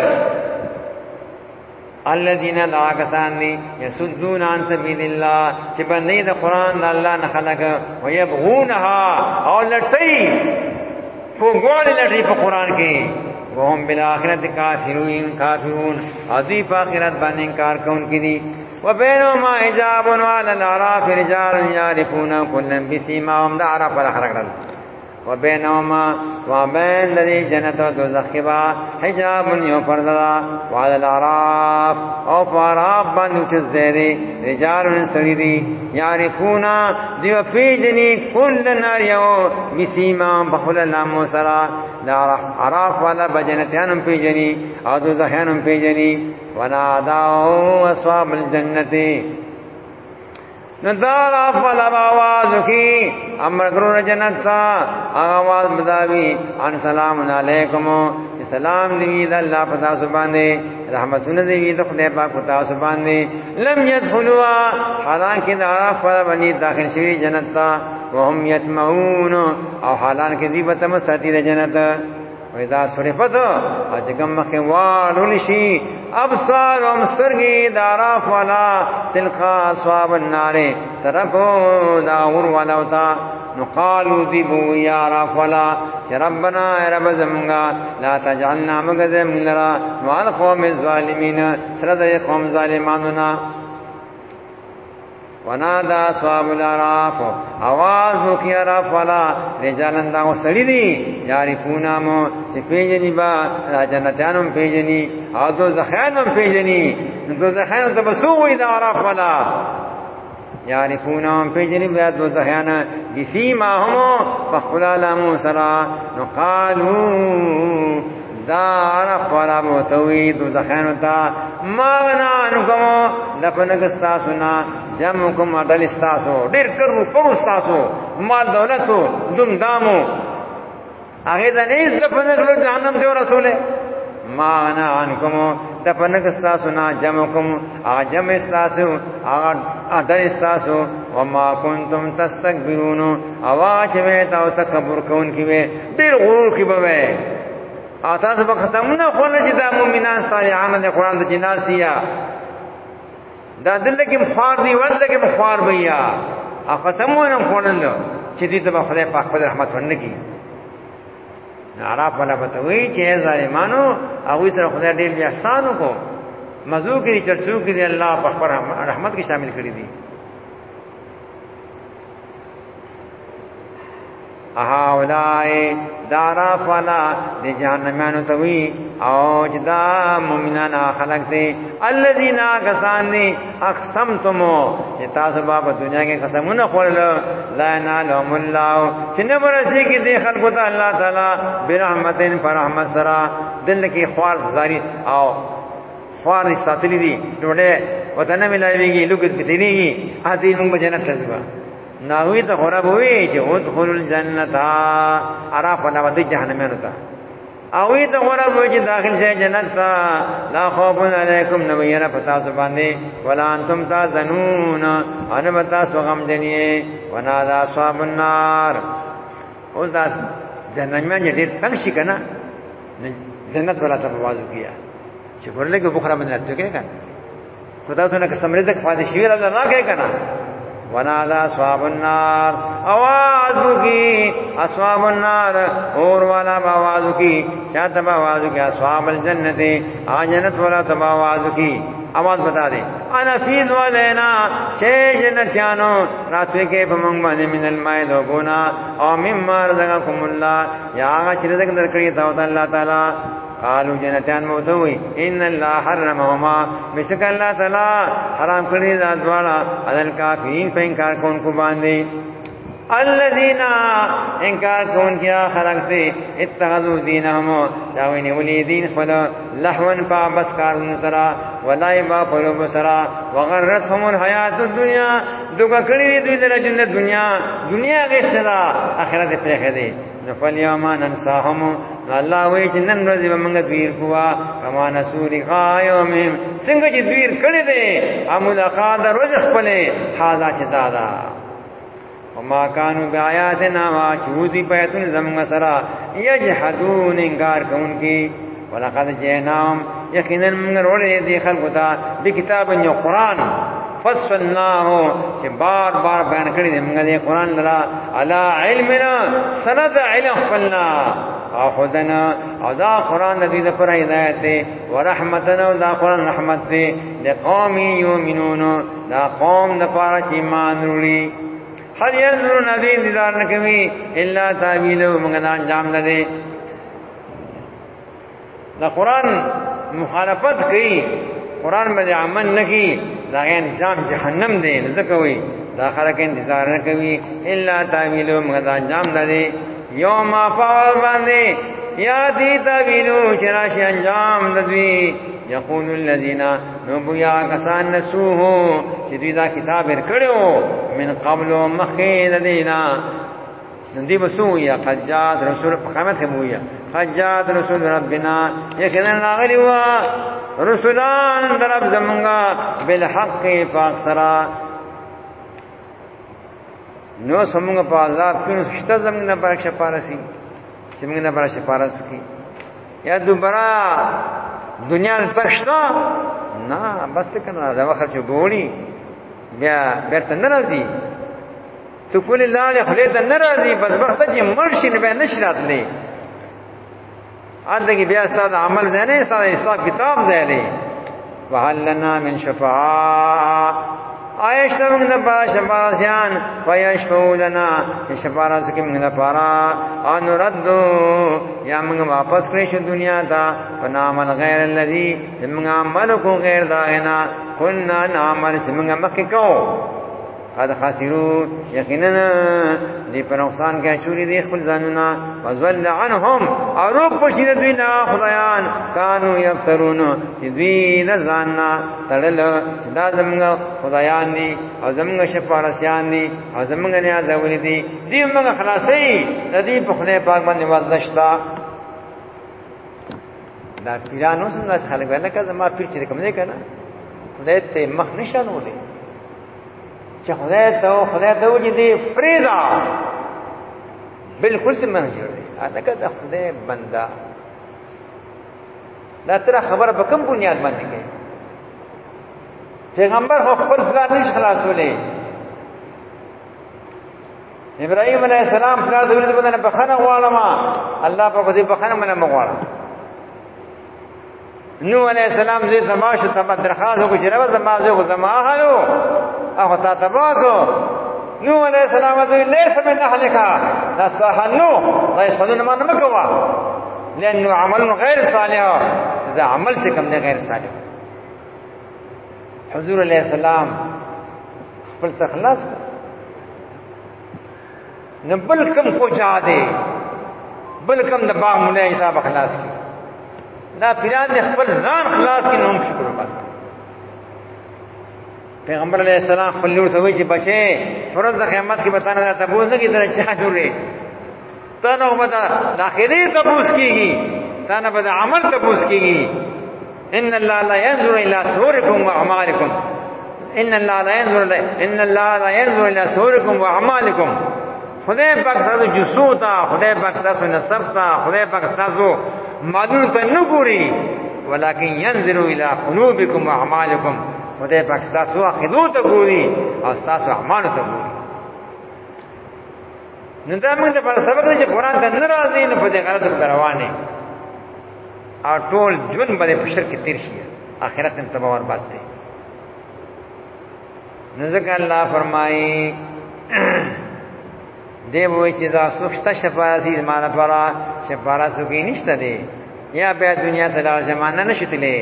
الذين لا كسان يسدون عن سبيل الله چې باندې د قران د الله نه خلق ويبغونها او لټي کو ګوړ لټي په قران کې وهم بالاخره کافرون ادي په اخرت باندې انکار کوونکي دي وبينهما حجاب وعلى الاعراف رجال يعرفون كلا بسيماهم دا عرف الاخر وبينهما وبين الذي جنت دوزخ با حجاب یو پردا وعلى الاعراف او فاراف باندې چې زيري رجال سړي يعرفون دیو پیجنی کل نار یو بسیمام بخل اللهم سرا عراف والا بجنتیانم پیجنی او دوزخیانم پیجنی وناداو اصحاب الجنة ندار افضل آواز کی امر کرو جنت تا آواز بداوی ان سلام علیکم سلام دی د الله پتا سبحانه رحمتونه دی د خدای پاک پتا سبحانه لم يدخلوا حالانکه دا فبني داخل شوی جنت تا وهم يتمعون او حالانکه دی بتم ساتي د جنت وإذا صرفت اجکم مخوال لشی ابصارهم سرگی داراف والا تلقا اصحاب النار طرفو دا اور والا ہوتا نقالو دیبو یا راف والا چه ربنا اے رب زمگا لا تجعلنا مگزم لرا وعال قوم الظالمین سرد قوم ظالماننا ونادا اصحاب الاعراف آواز کی عراف والا رجالن دا سړی دی یعرفونا مو چې پیجنی با جنتانم پیجنی او دو زخانم پیجنی دو زخانم تبسوی دا عراف والا یعرفونا پیجنی با دو زخانا بسیما هم فخلالهم سرا نقالو دا عرف والا موتوی دو زخانو تا ماغنا عنکمو دفنک استاسونا جمعکم عدل استاسو دیر کرو پر استاسو مال دولتو دم دامو آگه دا نیز دفنک لو جہنم دیو رسولے ماغنا عنکمو دفنک استاسونا جمعکم آگا جمع استاسو آگا عدل استاسو وما کنتم تستکبرونو آواچ ویتاو تکبر کون کی وی دیر غرور کی بوی آتاس با قسمونا خوانا چی دا مومنان صالحانا دا قرآن دا جناس دیا دا دل لکی مخوار دی ورد لکی مخوار بیا قسمونا خوانا دا چی دی تبا خدای پاک پر رحمت ورنکی عراف والا بتوئی چی اے ظالمانو اگوی سر خدای دیر بیا احسانو کو مزو کری چرچو کری اللہ پاک پر رحمت کی شامل کری دی احاولائی دارا فلا دی جہنمیانو توی او جدا مومنانا خلق دی الذین آکسان دی اقسمتمو چی تاسو بابا دنیا کے قسمون خورل لا ینالهم اللہ چی نبرسی کی دی خلقو تا اللہ تعالی برحمتین پر رحمت سرا دل کی خوار زاری او خوار ساتلی دی ڈوڑے وطن ملاوی گی لگت کتنی گی آتی منگ بجنت تزبا ناوی تا خورب ہوئی چه ادخل الجنتا عراف و نواتی جہنمین تا اوی تا خورب ہوئی چه داخل شای جنت تا لا خوفن علیکم نبینا پتاسو باندے ولا انتم تازنون انبتاسو غم جنیے ونادا صحاب النار اس دا جہنمین جا دیر تنگ شکنا جنت والا تا بوازو کیا چه گرلے کے بخرا من رتو کہے کنا پتاسو نکسم رزق فادی شویر اللہ نا کہے کنا ونادا اصحاب النار آواز کی اصحاب النار اور والا باواز کی کیا تب آواز کی اصحاب الجنت جنت والا تب آواز کی آواز بتا دے انا فیض والینا چھ جنتیانو راتوے کے پمنگ بانے من الماء دو گونا او مما رزقکم اللہ یا آغا چھ رزق درکڑی تاوتا اللہ تعالی قالو جنتیان موتوئی ان اللہ حرمهما بشک اللہ تعالی حرام کردی ذات والا عدل کافرین پہ انکار کون کو باندے الذین انکار کون کیا خلق سے اتخذوا دینہم چاوین ولی دین خدا لحون پا بس کارون سرا ولائبا پلوب سرا وغرتهم الحیات الدنیا دکا کردی دوی در جنت دنیا غش سرا آخرت پریخ دے فالیوم ننساهم اللہ وی چې نن ورځ به موږ دویر کوا کما نسو لقاء یومهم څنګه چې دویر کړی دی املاقات روز خپلې حاضر چې دادا وما كانوا بآياتنا واچودی پیتون زمغ سرا یجحدون انکار کوونکی ولقد جئناهم یقینا من ورې دی خلقو ته بکتاب یو قران فصلناه چې بار بار بیان کړی دی موږ دې قران لرا علی علمنا سند علم خپلنا اخذنا او دا قران دې د پر ہدایت دی ورحمتنا دا قران رحمت دی لقوم یؤمنون دا قوم د پاره چې ایمان وروړي هر ينظرون دین دیدار نکوي الا تعویله موږ نه انجام نه دی دا قران مخالفت کوي قران باندې عمل نکي دا انجام جهنم دی ځکه دا خلک انتظار نه کوي الا تعویله موږ نه انجام نه دی یوم فاول باندې یادی تعویلو چراشی انجام ددوی یقول الذین نبویا کسان نسوه چې دوی دا کتاب ورکړو من قبل مخید دینا ندی بسویا قد جاءت رسول قامت مویا قد جاءت رسول ربنا یقینا لاغلی وا رسولان درب زمونږه بالحق پاک سرا نو سمونږه په عذاب کې شته زمونږه پر شپارسی چې موږ نه پر شپارس کی یا دوباره دنیا تښتا نه بس کنه دا وخت چې ګوري بیا بیرته ناراضي تو کول لاله خله ته ناراضي بدبخت چې مرشي نه به نشراتلې اته کې بیا ستاسو عمل زنه ستاسو حساب کتاب زنه وهل لنا من شفاعه آیشت موږ نه با شفاعتيان ويشفعوا لنا شفاعت کې موږ نه پارا ان ردو یا موږ واپس کړی شو دنیا ته ونعمل غیر الذي موږ عمل کو غیر داغنا كنا نعمل موږ مخکې کو قد خسروا یقینا دې پر نقصان کې چوری دي خپل ځانونه وزل عنهم اروق بشیر دوینا خدایان کانو یفترون دوی نه ځاننا تړل دا زموږ خدایان دي او زموږ شفارسیان دي او زموږ نه ازول دي دې موږ خلاصي دې په خدای پاک باندې وځشتا دا پیرانو څنګه خلک ونه کړه ما پیر چې کوم نه کنه خدای ته مخ نشانو دي چې خدای ته وځي دي فریدا بالکل سم نه جوړي هغه د خدای بندا دا تر خبره په کوم بنیاد باندې کوي پیغمبر خو خپل ځان نش خلاصولې ابراهيم عليه السلام پر د ولید باندې بخنه غواړم الله په دې بخنه باندې مغواړم نو عليه السلام دې تماشه ته درخواست وکړي چې راځه ما زما هلو اخو تا تباکو نو علیہ السلام دوی لیس من احلکا نصحنو رئیس خودون ما نمکوا لانو عمل غیر صالح اذا عمل سے کم دے غیر صالح حضور علیہ السلام خپل تخلاص نبل کم کو چاہ دے بل کم د باغ مولای کتاب خلاص کی دا پیران دے خپل ځان خلاص کی نوم شکر بس پیغمبر علیہ السلام خپل نور ته وی چې بچي فرض د قیامت کې بتانه دا تبوز نه کی درچا جوړي ته نو مدا د اخري تبوز کیږي ته نه بد عمل تبوز کیږي ان الله لا ينظر الى صوركم واعمالكم ان الله لا ينظر الى صوركم واعمالكم خدای پاک تاسو جسو تا خدای پاک تاسو نسب تا خدای پاک تاسو مالون ته نه ګوري ولکن ينظر الى قلوبكم واعمالكم خدای پاک تاسو عقیدو ته ګوري او تاسو اعمال ته ګوري نو دا موږ ته په سبق کې قرآن ته ناراضي نه په دې غلط روانه او ټول ژوند باندې په شرک تیر شي اخرت ته تباہ برباد دي نزدک الله فرمایي دی وای چې دا سوخته شفاعت زمانه پرا شفاعت سګی نشته دی یا به دنیا ته لا زمانه نشتلې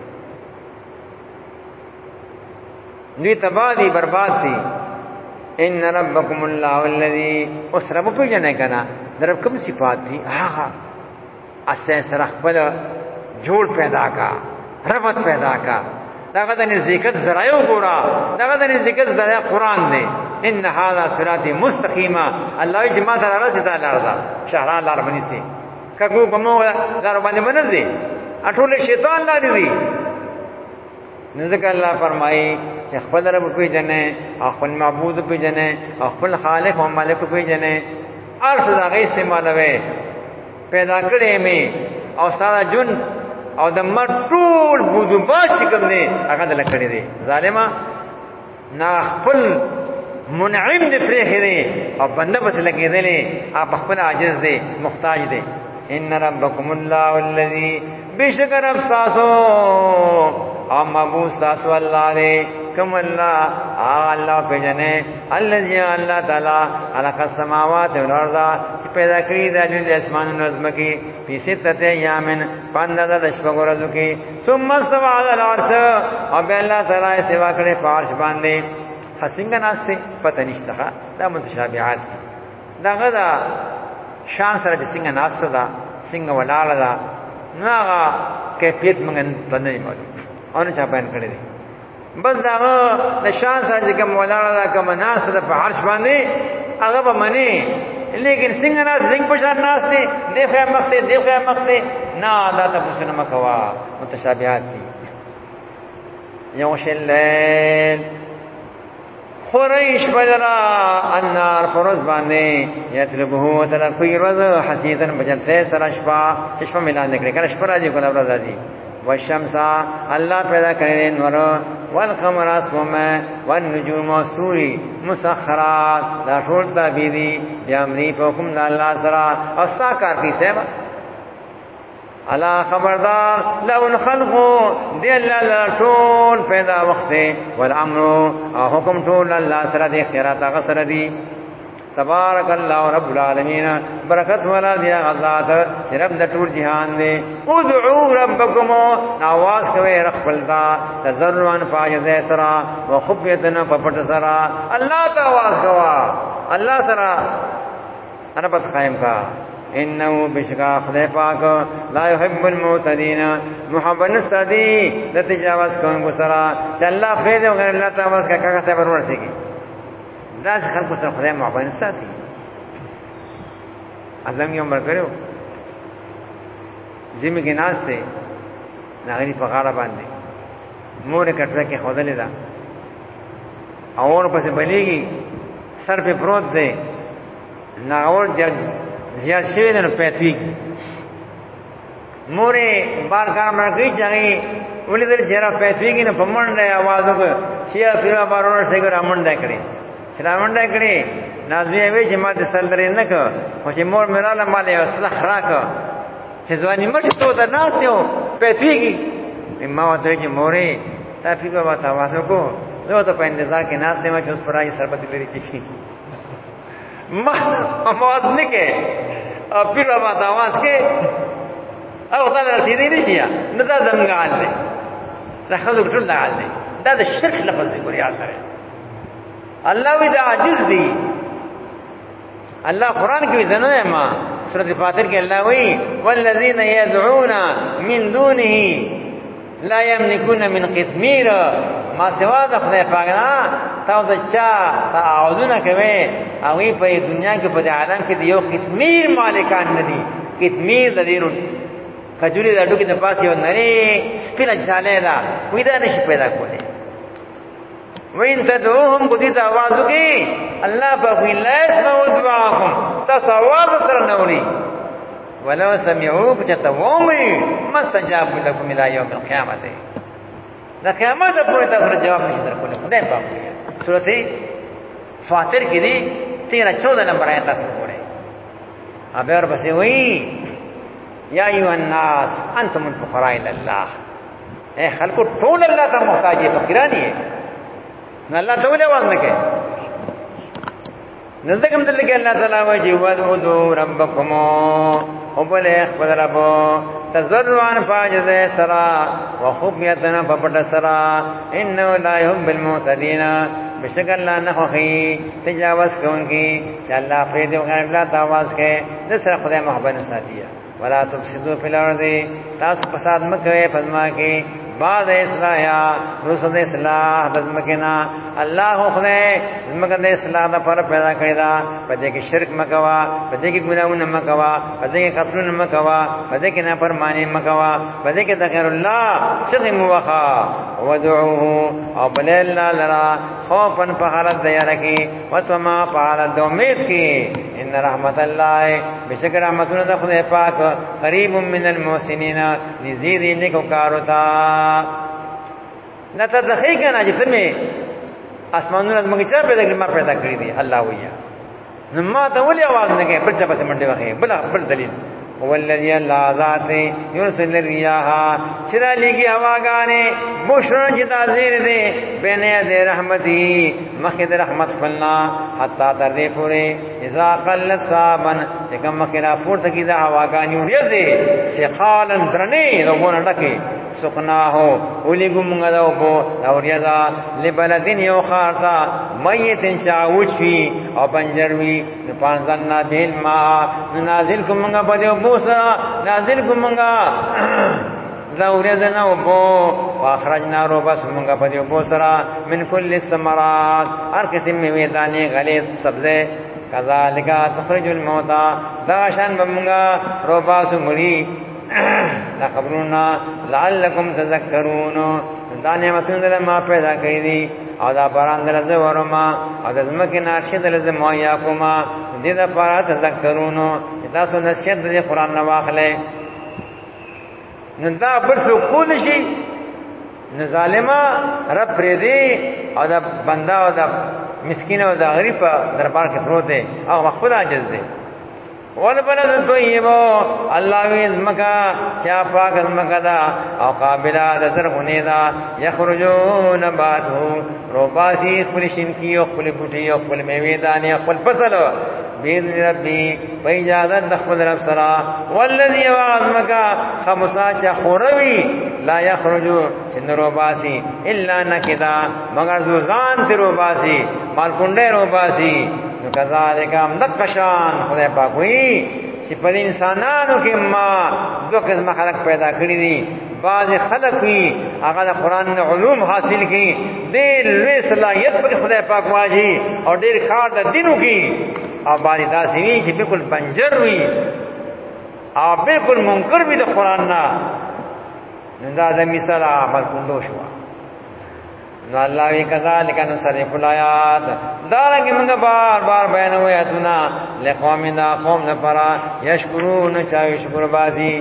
دوی تبادی برباد تھی ان ربکم اللہ الذی اس رب په جنہ کنا درب کوم صفات تھی هغه اسه سره خپل جوړ پیدا کا ربط پیدا کا داغه د نزدېکت ذرایو ګورا داغه د نزدېکت ذرای قران دی ان هذا صراط مستقیما الله جماعت راځي دا لاردا شهران لار باندې سي کګو بمو لار باندې منځي اټول شیطان لاري دی نزدک الله فرمایي چې خپل رب پیژنې خپل معبود پیژنې خپل خالق او مالک پیژنې ارس دا غي استعمالوي پیدا کړې مې او سارا جون او د مټول بودو باش کوم نه هغه دل کړې دي ظالما نا خپل منعم دې پرې هري او بنده بس لګېدلې اپ خپل عاجز دي محتاج دي ان ربکم الله الذی بشکر افساسو اما ابو ساسو الله دې کم الله الله په جنې الذي الله تعالی خلق السماوات والارض چې پیدا کړی د اسمانونو نظم کې په ستته یامن پاندازه د شپږ ورځو کې ثم استوى على العرش او به الله تعالی سوا کړی په عرش باندې څنګه ناشته پته نشته دا متشابهات دا غدا شان سره د څنګه ناشته دا څنګه ولاړه دا ناغه کیفیت موږ ته نه معلوم اون چا بیان کړی دی بس دا د شان سره کوم ولاړه کوم ناشته په عرش باندې هغه به منی لیکن څنګه ناس څنګه په شان ناشته دیخه مخته نه دا تاسو نه مکوا متشابهات دي یو شلل خریش بدرا النار فروز باندې یطلبه تلفی رز حسیدن بجلسه سره شپه چشمه ملان نکړي کنه شپه راځي کنه ورځ راځي والشمس الله پیدا کړی نور والقمر اسمه والنجوم والسوري مسخرات دا ټول تابع دي بامر په حکم د الله سره او ساکار کی سیوا الا خبردار لو الخلق دی الله ټول پیدا وخت والامر او حکم ټول الله سره دي اختیارات هغه سره دي تبارک الله رب العالمین برکت والا دی ذات رب د ټول جهان دی ادعوا ربکم आवाज کوي رخلدا تزرعا فاجز سرا وخفیتنا پپټ سرا الله ته आवाज کوا الله سرا انبت قائم کا انه بشکا خدای پاک لا يحب المعتدين محبن صدی د تجاوز کوونکو سرا چې الله فیض وغیر الله ته आवाज کا کاغه صبر ورسیږي دا خلکو سره خدای محبت ساتي اعظم یې عمر کړو زمي کې ناس ته ناغني په غاړه باندې مور کټره کې خودلې ده اور پسې بلیږي سر په پروت دی ناور زیات شوی نه پېتوي مورې بار کار مرګي چاغي ولې دې چیرې پېتوي نه پمنډه आवाज وکړ چې پیرا بارونه څنګه رامنډه کړې شرامنډه کړې نازوی وی چې ما دې سل درې نه کو خو چې مور مراله مالې اصلاح راکو چې ځواني مشه ته د ناس یو پېتويږي ما وته چې مورې تا پیګه وتا واسو کو زه ته په انتظار کې ناس ته ما چې اوس پرای سربت لري چې ما आवाज نه کې او پیګه وتا आवाज کې او دا رسیدې نشي نه دا زمګال دی دا خلک ټول دا حال دی دا د شرک لفظ دی ګوریا سره الله وی دا عاجز دی الله قران کې زنه ما سورۃ فاطر کې الله وی والذین يدعون من دونه لا يملكون من قطمير ما سوا د خدای پاک نه تاسو چا تعاونونه کوي او په دنیا کې په عالم کې یو قطمیر مالکان نه دي قطمیر د ډیرو کجوري د اډو کې د پاسه یو نری سپینه چاله ده وې دا نشي پیدا کولی وین تدعوهم قدیت آوازو کی اللہ پاکوی لا اسمعو دعاکم ستاسو آواز سر نوری ولو سمعو کچھتا وومری مستجابو لکم الى یوم القیامت دا قیامت پوری تا خود جواب نشی در کولی خدای پاکوی صورت فاتر کی دی 13-14 نمبر آیتا سکوڑے اب اور بسی ہوئی یا ایوہ الناس انتم الفقراء الاللہ اے خلقو طول اللہ تا محتاجی فقرانی ہے نو الله ته ولې وانه کې نزدکم دل کې الله تعالی واجی ودعو ربکم او بل خپل رب تزرعا فاجز سرا وخفیتنا فپټ سرا انه لا يحب المعتدين بشک الله نه خوخي تجاوز کوونکی چې الله فریض وغیر الله تاواز کې د سره خدای محبت ساتي ولا تفسدوا فی الارض تاسو فساد مکه پزما کې بعد اصلاحیا رسد اصلاح دزمکنا الله خدای زمکه د اصلاح د پر پیدا کړی دا پدې کې شرک مکوا پدې کې ګناونه مکوا پدې کې قتل مکوا پدې کې نافرمانی مکوا پدې کې ذکر الله شغ موخا ودعوه او بل الله لرا خوفا په حالت دیار کې وتما په حالت د امید کې ان رحمت الله بشکر رحمتونه د خدای پاک قریب من المحسنین نذیر نیکو کاروتا نتا دخی کنا چې تمه اسمانونو زموږ چې پیدا کړی ما پیدا کړی دی الله ویا نو ما ته ولې आवाज نه کوي بل ځای په منډه وخی بل دلیل هو الذي الله ذات يرسل الرياح شرا لګي هواګانې بشرا جدا زیر دې بین دې رحمتي مخد رحمت فلنا حتا تر دې پوره اذا قلت صابن چې کوم مخرا پورته کی دا هواګانې ورځي سقالن درنې روونه ډکه سقنا هو ولي ګمغه دا وو او رياضا لبلدين یو خارتا ميتن شاوچي او بنجروي نه پانځنا دل ما نازل کومغه په موسی نازل کومغه زورزنا وبو واخرجنا ربس منغه په بو سرا من كل الثمرات هر قسم میوه دانه غلې سبزه کذالک تخرج الموتى داشان بمغه رباس مړي دا خبرونه لعلکم تذکرون دا نعمتونه ما پیدا کړی دي او دا باران درځه ورما او د زمکه ناشې درځه ما یا کوما دې دا پاره تذکرون تاسو نصیحت د قران نه واخلې نو دا بل څه کول شي نو ظالما رب پرې دی او دا بندا او دا مسکین او دا غریب په دربار کې پروت دی او خپل عاجز دی والبلد الطيب الله وزمکا چا پاک زمکا دا او قابلہ دا زرغنی دا یخرجون نباتو روباسی خپل شنکی او خپل بوټي او خپل میوه دانه خپل فصل بین ربی په اجازه د خپل رب سره والذي وعظمکا خمسا چا خوروی لا یخرجو چن روباسی الا نکدا مگر زوزان تی روباسی مال کونډه روباسی نو کذالک هم دقشان خدای پاک وی چې په انسانانو کې ما دوه قسم خلق پیدا کړی دي بعض خلق وی هغه د قران علوم حاصل کړي ډېر لوی صلاحیت پر خدای پاک واجی او ډېر کار د دینو کې او باندې داسې وی چې بالکل بنجر وی او بالکل منکر وی د قران نه نو دا د مثال عمل کوندو شو نو الله وی کذالک نصرف الایات دارنګ موږ بار بار بیانوي اتنا لقومنا قوم نفرا یشکرون چاوي شکر بازی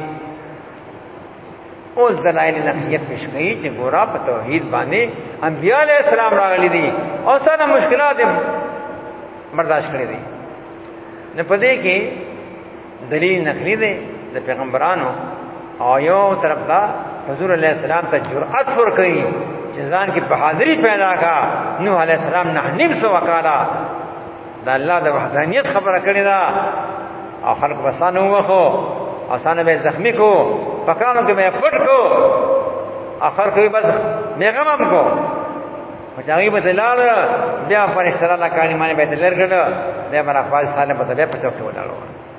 اوس دلایل نفیت پیش کړي چې ګورا په توحید باندې انبیاء علیہ السلام راغلي دي او سره مشکلات برداشت کړي دي نه پدې کې دلیل نقلی دی د پیغمبرانو او یو طرف دا حضور علیہ السلام ته جرأت ورکړي چې ځان کې بہادری پیدا کا نوح علیہ السلام نه نیم سو وکاله دا الله د وحدانیت خبره کړې ده او خلق وسانه وخو اسانه به زخمی کو پکانو کې مې پټ کو اخر کوي بس میغمم کو پچاغي به دلال بیا فرشتہ الله کانی باندې به دلر کړه د امر افاظ ساله په دې پچو کې ولاړو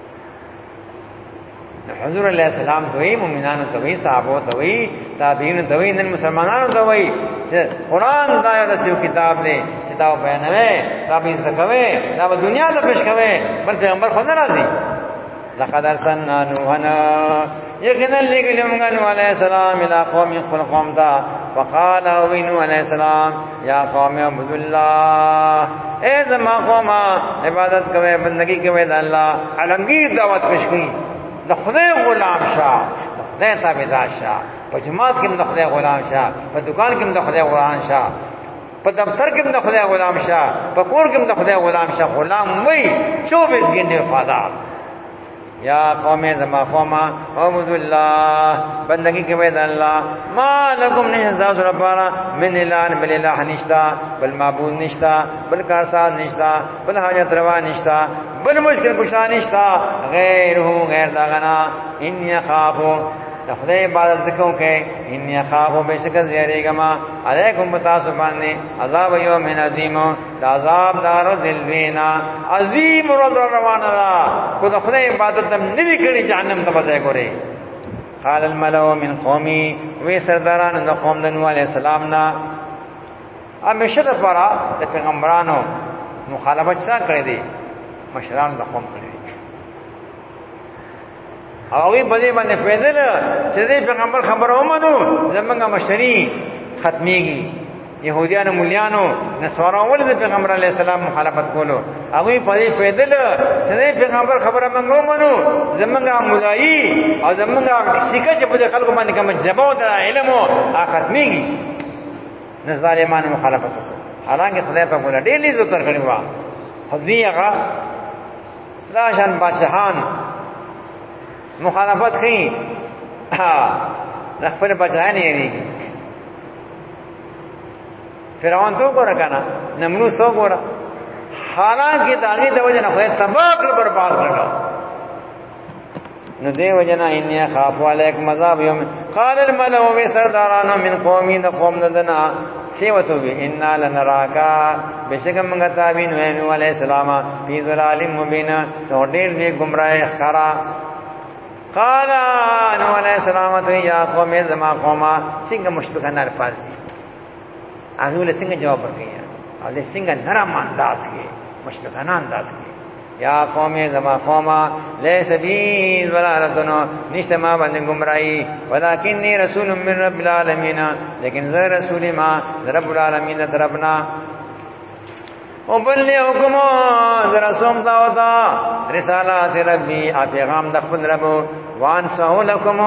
حضور علیہ السلام دوی مومنانو دوی صحابو دوی تابعین دوی نن مسلمانانو دوی چې قران دا یو کتاب دی چې دا بیانوي دا به زکوي دا په دنیا ته پیش کوي بل پیغمبر خو نه راځي لقد ارسلنا نوحا یقینا لګلم نوح علیہ السلام الى قوم خپل قوم ته وقال نوح علیہ السلام یا قوم اعبدوا الله اے زما قوم عبادت کوئ بندگی کوئ د الله علمگیر دعوت پیش کړي د خدای غلام شه د خدای تابعدار شه په جماعت کې د خدای غلام شه په دکان کې د خدای غلام شه په دفتر کې د خدای غلام شه په کور کې د خدای غلام شه غلام وای 24 غنډه وفادار یا قوم زما قوم اعبدوا الله بندگی کوي د الله ما لكم نشاء ربنا من اله بل اله نشتا بل معبود نشتا بل کارساز نشتا بل حاجت روا نشتا بل مشکل کشا نشتا غیره غیر داغنا ان يخافوا د خدای عبادت وکړو کې ان يخافوا بشک زیریګما علیکم تاسو باندې عذاب یوم عظیم دا عذاب دار ذلوینا عظیم روانه کو د خدای عبادت تم نوی کړي جهنم ته ځای ګوري قال الملأ من قومي وی سرداران د قوم د نوح علیہ السلام نا همیشه د پاره د پیغمبرانو مخالفت څا کړی دي مشران د قوم کړی او وی بده باندې پیدل چې دې پیغمبر خبره ومنو زمونږه مشري ختميږي يهوديانو مليانو نسوارو ول د پیغمبر علی السلام مخالفت کولو هغه په دې پیدل چې دې پیغمبر خبره منغو ومنو زمونږه مولایي او زمونږه سکه چې په خلکو باندې کوم جبو د علم او ختميږي نظالمانو مخالفت وکړه حالانکه خدای په ګوره ډېر عزت ورکړي وا خدای هغه راشن بادشاہان مخالفت کوي د خپل بچایان یې فرعون تو ګور کنه نمرود سو ګور حالانکه داغه د وجه نه خدای تباہ کړ برباد کړ نو دی وجه نه ان خاف علیکم عذاب یوم قال الملأ سرداران من قومین قوم دنا سیوتو بی انا لنراکا بشکم منگا تابین وینو علیہ السلام فی ظلال مبین نو دیر دی گمراہ اخکارا قال نو علیہ السلام یا قوم زما قوما څنګه مشفقانه الفاظ اغه څنګه جواب ورکړي او له څنګه نرم انداز کې مشفقانه انداز کې یا قوم زما قوما لیس بی ضلالتنا نشته ما باندې گمراهی ولکنی رسول من رب العالمین لیکن زه رسول ما رب العالمین طرفنا او بل حکم زرا سوم تا وتا رسالات ربی پیغام د خپل رب وان سهو لكم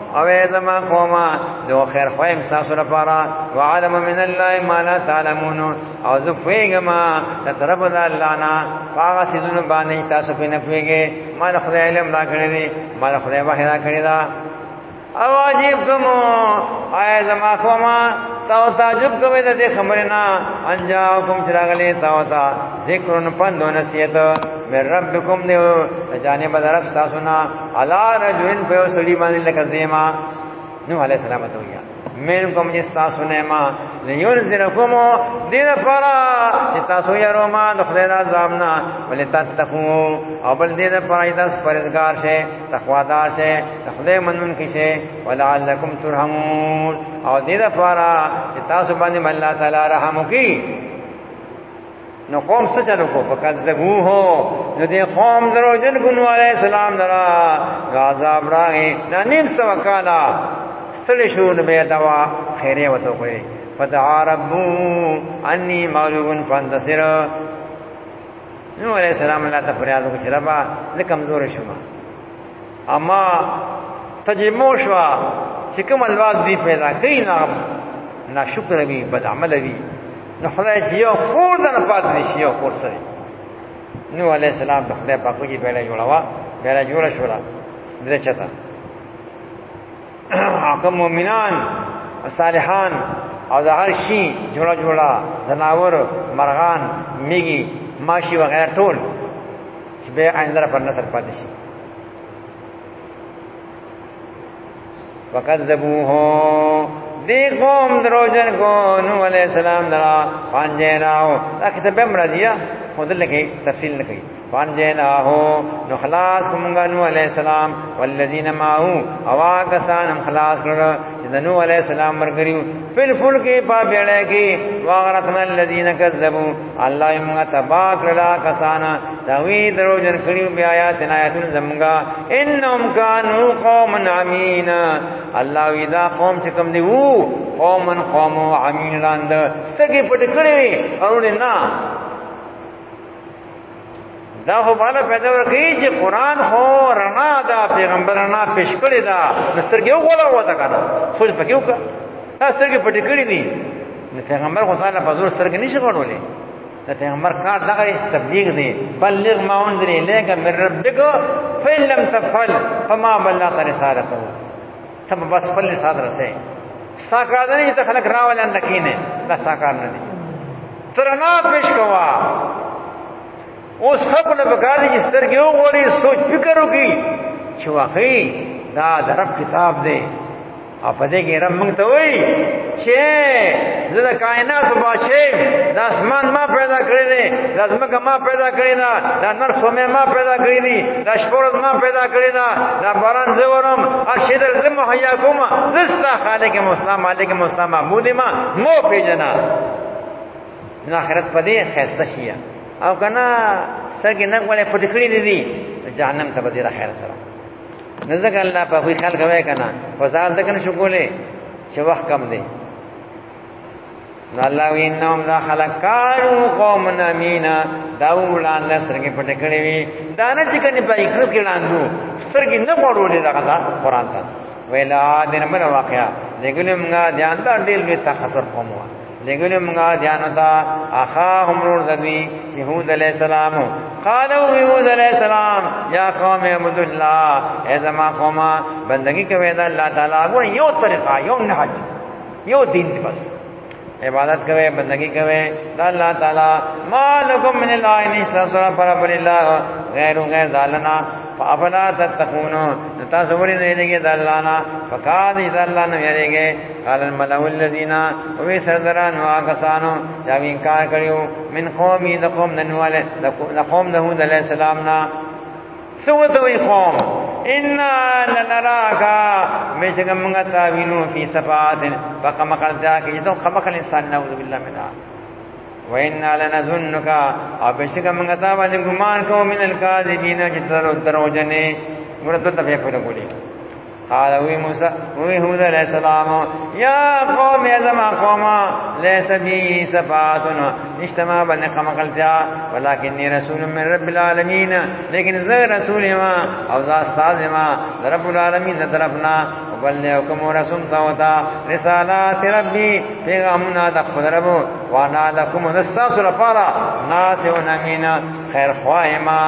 او زما قوما ذو خیر خویم تاسو لپاره وعلم من الله ما لا تعلمون او زه پوهیږم ته طرف د الله نه هغه سيزونه باندې تاسو په نه پوهیږئ ما خدای علم را کړی دی ما خدای وحی را کړی دا او عجیب کوم آیا زما قوما تاسو تعجب کوئ د دې خبرنا انجاکم چراغلی تاسو ذکرن پند و نصیحت من ربکم دیو جانب درف تاسونا علا رجلن پیو سړي باندې لکه زیما نو علیہ السلام ته ویا من کوم چې تاسو نه ما لينذرکم دین فرا چې تاسو یې روما د خدای د عذاب نه ولې تتقو او بل دې فرا تاسو پرهیزګار شئ تقوادار شئ خدای منون کې شئ ولعلکم ترحمون او دې فرا چې تاسو باندې الله تعالی رحم وکړي نو قوم څه چلو کو فکذبوه نو دې قوم دروژن ګنو علیہ السلام درا عذاب راغی دا نیم سو کالا ستړي شو نو به دوا خیره وته کوي فدعا ربو انی مغلوب فانتصر نو علیہ السلام الله ته فریاد وکړه چې ربا زه کمزور شوم اما تجمو شو چې کوم الواز دی پیدا کین نه شکر وی بد عمل وی نو خدای چې یو خور نه پات نشي یو خور سره نو علیہ السلام د خدای په کوجی پیدا جوړوا پیدا جوړ شو را درې چتا حکم مومنان صالحان او د هر شي جوړا زناور مرغان میږي ماشي وغیرہ ټول چې به آینده پر نظر پاتې شي وکذبوه دی قوم دروژن کو نو علیہ السلام درا پانجیناو دا کیسه به مرضیه خود لکه تفصیل نکي پانجیناو نو خلاص کومګا نو علیہ السلام والذین معه اوا کسان خلاص کړه چې نو علیہ السلام مرګریو فل فل کې پا بیړه کې واغرتنا الذین کذبوا الله یې تبا کړه کسان سوي دروژن کړیو بیا آیاتنا زمګه انهم کانوا قوم عمین الله ودا قوم چې کوم دی وو قوم عمین لاند سګي پټ کړی او نه دا خو بالا پیدا ورکی چې قران هو رڼا دا پیغمبرانه پیش کړی دا نسترګي وګولا وته کنه خو پکې وکړه نسترګي پټ کړی دي نو پیغمبر خو تعالی په زور سترګي نشي غوړولې دا پیغمبر کار دغه تبلیغ دی بلغ ما انذر الیک من ربک فإن لم تفعل فما بلغت رسالته تم بس پل صادره سه ساکار نه ته خلک راول ان نکینه دا ساکار نه دي ترنا پیش کوا اوس خپل بګادي چې سترګې وګوري سوچ فکر وکي چې واقعي دا درف کتاب دی او په دې کې رب موږ ته وایي چې زه د کائنات بادشاہ د اسمان ما پیدا کړی دی د ځمکه ما پیدا کړی دا د نر سومه ما پیدا کړی دی د شپورز ما پیدا کړی دا د باران زورم هر شی در زم حیا کوم زستا خالق مسلم مالک مسلم معبود ما مو پیجنا د آخرت په دې خیسته شي او کنا سرګ نه غوړې پټ کړی دي جهنم ته بدیره خیر سره نزدک الله په خپل خلق وای کنا وزاد دکنه شو کولې چې وخت کم دی نو الله وینم دا خلقانو قوم امینا دا ولان سرګ پټ کړی وی دا نه چې کني په اکرو کې لاندو سرګ نه غوړولې دا قرآن ته ویلا دین من واقعا دګلم غا ځان ته ډېر می طاقتور قوم و لګلم غا ځانتا اخا همرور ذوی چې هود علیہ السلام قالو هود علیہ السلام یا قوم عبد الله ازما قوم بندگی کوي دا الله تعالی غو یو طریقہ یو نهج یو دین دی بس عبادت کوي بندگی کوي دا الله تعالی مالکم من الاله الا رب الله غیر ذالنا فافلا تتقون تاسو ولې نه دیږي د الله نه فقاد اذا الله نه یریږي قال الملأ الذين وي سردران واکسانو چې انکار کړیو من قومي د قوم ننواله د قوم د هود علیہ السلام نا سوتوي قوم ان لنراك مشکم غتاوینو فی صفات فقم قلتا کی تو خمق الانسان نعوذ بالله منها وإنا لنظنك ابشکم غتا باندې ګمان کو من الکاذبین چې دروژنه ورته ته په کولی قال وی موسی وی هود علیہ السلام یا قوم ازما قوما ليس بي صفاتن اجتماع بن قمقلتیا ولكنني رسول من رب العالمین لیکن زه رسول ما او ذا استاد ما رب العالمین طرفنا وبلغكم رسول توتا رسالات ربي پیغامنا د خدرب وانا لكم نستاصل فارا ناس ونمین خیر خوایما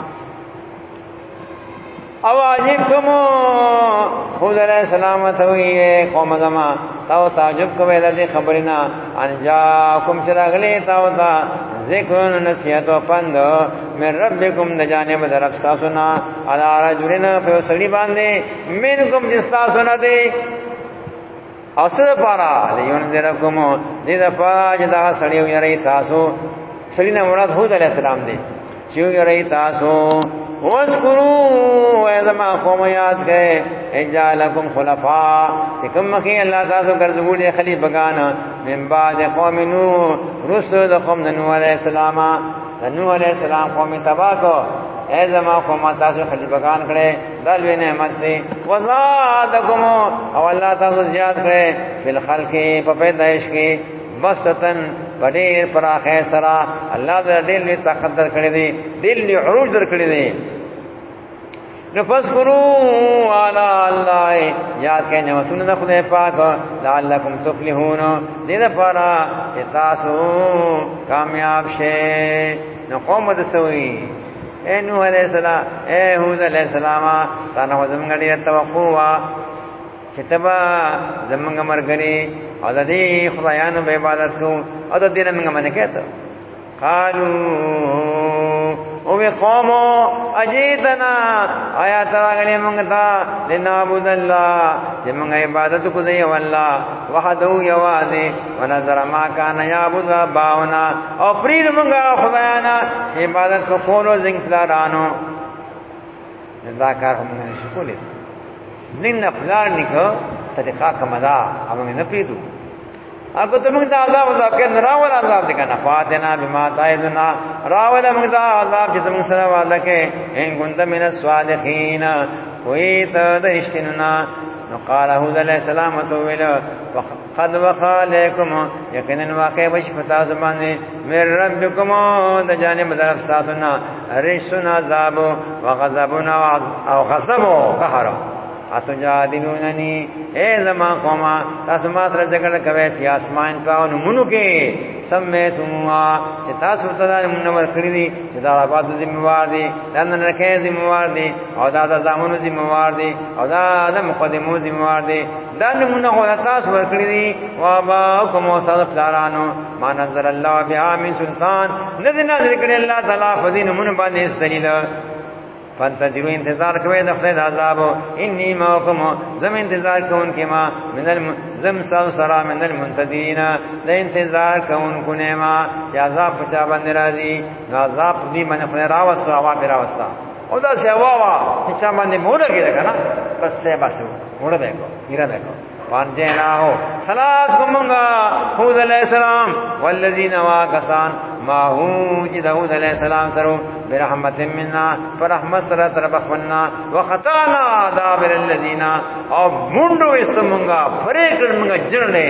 او عجبتم خود علیہ السلام توئی قوم زما تو تعجب کوي د خبرنا ان جاءكم شرغلی تو تا ذکر نصیحت او پند من ربکم د جانب درف تاسونا علی رجلنا په سړي باندې منکم جستا سنا دی اصل پارا لیون درکم دې د پاج دا سړي یری تاسو سړي نه مراد هود علیہ السلام دی چې یری تاسو وذکروا ایذما قوم یاد گئے اجعلکم خلفاء چې کوم مخې الله تاسو ګرځولې خلیفګان من بعد قوم نوح رسل د قوم نوح علیہ السلام نوح علیہ السلام قوم تباہ کو ایذما قوم تاسو خلیفګان کړي دلوی نعمت دی وزادکم او الله تاسو زیات کړي فل خلق په پیدائش کې بسطن بډیر پر اخر سرا الله دې دل طاقت در کړی دی دل عروج در کړی دی نفذكروا على الله یاد کړئ نعمتونه د خدای پاک لعلکم تفلحون دې لپاره چې تاسو کامیاب شئ نو قوم د سوي اے نوح علیہ السلام اے هود علیہ السلام تاسو زموږ ډیر توقع چې تبا زمونږ مرګري او د دې خدایانو به عبادت کوو او د دې نه موږ باندې کېته قالو او قوم اجیتنا آیات راغلي موږ ته لنعبد الله چې موږ عبادت کوو دی والله وحده یوازې ونظر ما کان یعبد باونا او پرید موږ خدایانا عبادت کوو زنګلارانو دا کار هم نشو کولای دین افلار نکو طریقہ کمدا ہم نے پیدو اگو تم دا عذاب کے نراول عذاب دکنا فاتنا بما تعذنا راول مغدا عذاب جتم سنا وعدہ کے ان كنت من الصادقین کوئی تدشنا قال هود علیہ السلام تو ویل قد وقع علیکم یقینا واقع بشفتا زمانے من ربکم د جانب طرف ساتنا رسنا عذاب وغضبنا او غضب قهر اتجادلوننی اے زما قوما تاسو ما سره جګړه کوي په اسمان کا نمونو کې سمېتموا چې تاسو ته منور کړی دي چې دا آباد ذمہوار دي دا نه کې ذمہوار دي او دا د زامنو ذمہوار دي او دا د مقدمو ذمہوار دي دا نمونه هو تاسو ورکړی دي وا با کوم صاحب دارانو ما نظر الله بها من سلطان نذنا ذکر الله تعالی فدین من باندې دلیل فانتظروا انتظار کوي د خدای د عذاب انی معکم زم انتظار کوم کما من زم سرا من المنتظرین د انتظار کوم کو نعما چې عذاب په چا باندې راځي نو عذاب دې باندې خدای راوستو هوا پر راوستا او دا څه وا چې چا باندې موږ کېږي کنه بس څه بس موږ به کو میرا به کو وانجینا ہو خلاص کمونگا حود علیہ السلام والذین واقسان ما حوج داود علیہ السلام سرو برحمت مننا فرحمت سر تربخونا وخطانا دابر الذین او منڈو اسمونگا فریکر منگا جرنے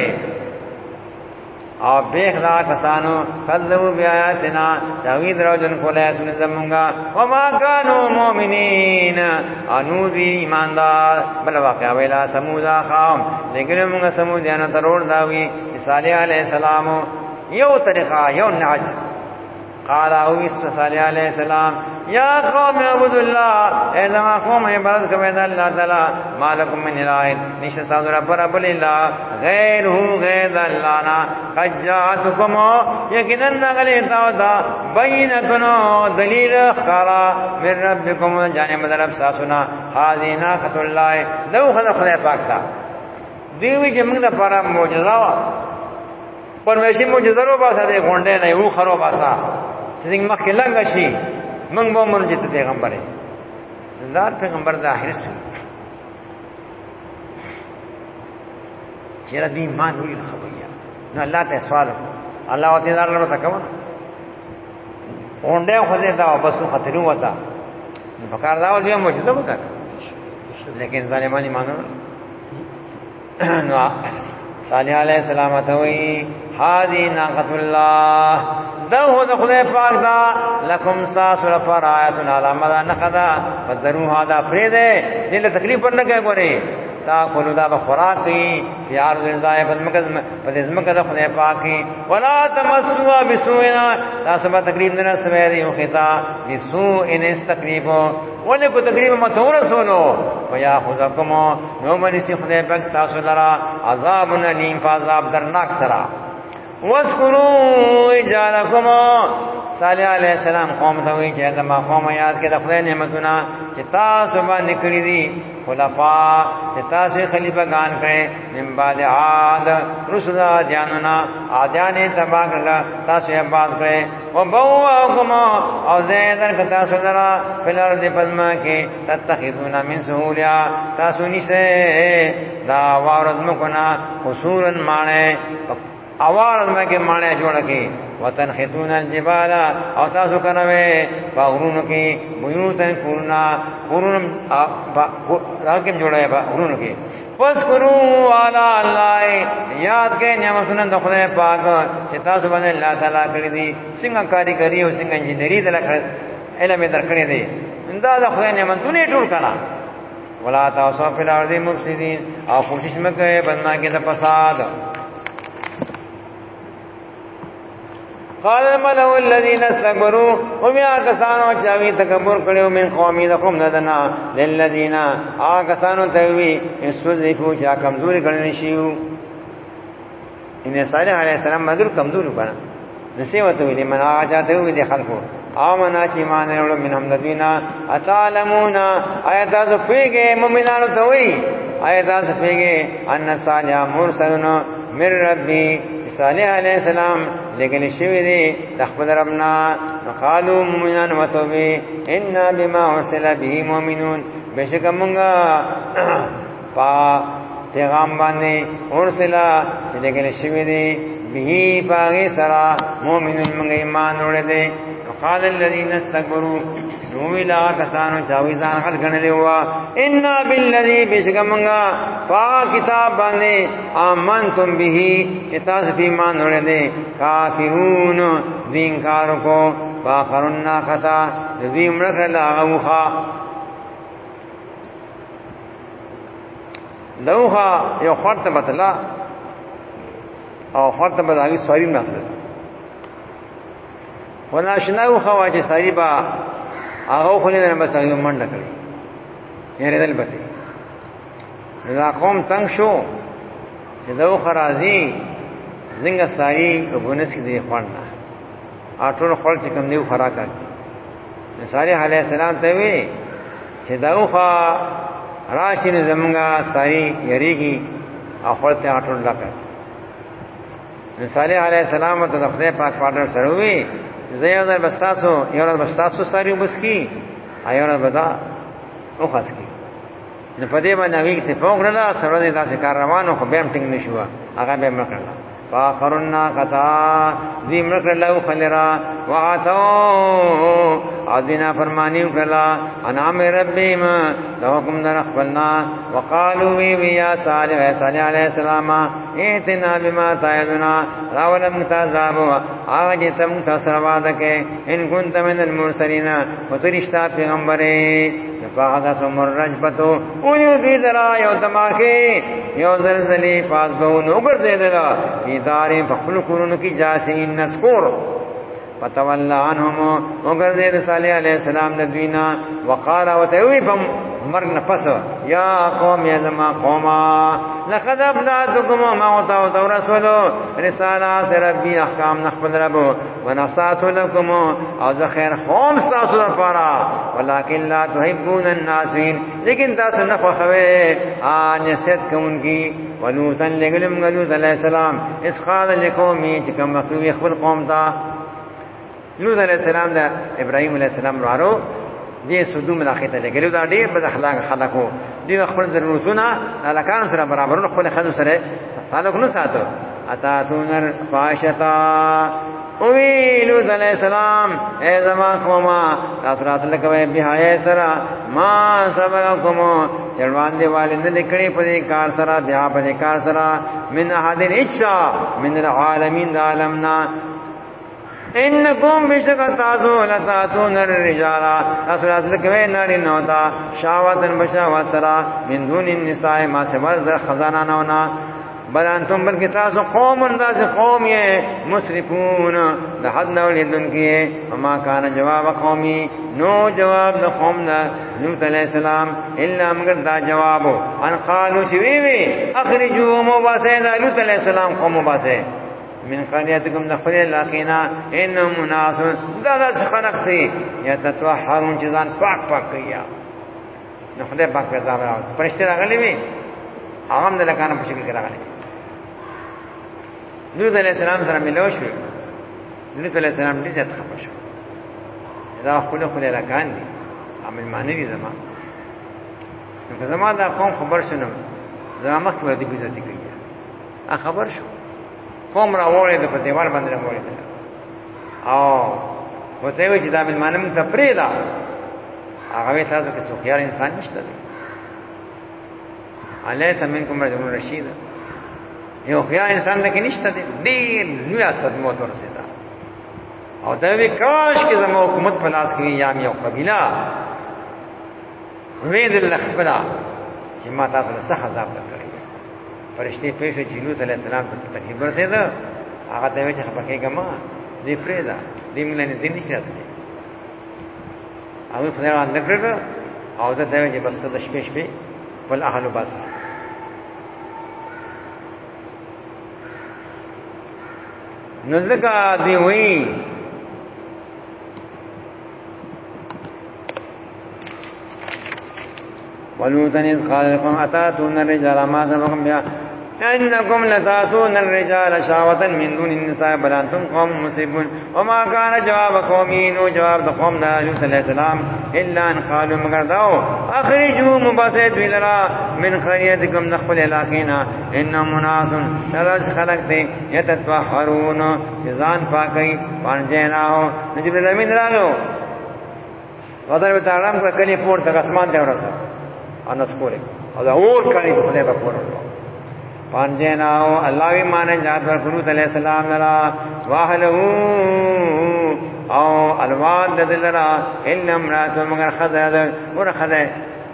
اور بیخلا کسانو کذبوا بیااتنا شاوید روجن کولایتن زمونگا وما كانوا مؤمنین انو بھی ایماندار بل واقعہ ویلا سمودا قوم لیکن موږ سمودیان ترور داوی صالح علیہ السلام یو طریقہ یو نهج قال او صالح علیہ السلام یا قوم اعبدوا الله اے زما قوم عبادت کوي د الله تعالی مالکم من اله نشه تاسو رب رب الله غیره غیر الله نا قد جاءتكم یقینا غلی تاسو بینتنا دلیل خارا من ربکم جانب طرف تاسونا حاذینا خط الله لو خدای پاک تا دیوی چې موږ د پر معجزه وا پرمیشي معجزه رو باسه د غونډه نه یو خرو باسه چې مخکې لنګ شي من به مونږ ته پیغمبر زندار پیغمبر د اخر سو چیرې دین مان وی خبریا نو الله ته سوال الله او تعالی له تکو اونډه خو دې دا بس خطرو وتا په کار دا ولې معجزه وکړه لیکن ظالمان ایمان نو صالح علیہ السلام ته وی هذه ناقۃ الله دو د خدای پاک دا لکم ساسر پر آیاتنا علامه نقدا فذروها دا فريده دل تکلیف پر نه کوي تا کولو دا بخوراک کی پیار رضای پدمکه د خدای پاک کی ولا تمسوا بسوء تاسو به تکلیف نه سوي دی خطا بسوء ان استقریبو ولې کو تقریبا متور سونو ويا خذکم نو منی سی خدای پاک تاسو لرا عذاب نیم فعذاب درناک سرا واذکروا اجالکم صالح علیہ السلام قوم ته وی چې زما قوم یاد کړه د خدای نعمتونه چې تاسو باندې کړی دي خلفاء چې تاسو خلیفګان کړي من بعد عاد رسل جاننا اذان تبا کړه تاسو یې آباد کړي او بوکم او زیدن ک تاسو درا فلر دې پدما کې تتخذون من سهولیا تاسو نشه دا وارد مکنا قصورن مانه اوارد مکه مانه جوړ کې وتنحتون الجبال او تاسو کنوي باغونو کې بيوتن قرون راکم جوړه باغونو کې فذكروا على الله یاد کې نعمتونه د خدای پاک چې تاسو باندې الله تعالی کړی دي څنګه کاریګری او څنګه انجینری د علم درکړی دي دا د خدای نعمتونه ټول کړه ولا تاسو په الارض مفسدين او کوشش مکه بنا کې د فساد قال الملأ الذين استكبروا هم يا كسانو چاوي تکبر کړو من قومي دقوم ندنا للذين كسانو توي استذفوا چا کمزوري کړي شيو ان صالح عليه السلام مدر کمزوري کړه نسيوته وي من اجاته وي دي خلقو امنا چې ایمان ورو منهم الذين اتعلمون ايات ذفيګه مؤمنانو ته وي ايات ذفيګه ان صالح مرسلون من ربي صالح علیہ السلام لیکن شوی دی تخبر ربنا قالوا مؤمنان وتوبه ان بما ارسل به مؤمنون بشک مونږه پا پیغام باندې ارسلا چې لیکن شوی دی به باغی سرا مؤمنون مونږ ایمان وروړي قال الذين استكبروا نویلا کسانو چاوی ځان خل غنلی وا ان بالذي بشکمنگا پا کتاب باندې امنتم به کتاب ایمان ورته کافرون دین کارو کو باخرنا خطا ذی مرخلا اوخا لوخا یو خرط بتلا او خرط بداوی سواری مخله وناشناو خواجه ساری با هغه خو نه بس هغه منډه کړی یې ردل بته دا قوم څنګه شو چې دا خرازي زنګ ساری وګونس کې دی خوانه اټول خپل چې کوم دیو خراکا صالح علیہ السلام ته وی چې دا خو راشي زمونږه ساری یریږي خپل ته اټول لکه صالح علیہ السلام ته خدای پاک پاډر سره وی زیاده بستاسو یو بستاسو ساری وبسکی ایونه بدا او خاص کی نه پدې باندې وی ته پوغړلا سره دې تاسو کار روانو خو به هم ټینګ نشو هغه به مکړه فاخرنا قطا ذی مکړلو خلرا واتو ادینا فرمانیو کلا انام ربیم لوکم در خپلنا وقالو وی یا صالح علیہ السلام ایتنا بما تعدنا راولم تعذاب اج تم تسروادکه ان كنت من المرسلین وترشتا پیغمبره فهذا سمر رجبتو اونیو دوی درا یو تماکه یو زلزلی پاس بهونو وګرځیدلا ادارې په خپل کورونو کې جاسین نسکور فتولى عنهم وګرځید صالح علیہ السلام د دوینا وقال وتوی فم مرګ نفس یا قوم یا زما قوما لقد ابلغتكم ما اوتوا رسول رسالات ربي احکام نخبل رب ونصات لكم او ذخير قوم تاسو لپاره ولكن لا تحبون الناسين لیکن تاسو نه خوښوي نصیحت کوونکی ولوطن لګلم غلوط علیہ السلام اس قال لقومي چې کوم کوي خپل قوم ته لوط علیہ السلام دا ابراهيم علیہ السلام ورو دې سودوم ملاخته لګلو دا ډېر بد اخلاق خلکو دې خپل ضرورتونه الکان سره برابر خپل خلکو سره تعلق نه ساتو اتاتون الفاحشة اوی لوط علیہ السلام اے زمان قوما تاثرات لکوی بحای سرا ما سبقکم چروان دی والد لکڑی پدی کار سرا بیا پدی کار سرا من احد اچھا من العالمین دا علمنا انکم بشک تاسو لتاتون الرجالا تاثرات لکوی ناری نوتا شاوتن بشاوت سرا من دون النساء ما سبر خزانہ نونا بل انتم بلکہ تاسو قوم انداز قوم یہ مسرفون دا حد نولیدن کیے وما کان جواب قومی نو جواب دا قوم دا لوط علیہ السلام الا مگر دا جوابو ان قالو شویوی اخرجو مباسے دا لوط علیہ السلام قوم مباسے من قریتکم دخل الاقینا انہم مناسون دا خلق تھی یا تتوحرون چیزان پاک کیا نخدے پاک پیدا براؤس پرشتے راگلی بھی اغم دلکانا پشکل کے راگلی لوط علیہ السلام سره ملو شو لوط علیہ السلام دې ځات خپه شو دا خپل راکان دي عمل معنی دي زما نو زما دا قوم خبر شنو زما مخ په دې بیزتی کوي خبر شو قوم را وړي د په دیوال باندې را وړي او وته وی چې دا عمل معنی ته پریدا هغه تاسو کې څوک یار انسان نشته الیس منکم رجل رشید یو خیال انسان لکه نشته دی ډیر لوی صدمه ورسېدا او دا وی کاش کې زمو حکومت په لاس کې یا یو قبیله وې د لخبلا چې ما تاسو له څه عذاب کړی فرشتي پېښه چې لوط علیہ السلام ته تکلیف ورسېدا هغه ته وی چې خپکه ما دې پرېدا دې موږ نه دې نشي راځي هغه په اړه اندکړه او دا ته چې بس د شپې بل اهل باس نزدکا دی ہوئی ولوطا اذ قال لكم اتاتون الرجال ما سبقكم بها انکم لتاتون الرجال شهوة من دون النساء بل انتم قوم مسرفون وما كان جواب قومي نو جواب د قوم د لوط علیہ السلام الا ان قالوا مگر داو اخرجوا مباسط بلرا من قريتكم نخل علاقینا انهم مناس ثلاث خلق دے يتطهرون ځان پاکي پانځه ناو جبريل امين راغو وادر به تعلم کلی پور تک اسمان ته ورسه انس کوله او دا اور کړي په دې په پور پانځه ناو الله وی مان جات ورکړو علیہ السلام لرا واهله او الوان دلرا ان امرات مگر خدای ور خدای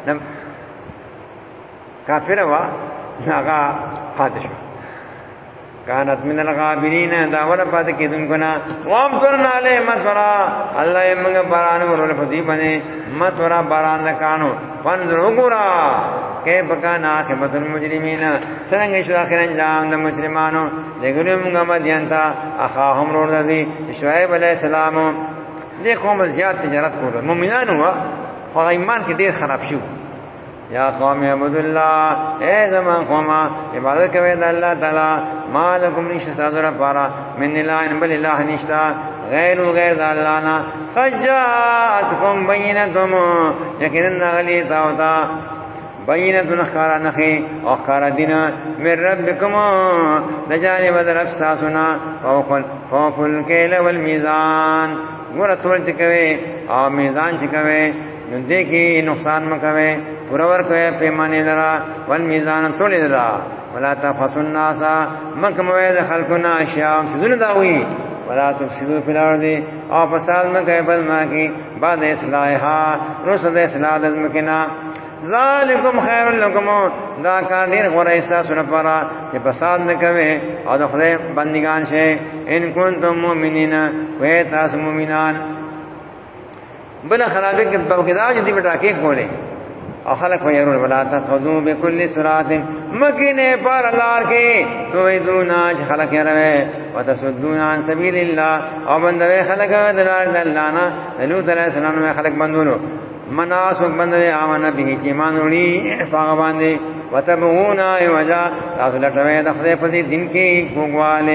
کافر وا ناغا حادث كانت من الغابرين دا ولا پات کیدن کنا وام ترنا علی مطرا الله یمغه باران ورول پدی بنه مطرا باران کانو فنظر وګرا کې بکانا عاقبت المجرمین څنګه شو اخر انجام د مجرمانو دغه مدینتا اخاهم ورذي شعیب علیہ السلام دې قوم زیات تجارت کول مؤمنانو خو ایمان کې ډیر خراب شو یا قوم عبد الله اے زمان قوم عبادت کوي د الله تعالی مالکم نشتا سازره پارا من الا بل اله نشتا غیر الله نا فجاءتكم بینتم یقینا غلی تاوتا بینتن خارا نخی او خارا دینا من ربکم دجانب در افساسنا فوق الکیل والمیزان گورا تول چکوے او میزان چکوے دیکھی نقصان مکوے پرور کوئے پیمانی لرا والمیزان تولی لرا ولا تفسوا الناس مکموید خلقنا اشیاء سدن داوی ولا تفسدوا فی الارض او فساد مکوئے بلما کی بعد اصلاحها رسد اصلاح دزمکنا ذالکم خیر لکم دا کار دیر غور احساس نپارا کہ فساد نکوے او دا خدای بندگان شے ان کنتم مومنین کوئی تاس مومنان بلا خرابی کے بوکدا جدی بٹا کے کھولے او خلق ویرون ولا تخذوا بكل صراط مکنے پر لار کے تو دونا خلق یروے وتصدون عن سبیل اللہ او بندوے خلق دلال دلانا لوط علیہ السلام میں خلق بندونو مناسک بندوے آمن به ایمان وڑی فاغباندے وتبغون وجا تاسو لټوي د خدای په دین کې کوګواله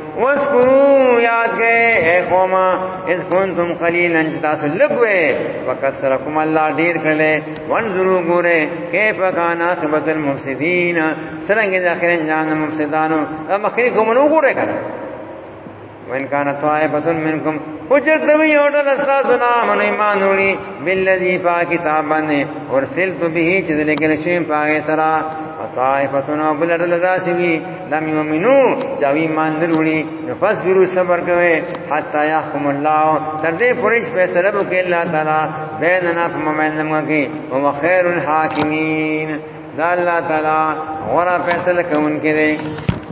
وذکروا یاد گئے اے قوم اذ کنتم قلیلا تاسو لګوي وکثرکم الله ډیر کړي وانظروا ګوره کیف کان عاقبت المفسدين څنګه د اخر انجام مفسدانو مخکې کوم نو ګوره کړه وان کان طائفه منکم وجدوا يودل استاسنا من ایمان وړي بالذي فاکتابن ورسلت به چې لګل شي پای سرا طائفتنا بلدل راسوی لم یؤمنو چاوی ایمان نلوڑی فصبروا صبر کوئے حتی یحکم اللہ تردے پرش فیصلہ بکی اللہ تعالی بیننا فممینم کی وما خیر الحاکمین دا اللہ تعالی غورا فیصلہ کون کے دے